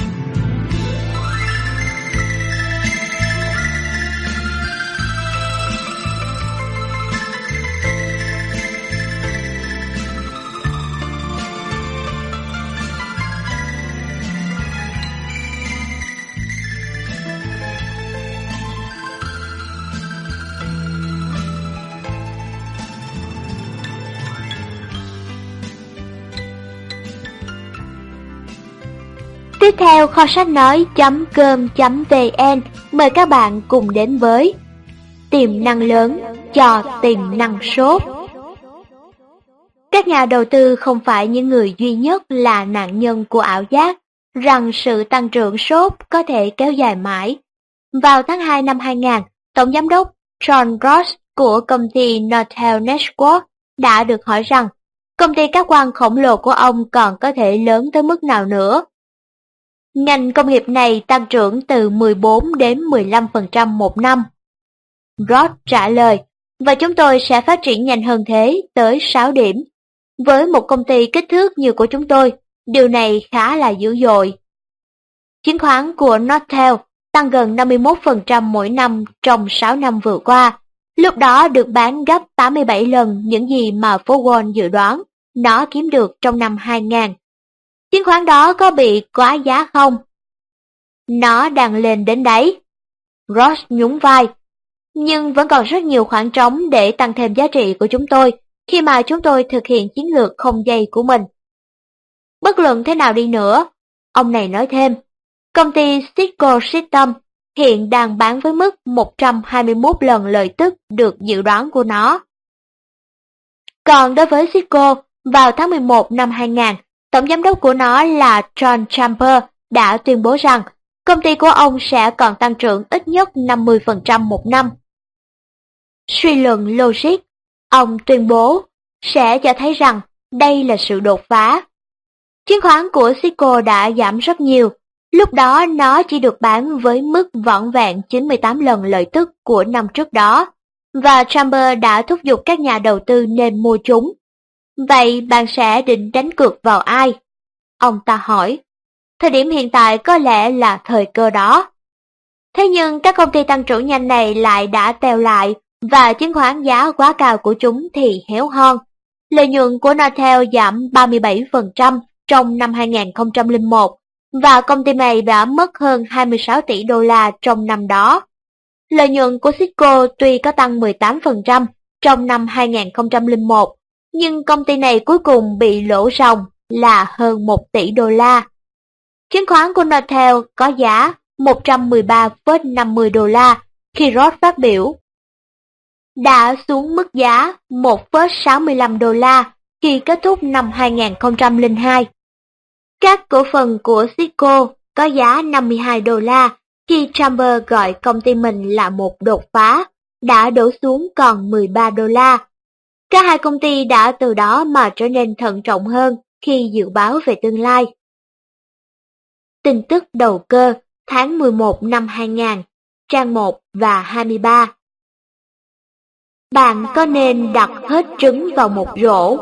Tiếp theo, kho sách nói.com.vn mời các bạn cùng đến với tiềm năng lớn cho tiềm năng sốt. Các nhà đầu tư không phải những người duy nhất là nạn nhân của ảo giác rằng sự tăng trưởng sốt có thể kéo dài mãi. Vào tháng 2 năm 2000, Tổng giám đốc John Ross của công ty Nortel Network đã được hỏi rằng công ty cáp quang khổng lồ của ông còn có thể lớn tới mức nào nữa. Ngành công nghiệp này tăng trưởng từ 14 đến 15% một năm. Ross trả lời, và chúng tôi sẽ phát triển nhanh hơn thế tới 6 điểm. Với một công ty kích thước như của chúng tôi, điều này khá là dữ dội. Chứng khoán của Nortel tăng gần 51% mỗi năm trong 6 năm vừa qua, lúc đó được bán gấp 87 lần những gì mà phố Wall dự đoán nó kiếm được trong năm 2000. Chứng khoán đó có bị quá giá không? Nó đang lên đến đáy. Ross nhún vai. Nhưng vẫn còn rất nhiều khoảng trống để tăng thêm giá trị của chúng tôi khi mà chúng tôi thực hiện chiến lược không dây của mình. Bất luận thế nào đi nữa, ông này nói thêm, công ty Cisco Systems hiện đang bán với mức 121 lần lợi tức được dự đoán của nó. Còn đối với Cisco, vào tháng 11 năm 2000, tổng giám đốc của nó là John Chambers đã tuyên bố rằng công ty của ông sẽ còn tăng trưởng ít nhất 50% một năm. Suy luận logic, ông tuyên bố, sẽ cho thấy rằng đây là sự đột phá. Chứng khoán của Cisco đã giảm rất nhiều, lúc đó nó chỉ được bán với mức vỏn vẹn 98 lần lợi tức của năm trước đó, và Chambers đã thúc giục các nhà đầu tư nên mua chúng. Vậy bạn sẽ định đánh cược vào ai? Ông ta hỏi. Thời điểm hiện tại có lẽ là thời cơ đó. Thế nhưng các công ty tăng trưởng nhanh này lại đã teo lại, và chứng khoán giá quá cao của chúng thì héo hon. Lợi nhuận của Nortel giảm 37% trong năm 2001, và công ty này đã mất hơn 26 tỷ đô la trong năm đó. Lợi nhuận của Cisco tuy có tăng 18% trong năm 2001, nhưng công ty này cuối cùng bị lỗ ròng là hơn 1 tỷ đô la. Chứng khoán của Nortel có giá 113,50 đô la khi Ross phát biểu, đã xuống mức giá 1,65 đô la khi kết thúc năm 2002. Các cổ phần của Cisco có giá 52 đô la khi Chambers gọi công ty mình là một đột phá, đã đổ xuống còn 13 đô la. Cả hai công ty đã từ đó mà trở nên thận trọng hơn khi dự báo về tương lai. Tin tức đầu cơ tháng 11 năm 2000, trang 1 và 23. Bạn có nên đặt hết trứng vào một rổ?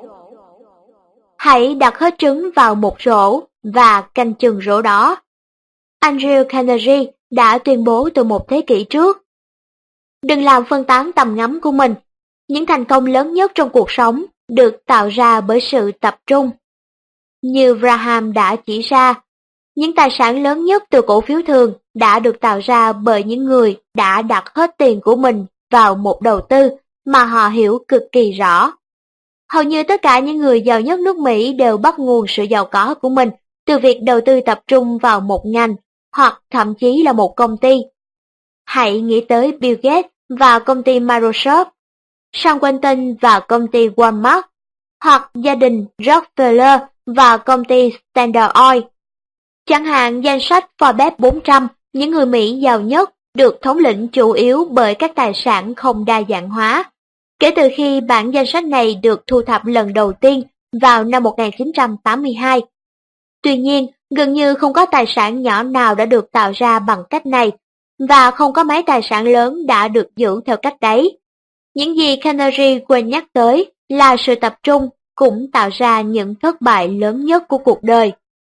Hãy đặt hết trứng vào một rổ và canh chừng rổ đó. Andrew Carnegie đã tuyên bố từ một thế kỷ trước. Đừng làm phân tán tầm ngắm của mình. Những thành công lớn nhất trong cuộc sống được tạo ra bởi sự tập trung. Như Graham đã chỉ ra, những tài sản lớn nhất từ cổ phiếu thường đã được tạo ra bởi những người đã đặt hết tiền của mình vào một đầu tư mà họ hiểu cực kỳ rõ. Hầu như tất cả những người giàu nhất nước Mỹ đều bắt nguồn sự giàu có của mình từ việc đầu tư tập trung vào một ngành, hoặc thậm chí là một công ty. hãy nghĩ tới Bill Gates và công ty Microsoft, Sam Walton và công ty Walmart, hoặc gia đình Rockefeller và công ty Standard Oil. Chẳng hạn danh sách Forbes 400, những người Mỹ giàu nhất, được thống lĩnh chủ yếu bởi các tài sản không đa dạng hóa. Kể từ khi bản danh sách này được thu thập lần đầu tiên vào năm 1982. Tuy nhiên, gần như không có tài sản nhỏ nào đã được tạo ra bằng cách này, và không có mấy tài sản lớn đã được giữ theo cách đấy. Những gì Carnegie quên nhắc tới là sự tập trung cũng tạo ra những thất bại lớn nhất của cuộc đời.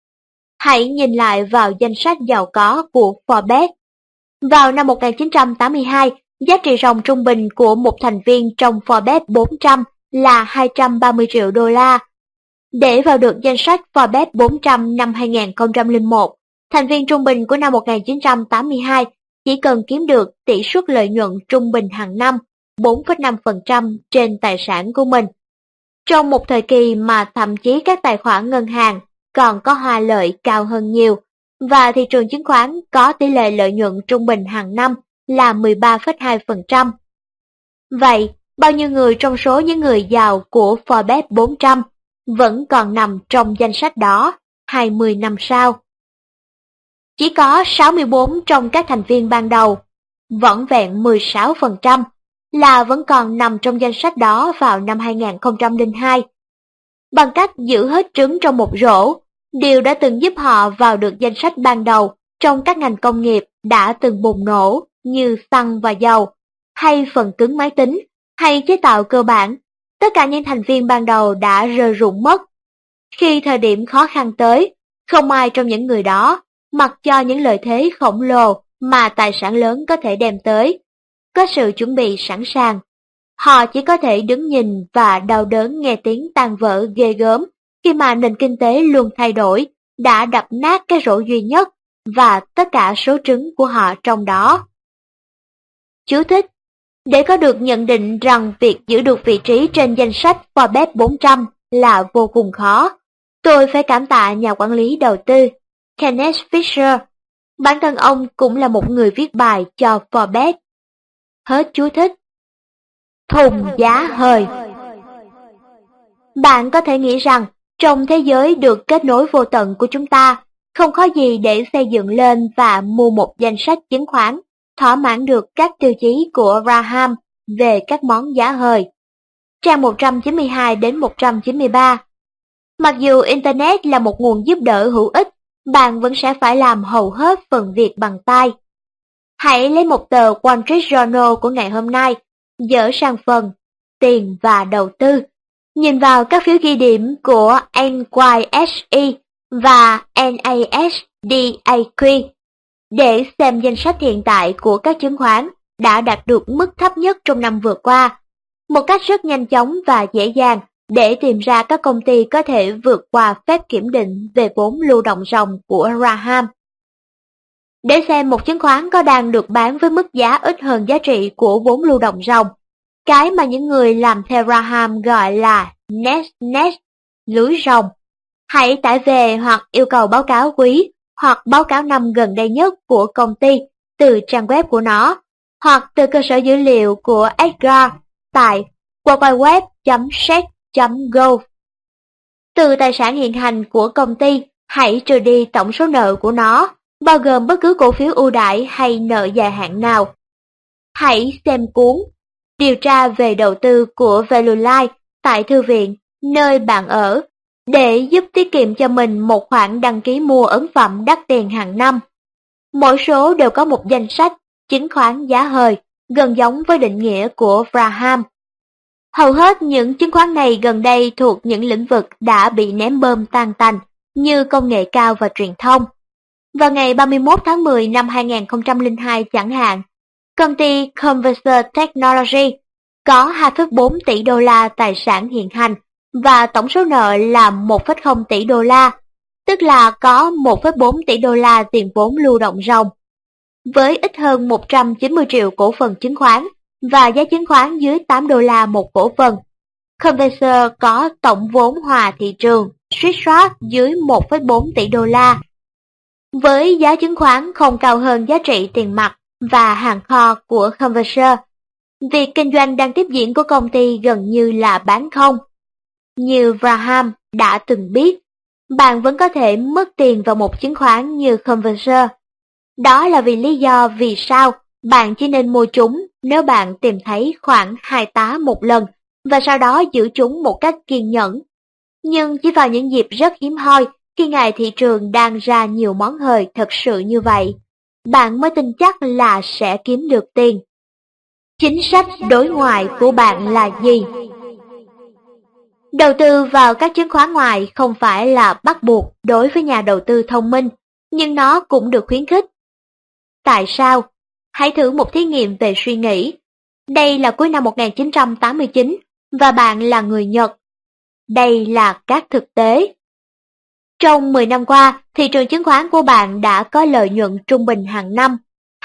Hãy nhìn lại vào danh sách giàu có của Forbes. Vào năm 1982, giá trị ròng trung bình của một thành viên trong Forbes 400 là 230 triệu đô la. Để vào được danh sách Forbes 400 năm 2001, thành viên trung bình của năm 1982 chỉ cần kiếm được tỷ suất lợi nhuận trung bình hàng năm 4,5% trên tài sản của mình. Trong một thời kỳ mà thậm chí các tài khoản ngân hàng còn có hoa lợi cao hơn nhiều, và thị trường chứng khoán có tỷ lệ lợi nhuận trung bình hàng năm là 13,2%. Vậy, bao nhiêu người trong số những người giàu của Forbes 400 vẫn còn nằm trong danh sách đó 20 năm sau? Chỉ có 64 trong các thành viên ban đầu, vỏn vẹn 16%, là vẫn còn nằm trong danh sách đó vào năm 2002. Bằng cách giữ hết trứng trong một rổ, điều đã từng giúp họ vào được danh sách ban đầu trong các ngành công nghiệp đã từng bùng nổ như xăng và dầu, hay phần cứng máy tính, hay chế tạo cơ bản. Tất cả những thành viên ban đầu đã rơi rụng mất. Khi thời điểm khó khăn tới, không ai trong những người đó, mặc cho những lợi thế khổng lồ mà tài sản lớn có thể đem tới, có sự chuẩn bị sẵn sàng. Họ chỉ có thể đứng nhìn và đau đớn nghe tiếng tan vỡ ghê gớm khi mà nền kinh tế luôn thay đổi, đã đập nát cái rổ duy nhất và tất cả số trứng của họ trong đó. Chú thích: để có được nhận định rằng việc giữ được vị trí trên danh sách Forbes 400 là vô cùng khó, tôi phải cảm tạ nhà quản lý đầu tư Kenneth Fisher. Bản thân ông cũng là một người viết bài cho Forbes. Hết chú thích. Thùng giá hời. Bạn có thể nghĩ rằng trong thế giới được kết nối vô tận của chúng ta, không khó gì để xây dựng lên và mua một danh sách chứng khoán thỏa mãn được các tiêu chí của Graham về các món giá hời. Trang 192 đến 193. Mặc dù Internet là một nguồn giúp đỡ hữu ích, bạn vẫn sẽ phải làm hầu hết phần việc bằng tay. Hãy lấy một tờ Wall Street Journal của ngày hôm nay, dở sang phần tiền và đầu tư, nhìn vào các phiếu ghi điểm của NYSE và NASDAQ để xem danh sách hiện tại của các chứng khoán đã đạt được mức thấp nhất trong năm vừa qua, một cách rất nhanh chóng và dễ dàng để tìm ra các công ty có thể vượt qua phép kiểm định về vốn lưu động ròng của Graham. Để xem một chứng khoán có đang được bán với mức giá ít hơn giá trị của vốn lưu động ròng, cái mà những người làm theo Graham gọi là net, lưới ròng, hãy tải về hoặc yêu cầu báo cáo quý hoặc báo cáo năm gần đây nhất của công ty từ trang web của nó, hoặc từ cơ sở dữ liệu của Edgar tại worldwideweb.sec.gov. Từ tài sản hiện hành của công ty, hãy trừ đi tổng số nợ của nó, bao gồm bất cứ cổ phiếu ưu đãi hay nợ dài hạn nào. Hãy xem cuốn Điều tra về đầu tư của Valuelife tại thư viện, nơi bạn ở, để giúp tiết kiệm cho mình một khoản đăng ký mua ấn phẩm đắt tiền hàng năm. Mỗi số đều có một danh sách chứng khoán giá hời, gần giống với định nghĩa của Graham. Hầu hết những chứng khoán này gần đây thuộc những lĩnh vực đã bị ném bom tan tành như công nghệ cao và truyền thông. Vào ngày 31 tháng 10 năm 2002 chẳng hạn, công ty Converser Technology có 2,4 tỷ đô la tài sản hiện hành và tổng số nợ là 1,0 tỷ đô la, tức là có 1,4 tỷ đô la tiền vốn lưu động ròng. Với ít hơn 190 triệu cổ phần chứng khoán và giá chứng khoán dưới 8 đô la một cổ phần, Converser có tổng vốn hòa thị trường Swiss dưới 1,4 tỷ đô la. Với giá chứng khoán không cao hơn giá trị tiền mặt và hàng kho của Converse. Việc kinh doanh đang tiếp diễn của công ty gần như là bán không. Như Graham đã từng biết, bạn vẫn có thể mất tiền vào một chứng khoán như Converse. Đó là lý do vì sao bạn chỉ nên mua chúng nếu bạn tìm thấy khoảng 2 tá một lần và sau đó giữ chúng một cách kiên nhẫn. Nhưng chỉ vào những dịp rất hiếm hoi, khi ngày thị trường đang ra nhiều món hời thật sự như vậy, bạn mới tin chắc là sẽ kiếm được tiền. Chính sách đối ngoại của bạn là gì? Đầu tư vào các chứng khoán ngoại không phải là bắt buộc đối với nhà đầu tư thông minh, nhưng nó cũng được khuyến khích. Tại sao? Hãy thử một thí nghiệm về suy nghĩ. Đây là cuối năm 1989 và bạn là người Nhật. Đây là các thực tế. Trong 10 năm qua, thị trường chứng khoán của bạn đã có lợi nhuận trung bình hàng năm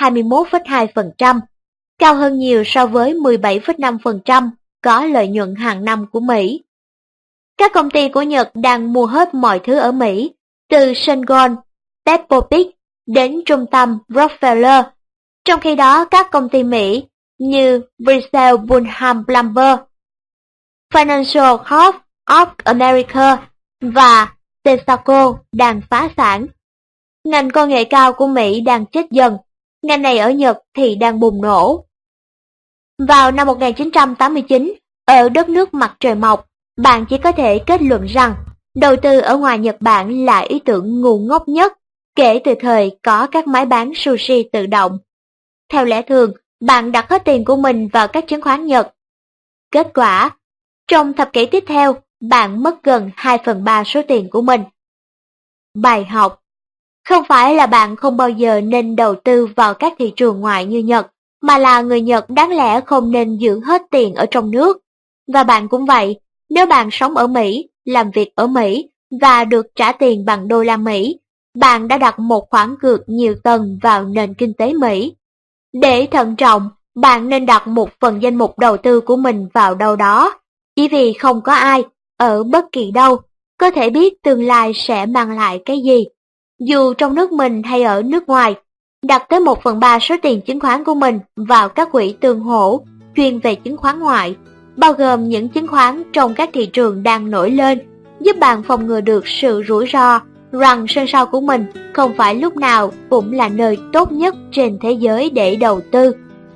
21,2%, cao hơn nhiều so với 17,5% có lợi nhuận hàng năm của Mỹ. Các công ty của Nhật đang mua hết mọi thứ ở Mỹ, từ Sungon, Pepper đến trung tâm Rockefeller. Trong khi đó, các công ty Mỹ như Bristol Bunham Lumber, Financial Corp of America và Texaco đang phá sản. Ngành công nghệ cao của Mỹ đang chết dần, ngành này ở Nhật thì đang bùng nổ. Vào năm 1989, ở đất nước mặt trời mọc, bạn chỉ có thể kết luận rằng đầu tư ở ngoài Nhật Bản là ý tưởng ngu ngốc nhất kể từ thời có các máy bán sushi tự động. Theo lẽ thường, bạn đặt hết tiền của mình vào các chứng khoán Nhật. Kết quả, trong thập kỷ tiếp theo, bạn mất gần 2/3 số tiền của mình. Bài học: không phải là bạn không bao giờ nên đầu tư vào các thị trường ngoại như Nhật, mà là người Nhật đáng lẽ không nên giữ hết tiền ở trong nước. Và bạn cũng vậy, nếu bạn sống ở Mỹ, làm việc ở Mỹ và được trả tiền bằng đô la Mỹ, bạn đã đặt một khoản cược nhiều tầng vào nền kinh tế Mỹ. Để thận trọng, bạn nên đặt một phần danh mục đầu tư của mình vào đâu đó, chỉ vì không có ai, ở bất kỳ đâu, có thể biết tương lai sẽ mang lại cái gì. Dù trong nước mình hay ở nước ngoài, đặt tới 1/3 số tiền chứng khoán của mình vào các quỹ tương hỗ chuyên về chứng khoán ngoại, bao gồm những chứng khoán trong các thị trường đang nổi lên, giúp bạn phòng ngừa được sự rủi ro rằng sân sau của mình không phải lúc nào cũng là nơi tốt nhất trên thế giới để đầu tư.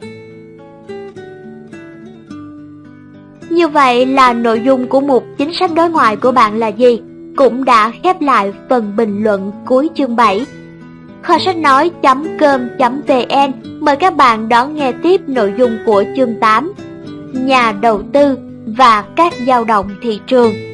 Như vậy là nội dung của mục chính sách đối ngoại của bạn là gì, cũng đã khép lại phần bình luận cuối chương 7. Kho sách nói.com.vn mời các bạn đón nghe tiếp nội dung của chương 8, nhà đầu tư và các dao động thị trường.